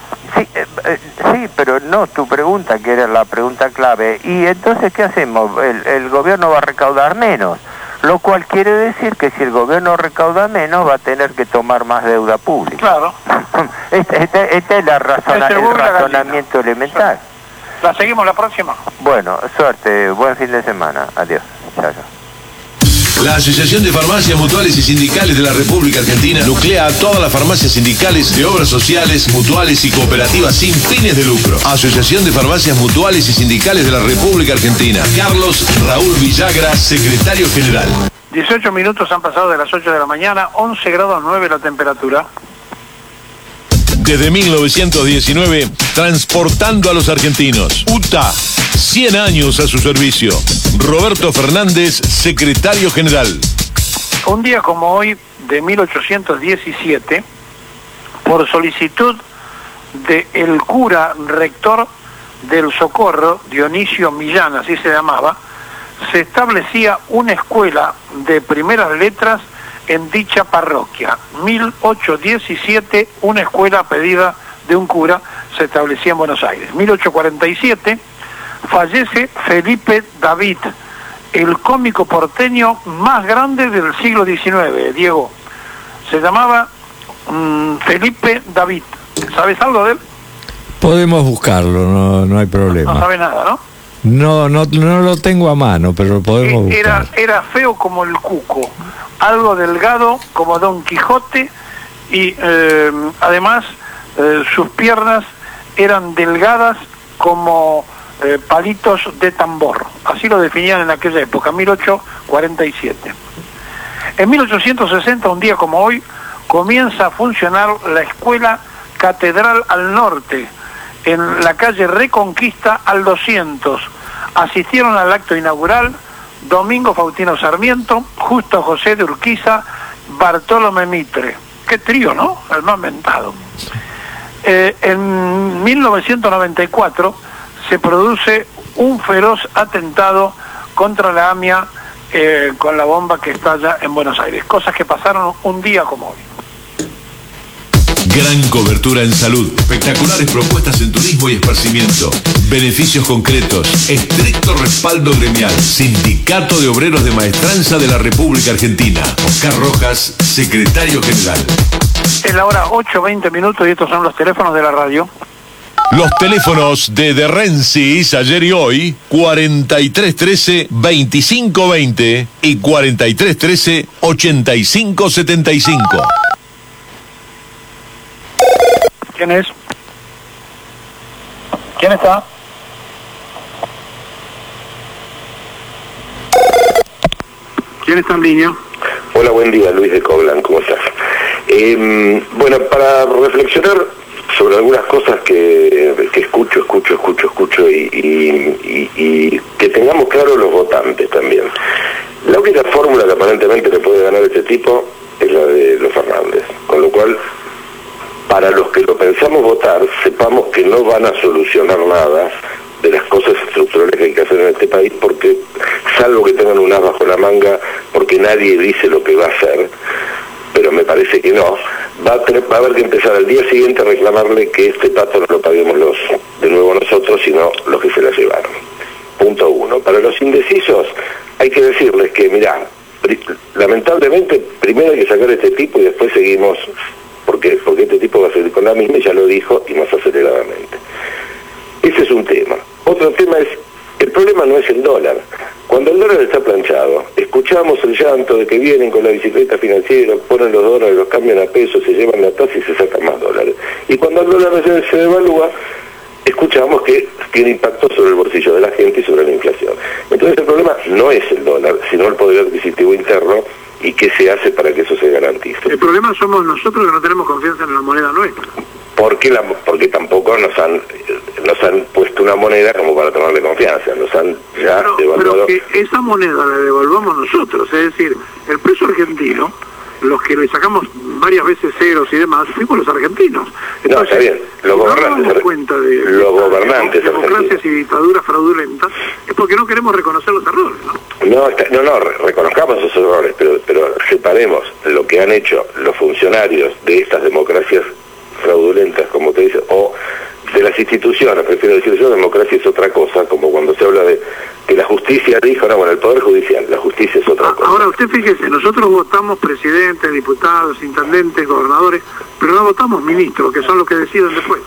Sí, pero no tu pregunta, que era la pregunta clave. Y entonces, ¿qué hacemos? El gobierno va a recaudar menos, lo cual quiere decir que si el gobierno recauda menos va a tener que tomar más deuda pública. Claro. Este es el razonamiento elemental. ¿La seguimos la próxima? Bueno, suerte, buen fin de semana. Adiós. Chao. La Asociación de Farmacias Mutuales y Sindicales de la República Argentina nuclea a todas las farmacias sindicales de obras sociales, mutuales y cooperativas sin fines de lucro. Asociación de Farmacias Mutuales y Sindicales de la República Argentina. Carlos Raúl Villagra, secretario general. 18 minutos han pasado de las 8 de la mañana, 11 grados 9 la temperatura. Desde 1919, transportando a los argentinos. UTA, 100 años a su servicio. Roberto Fernández, secretario general. Un día como hoy, de 1817, por solicitud del cura rector del Socorro, Dionisio Millán, así se llamaba, se establecía una escuela de primeras letras en dicha parroquia. 1817, una escuela a pedida de un cura se establecía en Buenos Aires. 1847, fallece Felipe David, el cómico porteño más grande del siglo XIX, Diego. Se llamaba Felipe David. ¿Sabes algo de él? Podemos buscarlo, no hay problema. No sabe nada, ¿no? No lo tengo a mano, pero lo podemos buscar. Era feo como el cuco, algo delgado como Don Quijote y además sus piernas eran delgadas como palitos de tambor. Así lo definían en aquella época, 1847. En 1860, un día como hoy, comienza a funcionar la Escuela Catedral al Norte, en la calle Reconquista al 200. Asistieron al acto inaugural Domingo Faustino Sarmiento, Justo José de Urquiza, Bartolomé Mitre. Qué trío, ¿no? El más mentado. En 1994 se produce un feroz atentado contra la AMIA con la bomba que estalla en Buenos Aires. Cosas que pasaron un día como hoy. Gran cobertura en salud, espectaculares propuestas en turismo y esparcimiento, beneficios concretos, estricto respaldo gremial, Sindicato de Obreros de Maestranza de la República Argentina. Oscar Rojas, secretario general. Es la hora 8:20 y estos son los teléfonos de la radio. Los teléfonos de Rensis ayer y hoy, 4313-2520 y 4313-8575. ¿Quién es? ¿Quién está? ¿Quién está en línea? Hola, buen día, Luis de Coblan, ¿cómo estás? Bueno, para reflexionar sobre algunas cosas que escucho y que tengamos claro los votantes también. La única fórmula que aparentemente le puede ganar este tipo es la de los Fernández, con lo cual, para los que lo pensamos votar, sepamos que no van a solucionar nada de las cosas estructurales que hay que hacer en este país, porque salvo que tengan un as bajo la manga, porque nadie dice lo que va a hacer, pero me parece que no, va a haber que empezar al día siguiente a reclamarle que este pato no lo paguemos de nuevo nosotros, sino los que se la llevaron. Punto 1. Para los indecisos hay que decirles que, mirá, lamentablemente primero hay que sacar a este tipo y después seguimos, porque este tipo va a seguir con la misma, y ya lo dijo, y más aceleradamente. Ese es un tema. Otro tema es, el problema no es el dólar. Cuando el dólar está planchado, escuchamos el llanto de que vienen con la bicicleta financiera, ponen los dólares, los cambian a pesos, se llevan la tasa y se sacan más dólares. Y cuando el dólar se devalúa, escuchamos que tiene impacto sobre el bolsillo de la gente y sobre la inflación. Entonces el problema no es el dólar, sino el poder adquisitivo interno y qué se hace para que eso se garantice. El problema somos nosotros, que no tenemos confianza en la moneda nuestra. Porque tampoco nos han puesto una moneda como para tomarle confianza, nos han ya devaluado. Pero que esa moneda la devaluamos nosotros, es decir, el peso argentino, los que le sacamos varias veces ceros y demás, fuimos los argentinos. Entonces, no, está bien, los gobernantes, de democracias y dictaduras fraudulentas, es porque no queremos reconocer los errores, ¿no? No, reconozcamos esos errores, pero separemos lo que han hecho los funcionarios de estas democracias fraudulentas, como te dice, o de las instituciones. Prefiero decir yo, democracia es otra cosa, como cuando se habla de que la justicia dijo, no, bueno, el Poder Judicial, la justicia es otra cosa. Ahora, usted fíjese, nosotros votamos presidentes, diputados, intendentes, gobernadores, pero no votamos ministros, que son los que deciden después.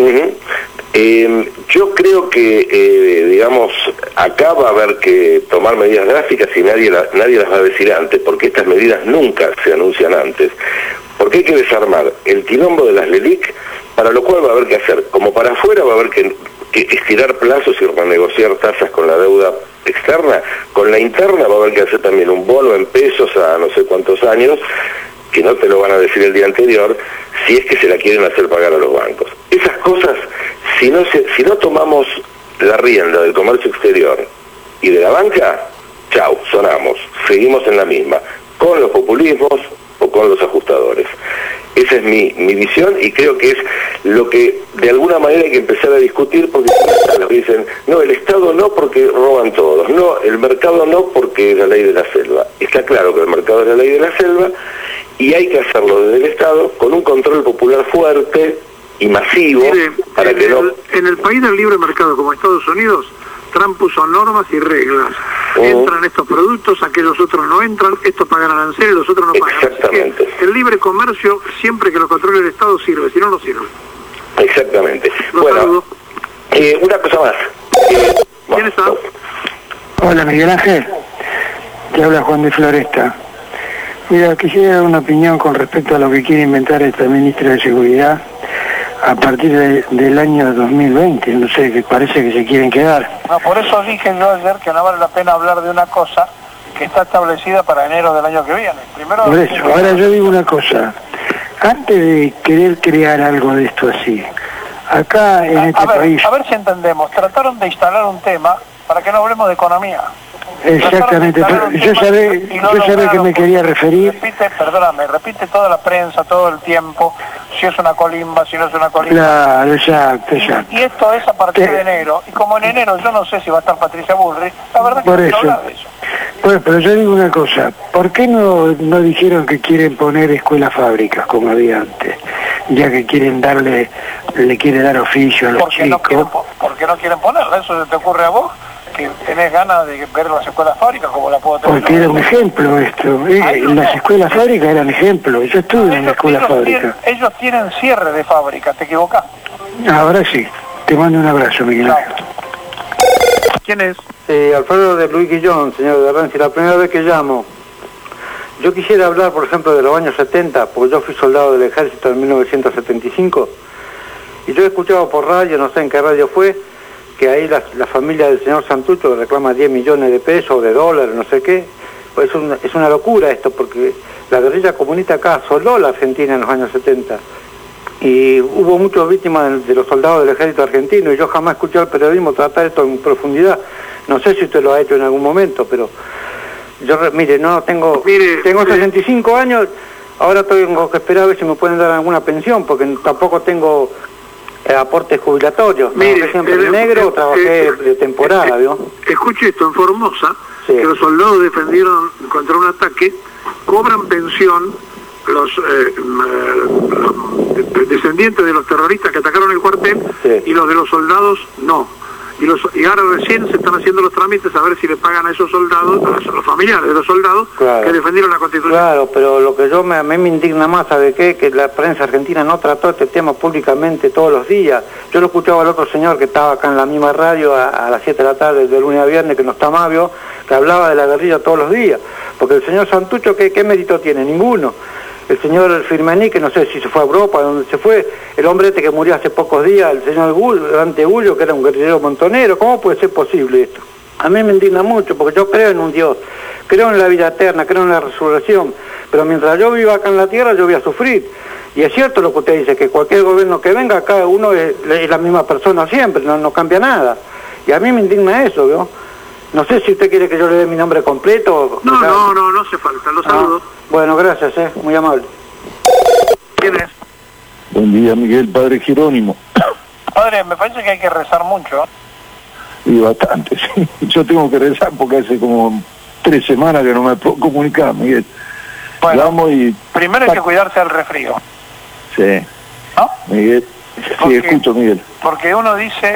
Yo creo que, digamos, acá va a haber que tomar medidas drásticas y nadie las va a decir antes, porque estas medidas nunca se anuncian antes, porque hay que desarmar el quilombo de las LELIC, para lo cual va a haber que hacer, como para afuera va a haber que estirar plazos y renegociar tasas con la deuda externa, con la interna va a haber que hacer también un bono en pesos a no sé cuántos años, que no te lo van a decir el día anterior, si es que se la quieren hacer pagar a los bancos. Esas cosas, si no tomamos la rienda del comercio exterior y de la banca, chau, sonamos, seguimos en la misma, con los populismos o con los ajustadores. Esa es mi visión, y creo que es lo que de alguna manera hay que empezar a discutir, porque los que dicen, no, el Estado no porque roban todos, no, el mercado no porque es la ley de la selva. Está claro que el mercado es la ley de la selva, y hay que hacerlo desde el Estado con un control popular fuerte y masivo. Mire, para que en el país del libre mercado como Estados Unidos, Trump puso normas y reglas. Entran estos productos, aquellos otros no entran, estos pagan aranceles, los otros no pagan. Exactamente. El libre comercio, siempre que lo controle el Estado, sirve, si no, no sirve. Exactamente. Bueno, una cosa más. ¿Quién está? Hola, Miguel Ángel. Te habla Juan de Floresta. Mira, quisiera dar una opinión con respecto a lo que quiere inventar esta ministra de Seguridad a partir del año 2020, no sé, que parece que se quieren quedar. No, por eso dije yo ayer que no vale la pena hablar de una cosa que está establecida para enero del año que viene. Primero, por eso, ahora yo digo una cosa, antes de querer crear algo de esto así, acá en este país... A ver si entendemos, trataron de instalar un tema para que no hablemos de economía. Exactamente, yo sabía que me quería referir. Repite toda la prensa, todo el tiempo, si es una colimba, si no es una colimba. Claro, exacto. Y esto es a partir de enero, y como en enero yo no sé si va a estar Patricia Bullrich, la verdad que no quiero hablar de eso. Bueno, pero yo digo una cosa, ¿por qué no dijeron que quieren poner escuelas fábricas como había antes? ya que le quiere dar oficio a los chicos. ¿Por qué no quieren ponerla? ¿Eso se te ocurre a vos? Que tenés ganas de ver las escuelas fábricas como la puedo tener. Porque era un ejemplo esto, las escuelas fábricas eran ejemplo, yo estuve en la escuela fábrica. Ellos tienen cierre de fábrica, te equivocaste. Ahora sí, te mando un abrazo, Miguel Ángel. ¿Quién es? Alfredo de Luis Guillón, señor de Renzi, la primera vez que llamo. Yo quisiera hablar, por ejemplo, de los años 70, porque yo fui soldado del ejército en 1975, y yo he escuchado por radio, no sé en qué radio fue, que ahí la familia del señor Santucho reclama 10 millones de pesos o de dólares, no sé qué. Pues es una locura esto, porque la guerrilla comunista acá asoló la Argentina en los años 70. Y hubo muchas víctimas de los soldados del ejército argentino, y yo jamás escuché al periodismo tratar esto en profundidad. No sé si usted lo ha hecho en algún momento, pero yo, tengo 65 años, ahora tengo que esperar a ver si me pueden dar alguna pensión, porque tampoco tengo aportes jubilatorios. Mire, siempre en negro trabajé de temporada, ¿vio? Escuche esto, en Formosa, que los soldados defendieron contra un ataque, cobran pensión los descendientes de los terroristas que atacaron el cuartel, y los de los soldados no. Y ahora recién se están haciendo los trámites a ver si le pagan a esos soldados, a los familiares de los soldados, claro, que defendieron la Constitución. Claro, pero lo que a mí me indigna más, ¿sabe qué? Que la prensa argentina no trató este tema públicamente todos los días. Yo lo escuchaba al otro señor que estaba acá en la misma radio a las 7 de la tarde, de lunes a viernes, que no está más, ¿vio? Que hablaba de la guerrilla todos los días. Porque el señor Santucho, ¿qué mérito tiene? Ninguno. El señor Firmení, que no sé si se fue a Europa, dónde se fue, el hombre que murió hace pocos días, el señor Dante Gullo, que era un guerrillero montonero. ¿Cómo puede ser posible esto? A mí me indigna mucho, porque yo creo en un Dios, creo en la vida eterna, creo en la resurrección, pero mientras yo viva acá en la tierra, yo voy a sufrir. Y es cierto lo que usted dice, que cualquier gobierno que venga, cada uno es la misma persona siempre, no cambia nada. Y a mí me indigna eso, ¿vio? No sé si usted quiere que yo le dé mi nombre completo. No hace falta, lo saludo. Bueno, gracias, muy amable. ¿Quién es? Buen día, Miguel, padre Jerónimo. Padre, me parece que hay que rezar mucho. Y bastante, sí. Yo tengo que rezar porque hace como 3 semanas que no me puedo comunicar, Miguel. Bueno, primero hay que cuidarse del resfrío. Sí. ¿No? Miguel, sí, escucho, Miguel. Porque uno dice,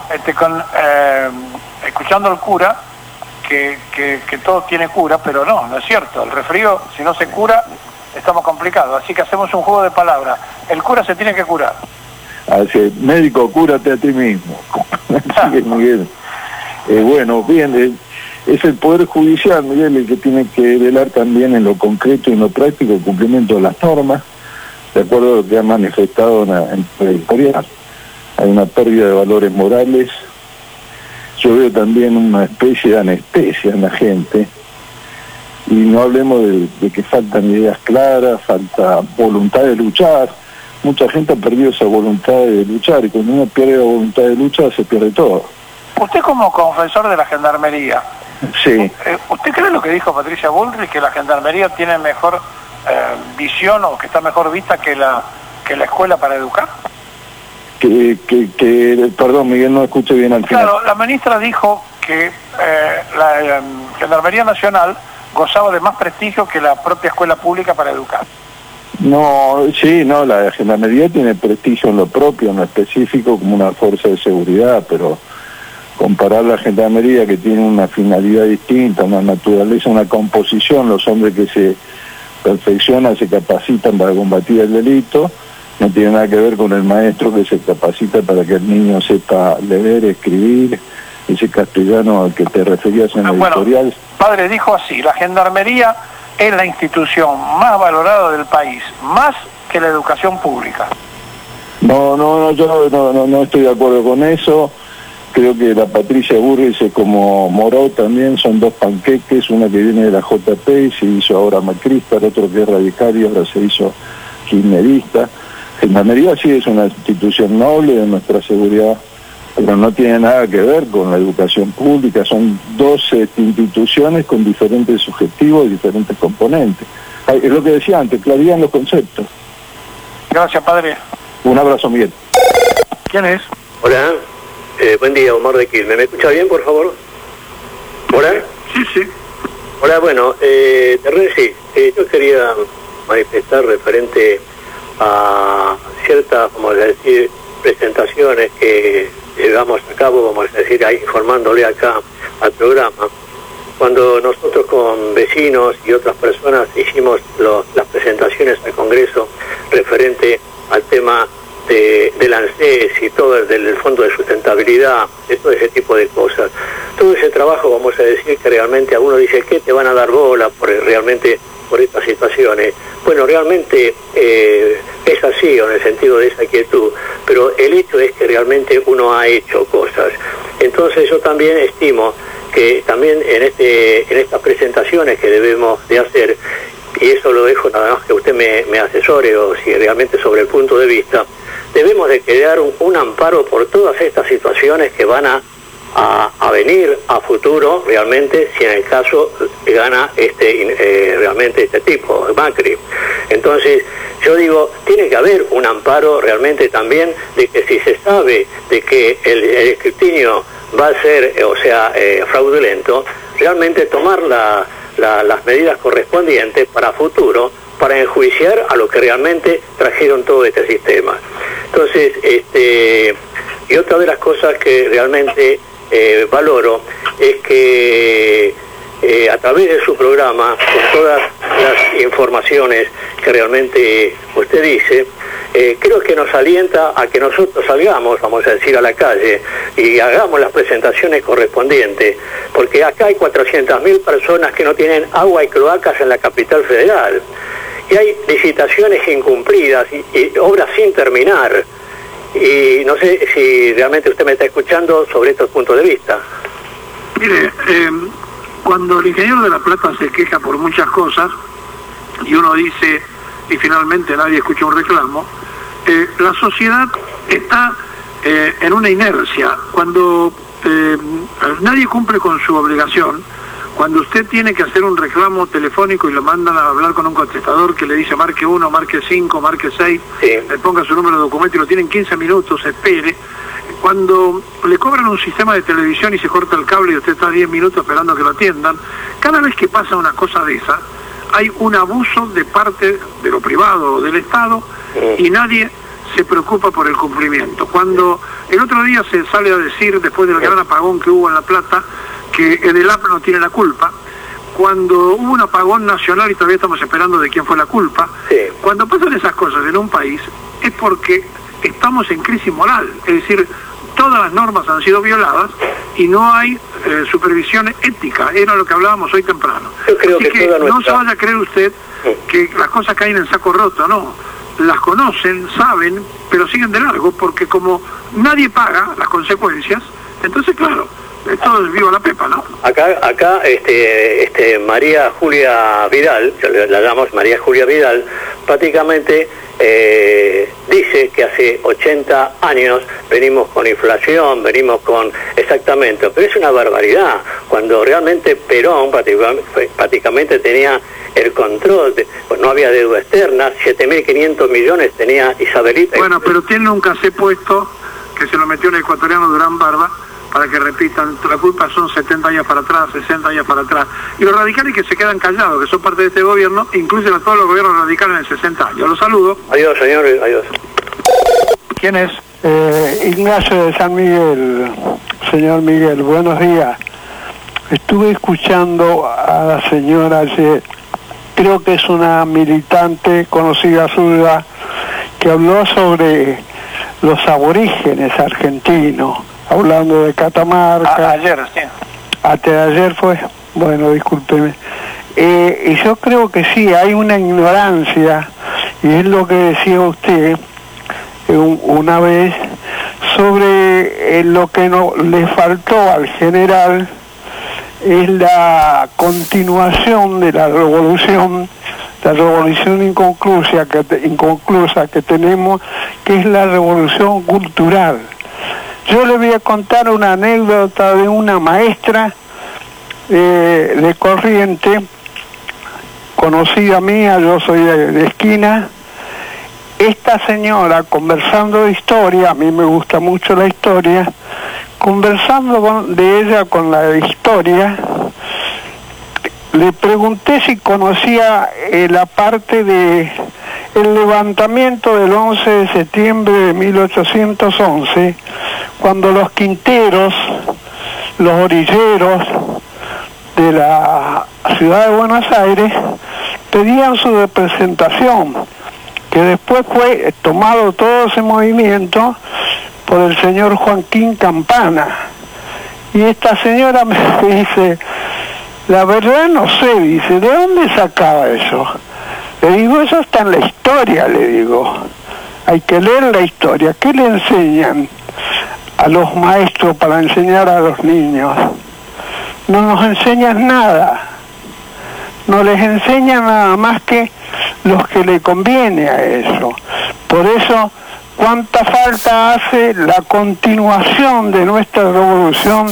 escuchando al cura, que todo tiene cura, pero no es cierto. El resfrío, si no se cura, estamos complicados. Así que hacemos un juego de palabras. El cura se tiene que curar. Así, médico, cúrate a ti mismo. Así que, Miguel. Bueno, bien, es el Poder Judicial, Miguel, el que tiene que velar también en lo concreto y en lo práctico el cumplimiento de las normas, de acuerdo a lo que han manifestado en la editorial. Hay una pérdida de valores morales. Yo veo también una especie de anestesia en la gente, y no hablemos de que faltan ideas claras, falta voluntad de luchar. Mucha gente ha perdido esa voluntad de luchar, y cuando uno pierde la voluntad de luchar se pierde todo. Usted como confesor de la Gendarmería, sí. ¿Usted cree lo que dijo Patricia Bullrich, que la Gendarmería tiene mejor visión o que está mejor vista que la escuela para educar? Perdón, Miguel, no escuché bien al final. Claro, la ministra dijo que la Gendarmería Nacional gozaba de más prestigio que la propia escuela pública para educar. La Gendarmería tiene prestigio en lo propio, en lo específico, como una fuerza de seguridad, pero comparar la Gendarmería, que tiene una finalidad distinta, una naturaleza, una composición, los hombres que se perfeccionan, se capacitan para combatir el delito, no tiene nada que ver con el maestro que se capacita para que el niño sepa leer, escribir, ese castellano al que te referías en el editorial. Padre, dijo así: la Gendarmería es la institución más valorada del país, más que la educación pública. Yo no estoy de acuerdo con eso. Creo que la Patricia Bullrich es como Moró también, son dos panqueques, una que viene de la JP y se hizo ahora macrista, el otro que es radical y ahora se hizo kirchnerista. Gendarmería sí es una institución noble de nuestra seguridad, pero no tiene nada que ver con la educación pública. Son dos instituciones con diferentes objetivos y diferentes componentes. Es lo que decía antes, claridad en los conceptos. Gracias, padre. Un abrazo, Miguel. ¿Quién es? Hola, buen día, Omar de Quilmes. ¿Me escucha bien, por favor? ¿Hola? Sí. Hola, bueno, yo quería manifestar referente a ciertas, vamos a decir, presentaciones que llevamos a cabo, vamos a decir, ahí, informándole acá al programa. Cuando nosotros con vecinos y otras personas hicimos las presentaciones al Congreso referente al tema del ANSES y todo del Fondo de Sustentabilidad, de todo ese tipo de cosas. Todo ese trabajo, vamos a decir, que realmente algunos dicen que te van a dar bola por estas situaciones. Bueno, realmente es así, en el sentido de esa quietud, pero el hecho es que realmente uno ha hecho cosas. Entonces yo también estimo que también en estas presentaciones que debemos de hacer, y eso lo dejo nada más que usted me asesore o si realmente sobre el punto de vista, debemos de crear un amparo por todas estas situaciones que van a venir a futuro realmente si en el caso gana realmente este tipo, Macri. Entonces yo digo, tiene que haber un amparo realmente también de que si se sabe de que el escrutinio va a ser, fraudulento, realmente tomar las medidas correspondientes para futuro, para enjuiciar a los que realmente trajeron todo este sistema. Entonces, y otra de las cosas que realmente valoro es que a través de su programa, con todas las informaciones que realmente usted dice, creo que nos alienta a que nosotros salgamos, vamos a decir, a la calle y hagamos las presentaciones correspondientes, porque acá hay 400.000 personas que no tienen agua y cloacas en la capital federal, y hay licitaciones incumplidas y obras sin terminar, y no sé si realmente usted me está escuchando sobre estos puntos de vista. Mire, cuando el ingeniero de La Plata se queja por muchas cosas y uno dice, y finalmente nadie escucha un reclamo, la sociedad está en una inercia. Cuando nadie cumple con su obligación, cuando usted tiene que hacer un reclamo telefónico y lo mandan a hablar con un contestador que le dice marque 1, marque 5, marque 6, le ponga su número de documento y lo tienen 15 minutos, espere. Cuando le cobran un sistema de televisión y se corta el cable y usted está 10 minutos esperando que lo atiendan, cada vez que pasa una cosa de esa, hay un abuso de parte de lo privado o del Estado y nadie se preocupa por el cumplimiento. Cuando el otro día se sale a decir, después del gran apagón que hubo en La Plata, que EDELAP no tiene la culpa, cuando hubo un apagón nacional y todavía estamos esperando de quién fue la culpa, cuando pasan esas cosas en un país es porque estamos en crisis moral, es decir, todas las normas han sido violadas y no hay supervisión ética, era lo que hablábamos hoy temprano. Yo creo así que no se vaya a creer usted que las cosas caen en saco roto, no, las conocen, saben, pero siguen de largo porque como nadie paga las consecuencias, entonces claro, todo es viva la pepa, ¿no? Acá María Julia Vidal, la llamamos María Julia Vidal, prácticamente dice que hace 80 años venimos con inflación, venimos con... Exactamente, pero es una barbaridad, cuando realmente Perón prácticamente tenía el control, pues no había deuda externa, 7.500 millones tenía Isabelita. Bueno, pero tiene un casé puesto que se lo metió el ecuatoriano Durán Barba, para que repitan, la culpa son 70 años para atrás, 60 años para atrás. Y los radicales que se quedan callados, que son parte de este gobierno, incluyen a todos los gobiernos radicales en 60 años. Los saludo. Adiós, señor, adiós. ¿Quién es? Ignacio de San Miguel. Señor Miguel, buenos días. Estuve escuchando a la señora ayer, creo que es una militante conocida suya, que habló sobre los aborígenes argentinos, hablando de Catamarca. Ayer, sí. Ayer fue, bueno, discúlpeme. Y yo creo que sí, hay una ignorancia, y es lo que decía usted una vez, sobre lo que no le faltó al general, es la continuación de la revolución inconclusa que tenemos, que es la revolución cultural. Yo le voy a contar una anécdota de una maestra de Corrientes, conocida mía, yo soy de esquina. Esta señora, conversando de historia, a mí me gusta mucho la historia, conversando de ella con la de historia, le pregunté si conocía la parte de el levantamiento del 11 de septiembre de 1811, cuando los quinteros, los orilleros de la ciudad de Buenos Aires pedían su representación, que después fue tomado todo ese movimiento por el señor Joaquín Campana. Y esta señora me dice, la verdad no sé, dice, ¿de dónde sacaba eso? Le digo, eso está en la historia, le digo. Hay que leer la historia. ¿Qué le enseñan a los maestros para enseñar a los niños? No nos enseñan nada. No les enseñan nada más que los que le conviene a eso. Por eso, cuánta falta hace la continuación de nuestra revolución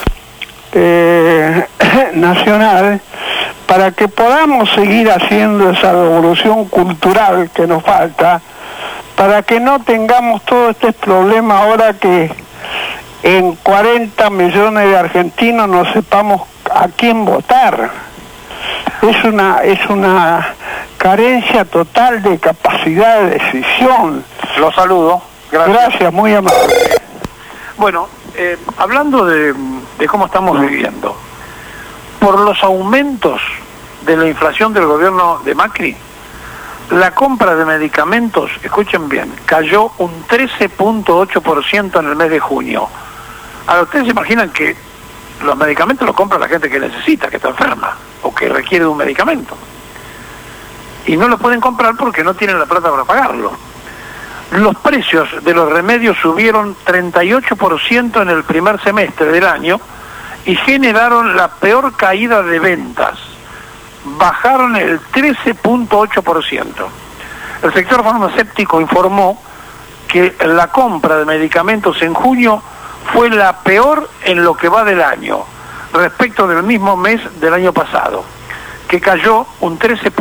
nacional, para que podamos seguir haciendo esa revolución cultural que nos falta, para que no tengamos todo este problema ahora que en 40 millones de argentinos no sepamos a quién votar. Es una carencia total de capacidad de decisión. Lo saludo. Gracias, muy amable. Bueno, hablando de cómo estamos viviendo, por los aumentos de la inflación del gobierno de Macri, la compra de medicamentos, escuchen bien, cayó un 13.8% en el mes de junio. Ahora, ¿ustedes se imaginan que los medicamentos los compra la gente que necesita, que está enferma, o que requiere de un medicamento? Y no lo pueden comprar porque no tienen la plata para pagarlo. Los precios de los remedios subieron 38% en el primer semestre del año y generaron la peor caída de ventas. Bajaron el 13.8%. El sector farmacéutico informó que la compra de medicamentos en junio fue la peor en lo que va del año, respecto del mismo mes del año pasado, que cayó un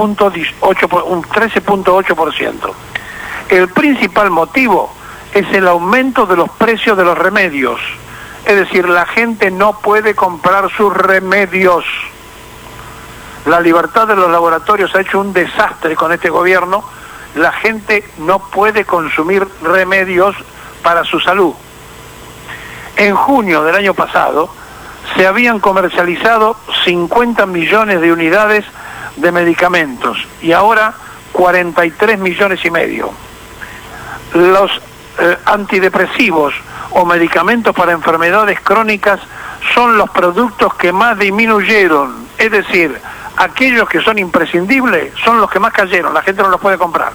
13.8%. El principal motivo es el aumento de los precios de los remedios. Es decir, la gente no puede comprar sus remedios. La libertad de los laboratorios ha hecho un desastre con este gobierno. La gente no puede consumir remedios para su salud. En junio del año pasado se habían comercializado 50 millones de unidades de medicamentos y ahora 43 millones y medio. Los antidepresivos o medicamentos para enfermedades crónicas son los productos que más disminuyeron, es decir, aquellos que son imprescindibles son los que más cayeron, la gente no los puede comprar.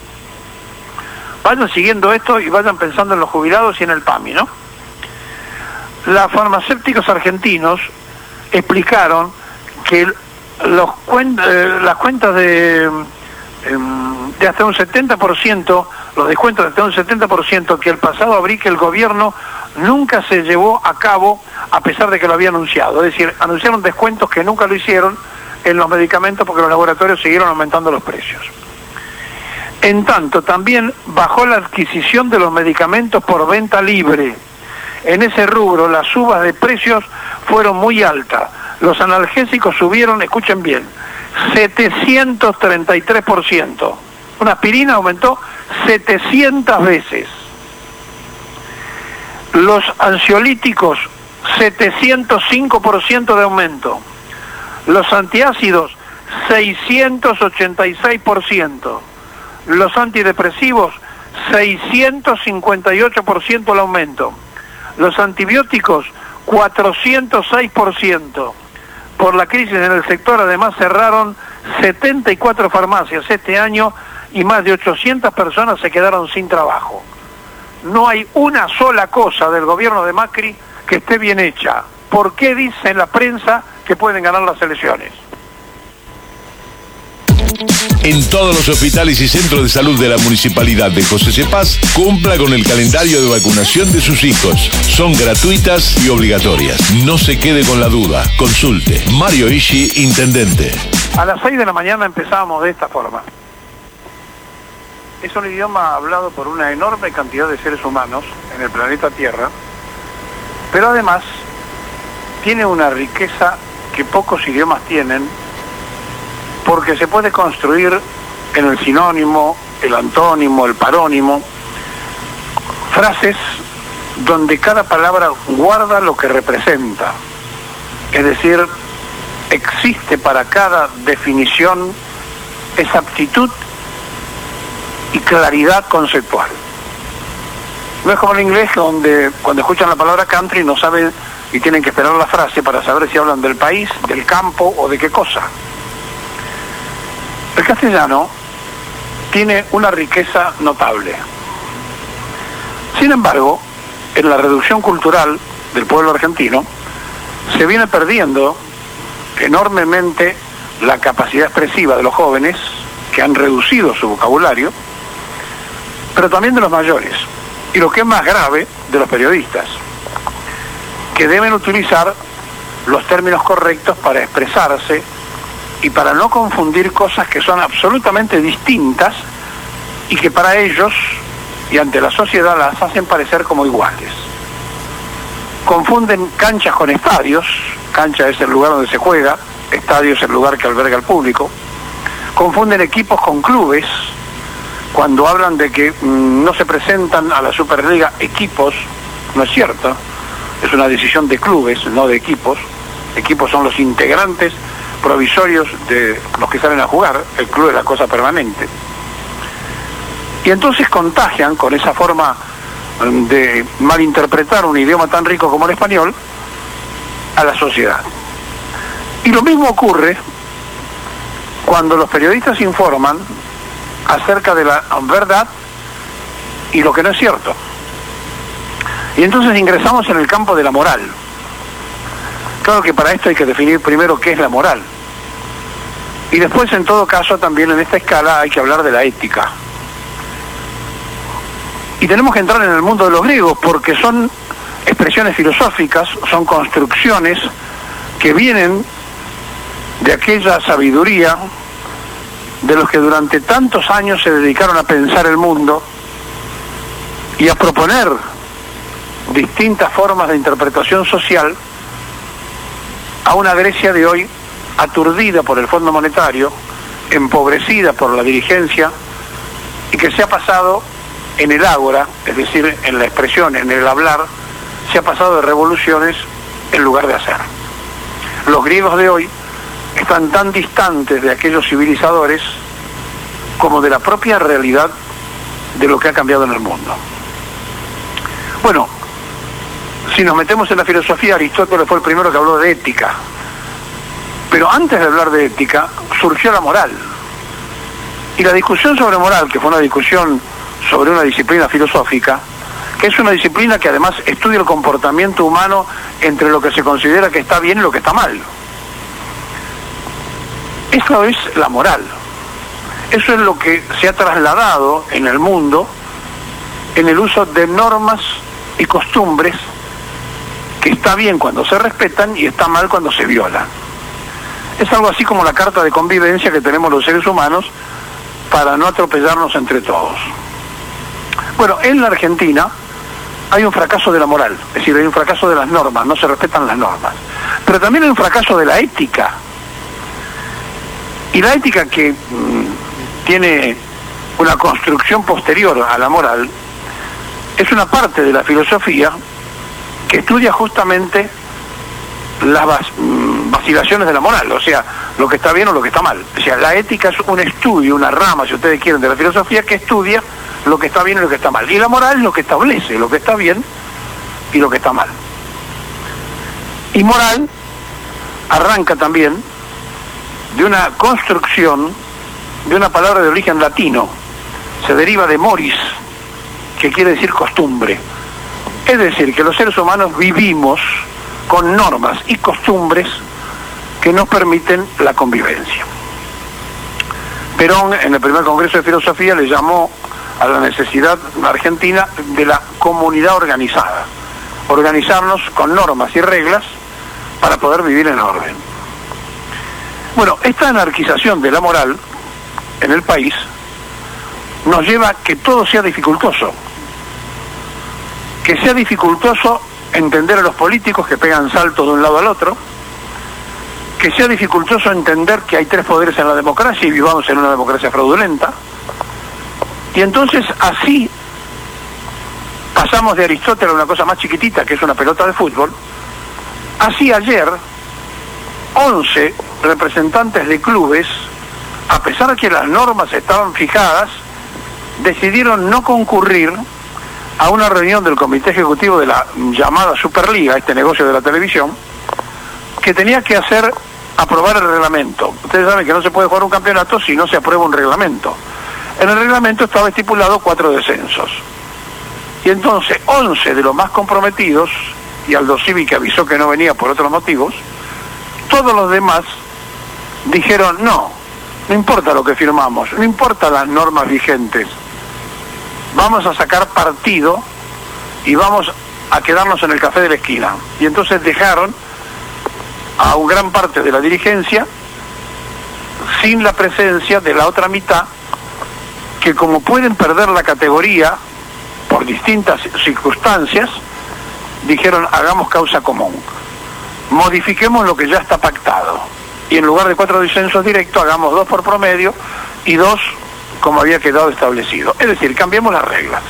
Vayan siguiendo esto y vayan pensando en los jubilados y en el PAMI, ¿no? Los farmacéuticos argentinos explicaron que las cuentas de hasta un 70%, los descuentos de hasta un 70% que el pasado abril que el gobierno nunca se llevó a cabo a pesar de que lo había anunciado. Es decir, anunciaron descuentos que nunca lo hicieron en los medicamentos porque los laboratorios siguieron aumentando los precios. En tanto, también bajó la adquisición de los medicamentos por venta libre. En ese rubro las subas de precios fueron muy altas. Los analgésicos subieron, escuchen bien, 733%. Una aspirina aumentó 700 veces. Los ansiolíticos, 705% de aumento. Los antiácidos, 686%. Los antidepresivos, 658% el aumento. Los antibióticos, 406%. Por la crisis en el sector, además, cerraron 74 farmacias este año y más de 800 personas se quedaron sin trabajo. No hay una sola cosa del gobierno de Macri que esté bien hecha. ¿Por qué dice en la prensa que pueden ganar las elecciones? En todos los hospitales y centros de salud de la Municipalidad de José Cepaz, cumpla con el calendario de vacunación de sus hijos. Son gratuitas y obligatorias. No se quede con la duda. Consulte. Mario Ishi, Intendente. A las 6 de la mañana empezábamos de esta forma. Es un idioma hablado por una enorme cantidad de seres humanos en el planeta Tierra, pero además tiene una riqueza que pocos idiomas tienen, porque se puede construir en el sinónimo, el antónimo, el parónimo, frases donde cada palabra guarda lo que representa. Es decir, existe para cada definición exactitud y claridad conceptual. No es como en inglés, donde cuando escuchan la palabra country no saben y tienen que esperar la frase para saber si hablan del país, del campo o de qué cosa. El castellano tiene una riqueza notable. Sin embargo, en la reducción cultural del pueblo argentino se viene perdiendo enormemente la capacidad expresiva de los jóvenes, que han reducido su vocabulario, pero también de los mayores, y lo que es más grave, de los periodistas, que deben utilizar los términos correctos para expresarse y para no confundir cosas que son absolutamente distintas y que para ellos y ante la sociedad las hacen parecer como iguales. Confunden canchas con estadios. Cancha es el lugar donde se juega, estadio es el lugar que alberga al público. Confunden equipos con clubes, cuando hablan de que no se presentan a la Superliga equipos. No es cierto, es una decisión de clubes, no de equipos. Equipos son los integrantes provisorios de los que salen a jugar, el club es la cosa permanente. Y entonces contagian con esa forma de malinterpretar un idioma tan rico como el español a la sociedad. Y lo mismo ocurre cuando los periodistas informan acerca de la verdad y lo que no es cierto. Y entonces ingresamos en el campo de la moral. Claro que para esto hay que definir primero qué es la moral. Y después, en todo caso, también en esta escala hay que hablar de la ética. Y tenemos que entrar en el mundo de los griegos, porque son expresiones filosóficas, son construcciones que vienen de aquella sabiduría de los que durante tantos años se dedicaron a pensar el mundo y a proponer distintas formas de interpretación social a una Grecia de hoy aturdida por el Fondo Monetario, empobrecida por la dirigencia, y que se ha pasado en el ágora, es decir, en la expresión, en el hablar, se ha pasado de revoluciones en lugar de hacer. Los griegos de hoy están tan distantes de aquellos civilizadores como de la propia realidad de lo que ha cambiado en el mundo. Bueno, si nos metemos en la filosofía, Aristóteles fue el primero que habló de ética. Pero antes de hablar de ética, surgió la moral. Y la discusión sobre moral, que fue una discusión sobre una disciplina filosófica, que es una disciplina que además estudia el comportamiento humano entre lo que se considera que está bien y lo que está mal. Eso es la moral. Eso es lo que se ha trasladado en el mundo en el uso de normas y costumbres que está bien cuando se respetan y está mal cuando se violan. Es algo así como la carta de convivencia que tenemos los seres humanos para no atropellarnos entre todos. Bueno, en la Argentina hay un fracaso de la moral, es decir, hay un fracaso de las normas, no se respetan las normas. Pero también hay un fracaso de la ética. Y la ética, que tiene una construcción posterior a la moral, es una parte de la filosofía que estudia justamente las vacilaciones de la moral, o sea, lo que está bien o lo que está mal. O sea, la ética es un estudio, una rama, si ustedes quieren, de la filosofía que estudia lo que está bien y lo que está mal. Y la moral es lo que establece lo que está bien y lo que está mal. Y moral arranca también de una construcción de una palabra de origen latino. Se deriva de moris, que quiere decir costumbre. Es decir, que los seres humanos vivimos con normas y costumbres que nos permiten la convivencia. Perón, en el primer Congreso de Filosofía, le llamó a la necesidad argentina de la comunidad organizada. Organizarnos con normas y reglas para poder vivir en orden. Bueno, esta anarquización de la moral en el país nos lleva a que todo sea dificultoso. Que sea dificultoso entender a los políticos que pegan saltos de un lado al otro, que sea dificultoso entender que hay tres poderes en la democracia y vivamos en una democracia fraudulenta, Y entonces así pasamos de Aristóteles a una cosa más chiquitita, que es una pelota de fútbol. Así ayer, 11 representantes de clubes, a pesar de que las normas estaban fijadas, decidieron no concurrir a una reunión del comité ejecutivo de la llamada Superliga, este negocio de la televisión, que tenía que aprobar el reglamento. Ustedes saben que no se puede jugar un campeonato si no se aprueba un reglamento. En el reglamento estaba estipulado 4 descensos. Y entonces 11 de los más comprometidos, y Aldo Civi, que avisó que no venía por otros motivos, todos los demás dijeron no importa lo que firmamos, no importa las normas vigentes, vamos a sacar partido y vamos a quedarnos en el café de la esquina. Y entonces dejaron a una gran parte de la dirigencia sin la presencia de la otra mitad, que como pueden perder la categoría por distintas circunstancias, dijeron hagamos causa común, modifiquemos lo que ya está pactado, y en lugar de 4 descensos directos hagamos 2 por promedio y 2 como había quedado establecido. Es decir, cambiemos las reglas.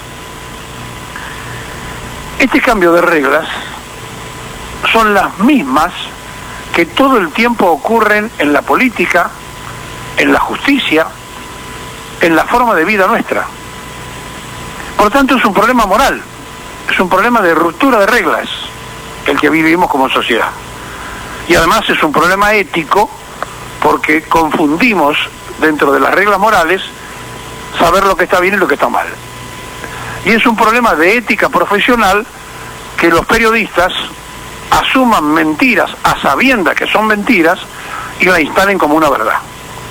Este cambio de reglas son las mismas que todo el tiempo ocurren en la política, en la justicia, en la forma de vida nuestra. Por lo tanto, es un problema moral, es un problema de ruptura de reglas el que vivimos como sociedad. Y además es un problema ético, porque confundimos dentro de las reglas morales saber lo que está bien y lo que está mal. Y es un problema de ética profesional que los periodistas asuman mentiras a sabiendas que son mentiras y la instalen como una verdad.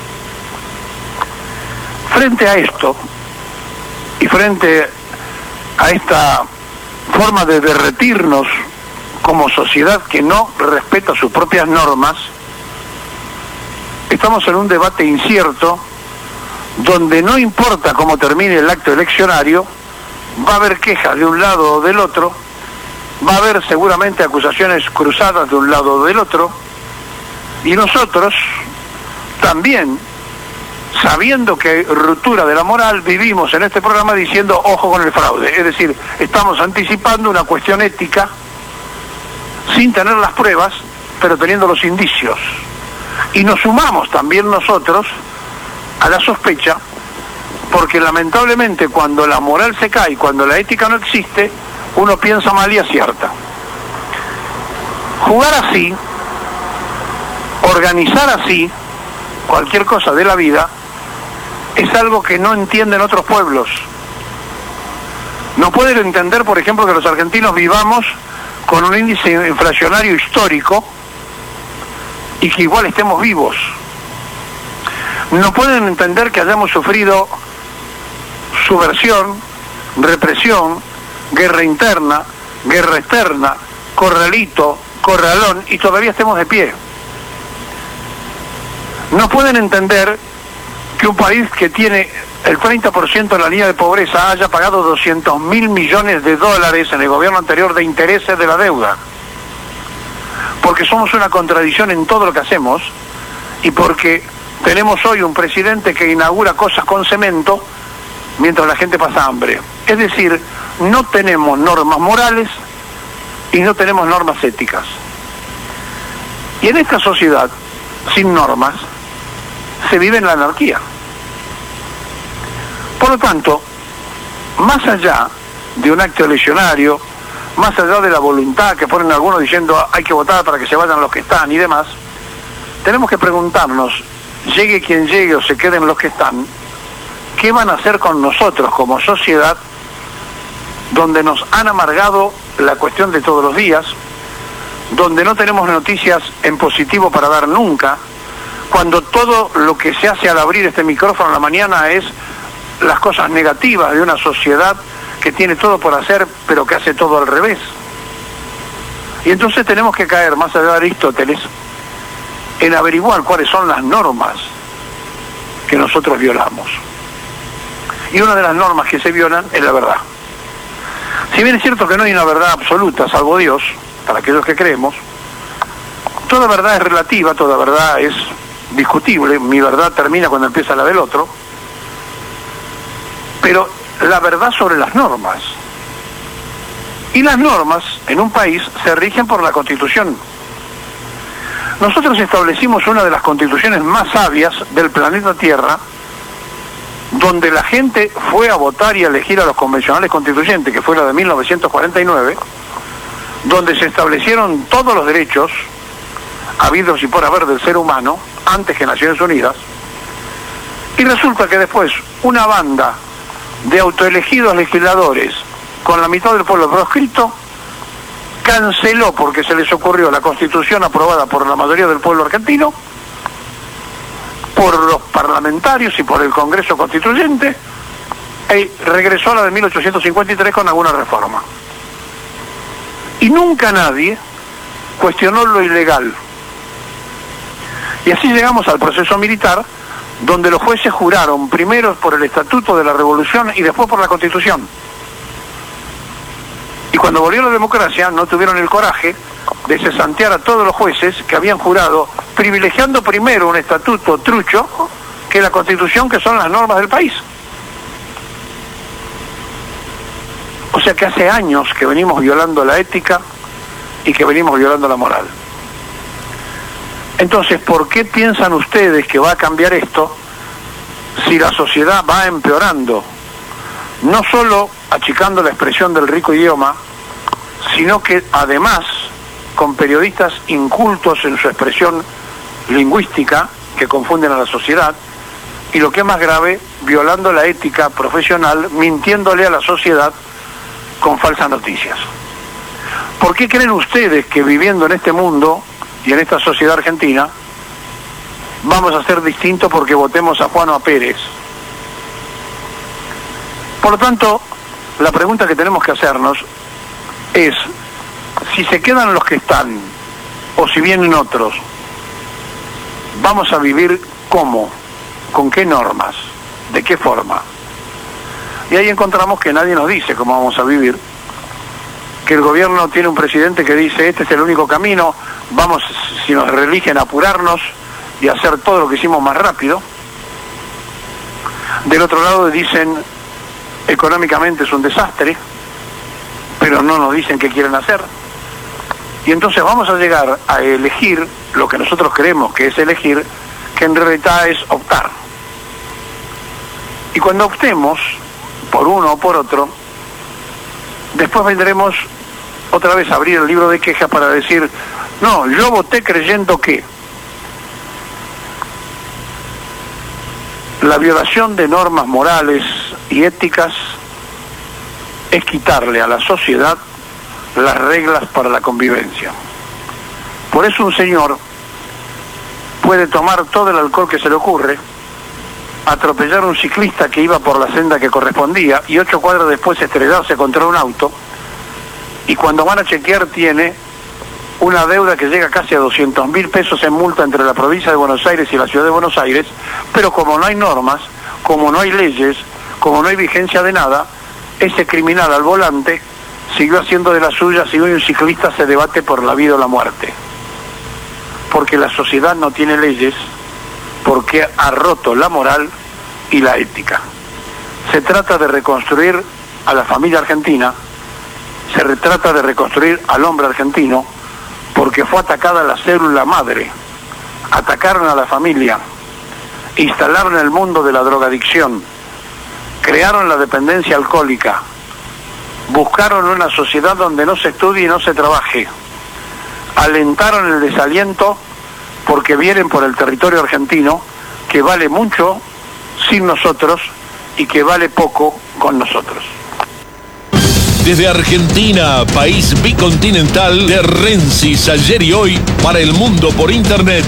Frente a esto, y frente a esta forma de derretirnos como sociedad que no respeta sus propias normas, estamos en un debate incierto donde no importa cómo termine el acto eleccionario, va a haber quejas de un lado o del otro, va a haber seguramente acusaciones cruzadas de un lado o del otro, y nosotros también, sabiendo que hay ruptura de la moral, vivimos en este programa diciendo ojo con el fraude. Es decir, estamos anticipando una cuestión ética sin tener las pruebas, pero teniendo los indicios. Y nos sumamos también nosotros a la sospecha, porque lamentablemente cuando la moral se cae, cuando la ética no existe, uno piensa mal y acierta. Jugar así, organizar así cualquier cosa de la vida, es algo que no entienden otros pueblos. No pueden entender, por ejemplo, que los argentinos vivamos con un índice inflacionario histórico y que igual estemos vivos. No pueden entender que hayamos sufrido subversión, represión, guerra interna, guerra externa, corralito, corralón, y todavía estemos de pie. No pueden entender que un país que tiene el 30% de la línea de pobreza haya pagado 200.000 millones de dólares en el gobierno anterior de intereses de la deuda. Porque somos una contradicción en todo lo que hacemos, y porque tenemos hoy un presidente que inaugura cosas con cemento mientras la gente pasa hambre. Es decir, no tenemos normas morales y no tenemos normas éticas. Y en esta sociedad, sin normas, se vive en la anarquía. Por lo tanto, más allá de un acto eleccionario, más allá de la voluntad que ponen algunos diciendo hay que votar para que se vayan los que están y demás, tenemos que preguntarnos, llegue quien llegue o se queden los que están, ¿qué van a hacer con nosotros como sociedad, donde nos han amargado la cuestión de todos los días, donde no tenemos noticias en positivo para dar nunca, cuando todo lo que se hace al abrir este micrófono a la mañana es las cosas negativas de una sociedad que tiene todo por hacer, pero que hace todo al revés? Y entonces tenemos que caer, más allá de Aristóteles, en averiguar cuáles son las normas que nosotros violamos. Y una de las normas que se violan es la verdad. Si bien es cierto que no hay una verdad absoluta, salvo Dios, para aquellos que creemos, toda verdad es relativa, toda verdad es discutible, mi verdad termina cuando empieza la del otro, pero la verdad sobre las normas. Y las normas en un país se rigen por la Constitución. Nosotros establecimos una de las constituciones más sabias del planeta Tierra, donde la gente fue a votar y a elegir a los convencionales constituyentes, que fue la de 1949, donde se establecieron todos los derechos habidos y por haber del ser humano, antes que Naciones Unidas, y resulta que después una banda de autoelegidos legisladores, con la mitad del pueblo proscrito, canceló, porque se les ocurrió, la Constitución aprobada por la mayoría del pueblo argentino, por los parlamentarios y por el Congreso Constituyente, y regresó a la de 1853 con alguna reforma. Y nunca nadie cuestionó lo ilegal. Y así llegamos al proceso militar, donde los jueces juraron primero por el Estatuto de la Revolución y después por la Constitución. Y cuando volvió la democracia no tuvieron el coraje de cesantear a todos los jueces que habían jurado, privilegiando primero un estatuto trucho que la Constitución, que son las normas del país. O sea que hace años que venimos violando la ética y que venimos violando la moral. Entonces, ¿por qué piensan ustedes que va a cambiar esto si la sociedad va empeorando? No solo achicando la expresión del rico idioma, sino que además con periodistas incultos en su expresión lingüística, que confunden a la sociedad, y lo que es más grave, violando la ética profesional, mintiéndole a la sociedad con falsas noticias. ¿Por qué creen ustedes que viviendo en este mundo y en esta sociedad argentina vamos a ser distintos porque votemos a Juan o a Pérez? Por lo tanto, la pregunta que tenemos que hacernos es, si se quedan los que están, o si vienen otros, ¿vamos a vivir cómo? ¿Con qué normas? ¿De qué forma? Y ahí encontramos que nadie nos dice cómo vamos a vivir, que el gobierno tiene un presidente que dice, este es el único camino, vamos, si nos reeligen, a apurarnos y hacer todo lo que hicimos más rápido. Del otro lado dicen, económicamente es un desastre, pero no nos dicen qué quieren hacer. Y entonces vamos a llegar a elegir lo que nosotros creemos que es elegir, que en realidad es optar. Y cuando optemos por uno o por otro, después vendremos otra vez a abrir el libro de quejas para decir, no, yo voté creyendo que la violación de normas morales y éticas es quitarle a la sociedad las reglas para la convivencia. Por eso un señor puede tomar todo el alcohol que se le ocurre, atropellar a un ciclista que iba por la senda que correspondía y 8 cuadras después estrellarse contra un auto, y cuando van a chequear tiene una deuda que llega casi a 200.000 pesos en multa entre la provincia de Buenos Aires y la ciudad de Buenos Aires, pero como no hay normas, como no hay leyes, como no hay vigencia de nada, ese criminal al volante siguió haciendo de las suyas y hoy un ciclista se debate por la vida o la muerte. Porque la sociedad no tiene leyes, porque ha roto la moral y la ética. Se trata de reconstruir a la familia argentina, se trata de reconstruir al hombre argentino, porque fue atacada la célula madre, atacaron a la familia, instalaron el mundo de la drogadicción, crearon la dependencia alcohólica, buscaron una sociedad donde no se estudie y no se trabaje, alentaron el desaliento porque vienen por el territorio argentino que vale mucho sin nosotros y que vale poco con nosotros. Desde Argentina, país bicontinental, de Rensis ayer y hoy para el mundo por internet,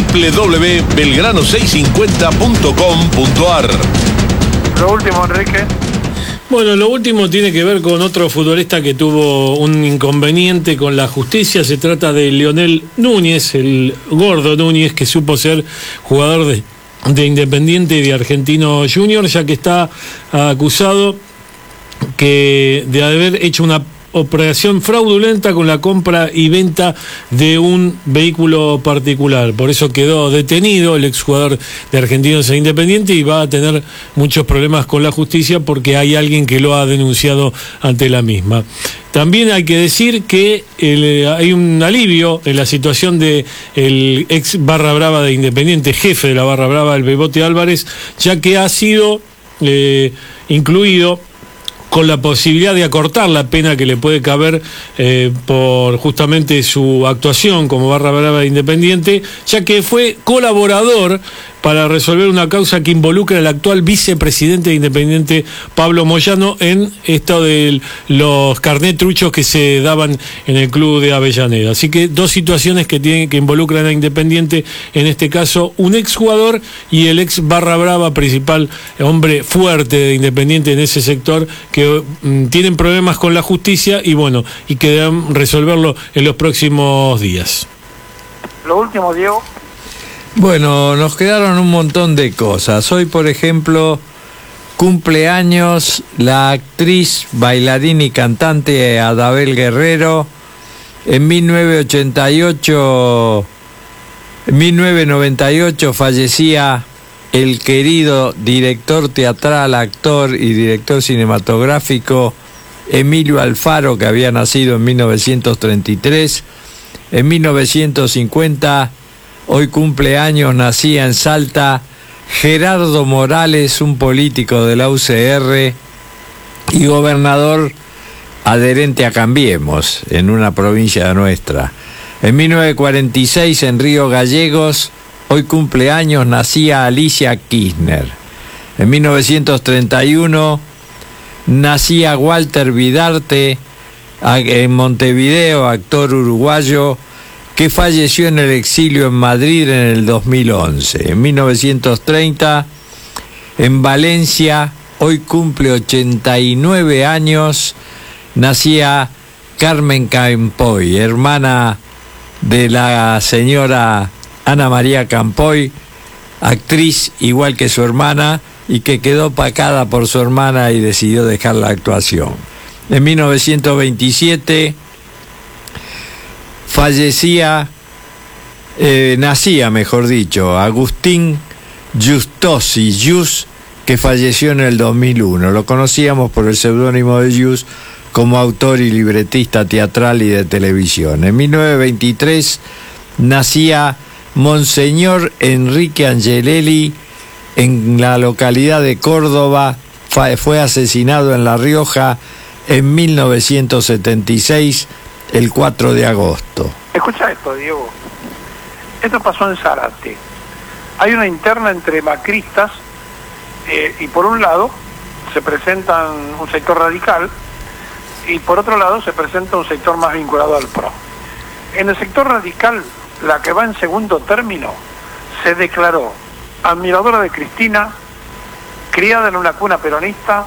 www.belgrano650.com.ar. Lo último, Enrique. Bueno, lo último tiene que ver con otro futbolista que tuvo un inconveniente con la justicia. Se trata de Lionel Núñez, el gordo Núñez, que supo ser jugador de Independiente y de Argentino Junior, ya que está acusado de haber hecho una operación fraudulenta con la compra y venta de un vehículo particular. Por eso quedó detenido el exjugador de Argentinos e Independiente y va a tener muchos problemas con la justicia porque hay alguien que lo ha denunciado ante la misma. También hay que decir que hay un alivio en la situación de el ex barra brava de Independiente, jefe de la barra brava, el Bebote Álvarez, ya que ha sido incluido con la posibilidad de acortar la pena que le puede caber por justamente su actuación como barra brava de Independiente, ya que fue colaborador para resolver una causa que involucra al actual vicepresidente de Independiente, Pablo Moyano, en esto de los carnet truchos que se daban en el club de Avellaneda. Así que dos situaciones que involucran a Independiente, en este caso un exjugador y el ex barra brava principal, hombre fuerte de Independiente en ese sector, que tienen problemas con la justicia y bueno, y que deben resolverlo en los próximos días. Lo último, Diego. Bueno, nos quedaron un montón de cosas. Hoy, por ejemplo, cumpleaños la actriz, bailarina y cantante Adabel Guerrero. En 1998 fallecía el querido director teatral, actor y director cinematográfico Emilio Alfaro, que había nacido en 1933. En 1950, hoy cumpleaños, nacía en Salta Gerardo Morales, un político de la UCR y gobernador adherente a Cambiemos, en una provincia nuestra. En 1946, en Río Gallegos, hoy cumpleaños, nacía Alicia Kirchner. En 1931 nacía Walter Vidarte, en Montevideo, actor uruguayo, que falleció en el exilio en Madrid en el 2011. En 1930, en Valencia, hoy cumple 89 años, nacía Carmen Campoy, hermana de la señora Ana María Campoy, actriz igual que su hermana, y que quedó opacada por su hermana y decidió dejar la actuación. En 1927 nacía, mejor dicho, Agustín Giustosi, que falleció en el 2001. Lo conocíamos por el seudónimo de Gius como autor y libretista teatral y de televisión. En 1923 nacía Monseñor Enrique Angelelli en la localidad de Córdoba. Fue asesinado en La Rioja en 1976, el 4 de agosto. Escucha esto, Diego. Esto pasó en Zárate. Hay una interna entre macristas y por un lado se presenta un sector radical y por otro lado se presenta un sector más vinculado al PRO. En el sector radical, la que va en segundo término, se declaró admiradora de Cristina, criada en una cuna peronista,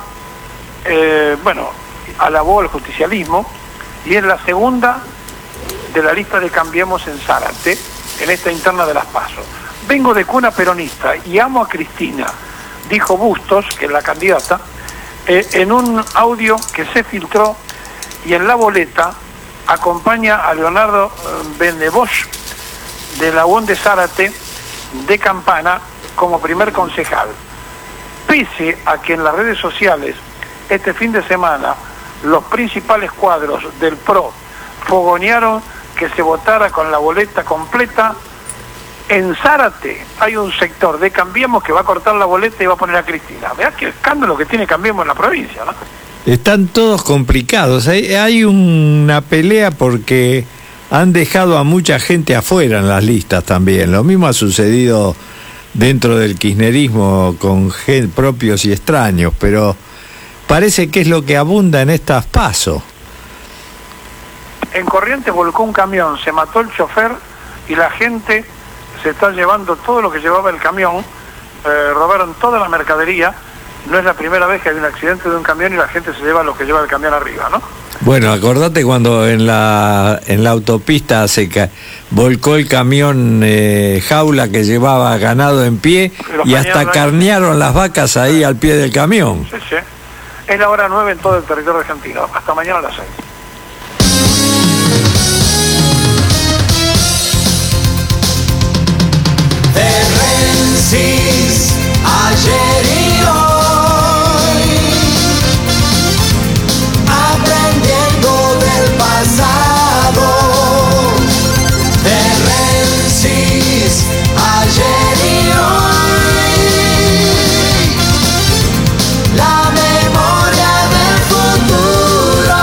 alabó el justicialismo y es la segunda de la lista de Cambiemos en Zárate, en esta interna de las PASO. Vengo de cuna peronista y amo a Cristina, dijo Bustos, que es la candidata, en un audio que se filtró, y en la boleta acompaña a Leonardo Bendebosch de la UON de Zárate, de Campana, como primer concejal. Pese a que en las redes sociales este fin de semana los principales cuadros del PRO fogonearon que se votara con la boleta completa, en Zárate hay un sector de Cambiemos que va a cortar la boleta y va a poner a Cristina. Vean qué escándalo que tiene Cambiemos en la provincia, ¿no? Están todos complicados. Hay una pelea porque han dejado a mucha gente afuera en las listas también. Lo mismo ha sucedido dentro del kirchnerismo con propios y extraños, pero parece que es lo que abunda en estas PASO. En Corrientes volcó un camión, se mató el chofer y la gente se está llevando todo lo que llevaba el camión, robaron toda la mercadería. No es la primera vez que hay un accidente de un camión y la gente se lleva lo que lleva el camión arriba, ¿no? Bueno, acordate cuando en la autopista se volcó el camión jaula que llevaba ganado en pie y hasta carnearon las vacas ahí, sí, al pie del camión. Sí, sí. Es la hora 9 en todo el territorio argentino. Hasta mañana a las 6. Rensis, ayer y hoy, aprendiendo del pasado. De Rensis, ayer y hoy, la memoria del futuro.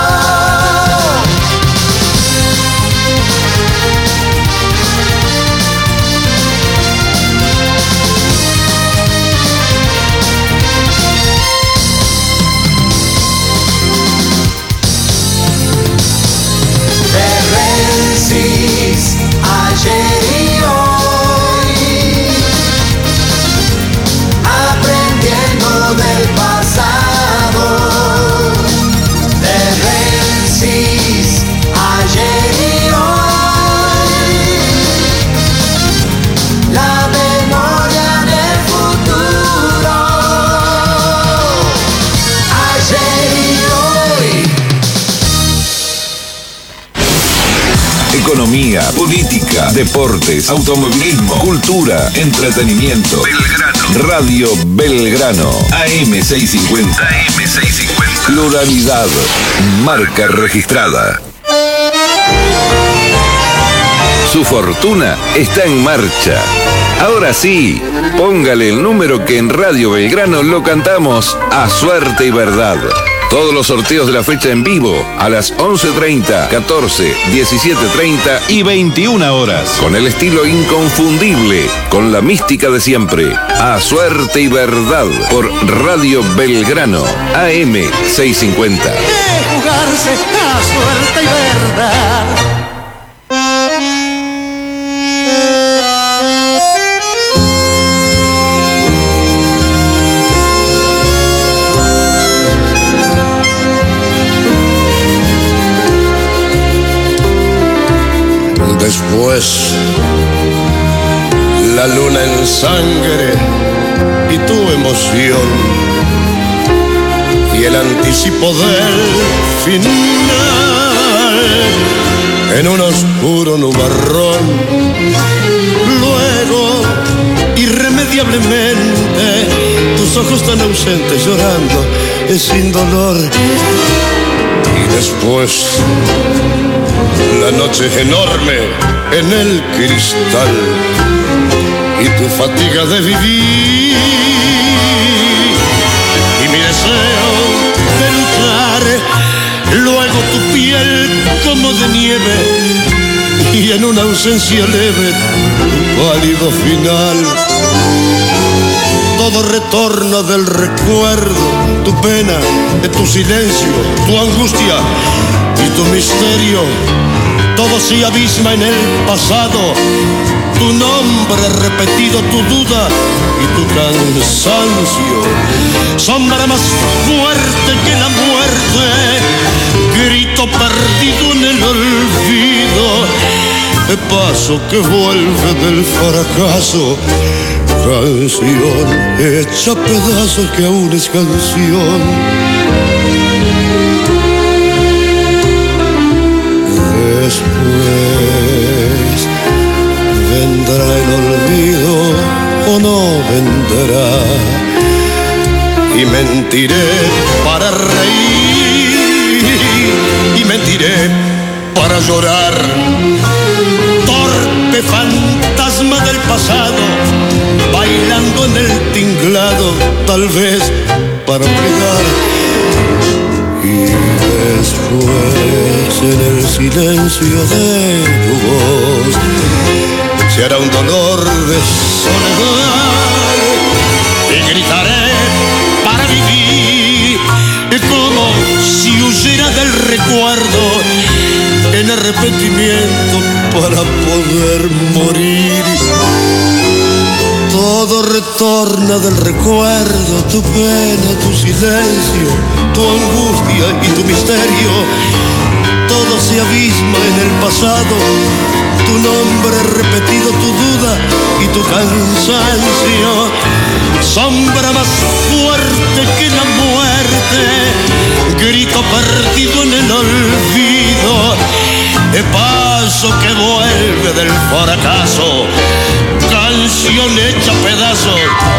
Ayer y hoy, aprendiendo del pasado. De Rensis, ayer y hoy, la memoria del futuro. Ayer y hoy. Economía, política, deportes, automovilismo, cultura, entretenimiento. Belgrano. Radio Belgrano. AM650. AM650. Pluralidad. Marca registrada. Su fortuna está en marcha. Ahora sí, póngale el número que en Radio Belgrano lo cantamos a suerte y verdad. Todos los sorteos de la fecha en vivo a las 11:30, 14, 17:30 y 21 horas. Con el estilo inconfundible, con la mística de siempre. A suerte y verdad por Radio Belgrano, AM650. Jugarse a suerte y verdad. Después, la luna en sangre y tu emoción y el anticipo del final en un oscuro nubarrón. Luego, irremediablemente, tus ojos tan ausentes llorando sin dolor. Y después, la noche es enorme en el cristal y tu fatiga de vivir y mi deseo de luchar, luego tu piel como de nieve y en una ausencia leve tu pálido final. Todo retorna del recuerdo, tu pena, tu silencio, tu angustia y tu misterio. Todo se abisma en el pasado, tu nombre repetido, tu duda y tu cansancio. Sombra más fuerte que la muerte, grito perdido en el olvido, paso que vuelve del fracaso, canción hecha pedazos que aún es canción. Después vendrá el olvido o no vendrá y mentiré para reír y mentiré para llorar. Torpe fantasma del pasado bailando en el tinglado, tal vez para olvidar. Y después en el silencio de tu voz se hará un dolor de soledad y gritaré para vivir como si huyera del recuerdo en arrepentimiento para poder morir. Todo retorna del recuerdo, tu pena, tu silencio, tu angustia y tu misterio. Todo se abisma en el pasado, tu nombre repetido, tu duda y tu cansancio. Sombra más fuerte que la muerte, grito perdido en el olvido, de paso que vuelve del fracaso, canción hecha pedazos brazos.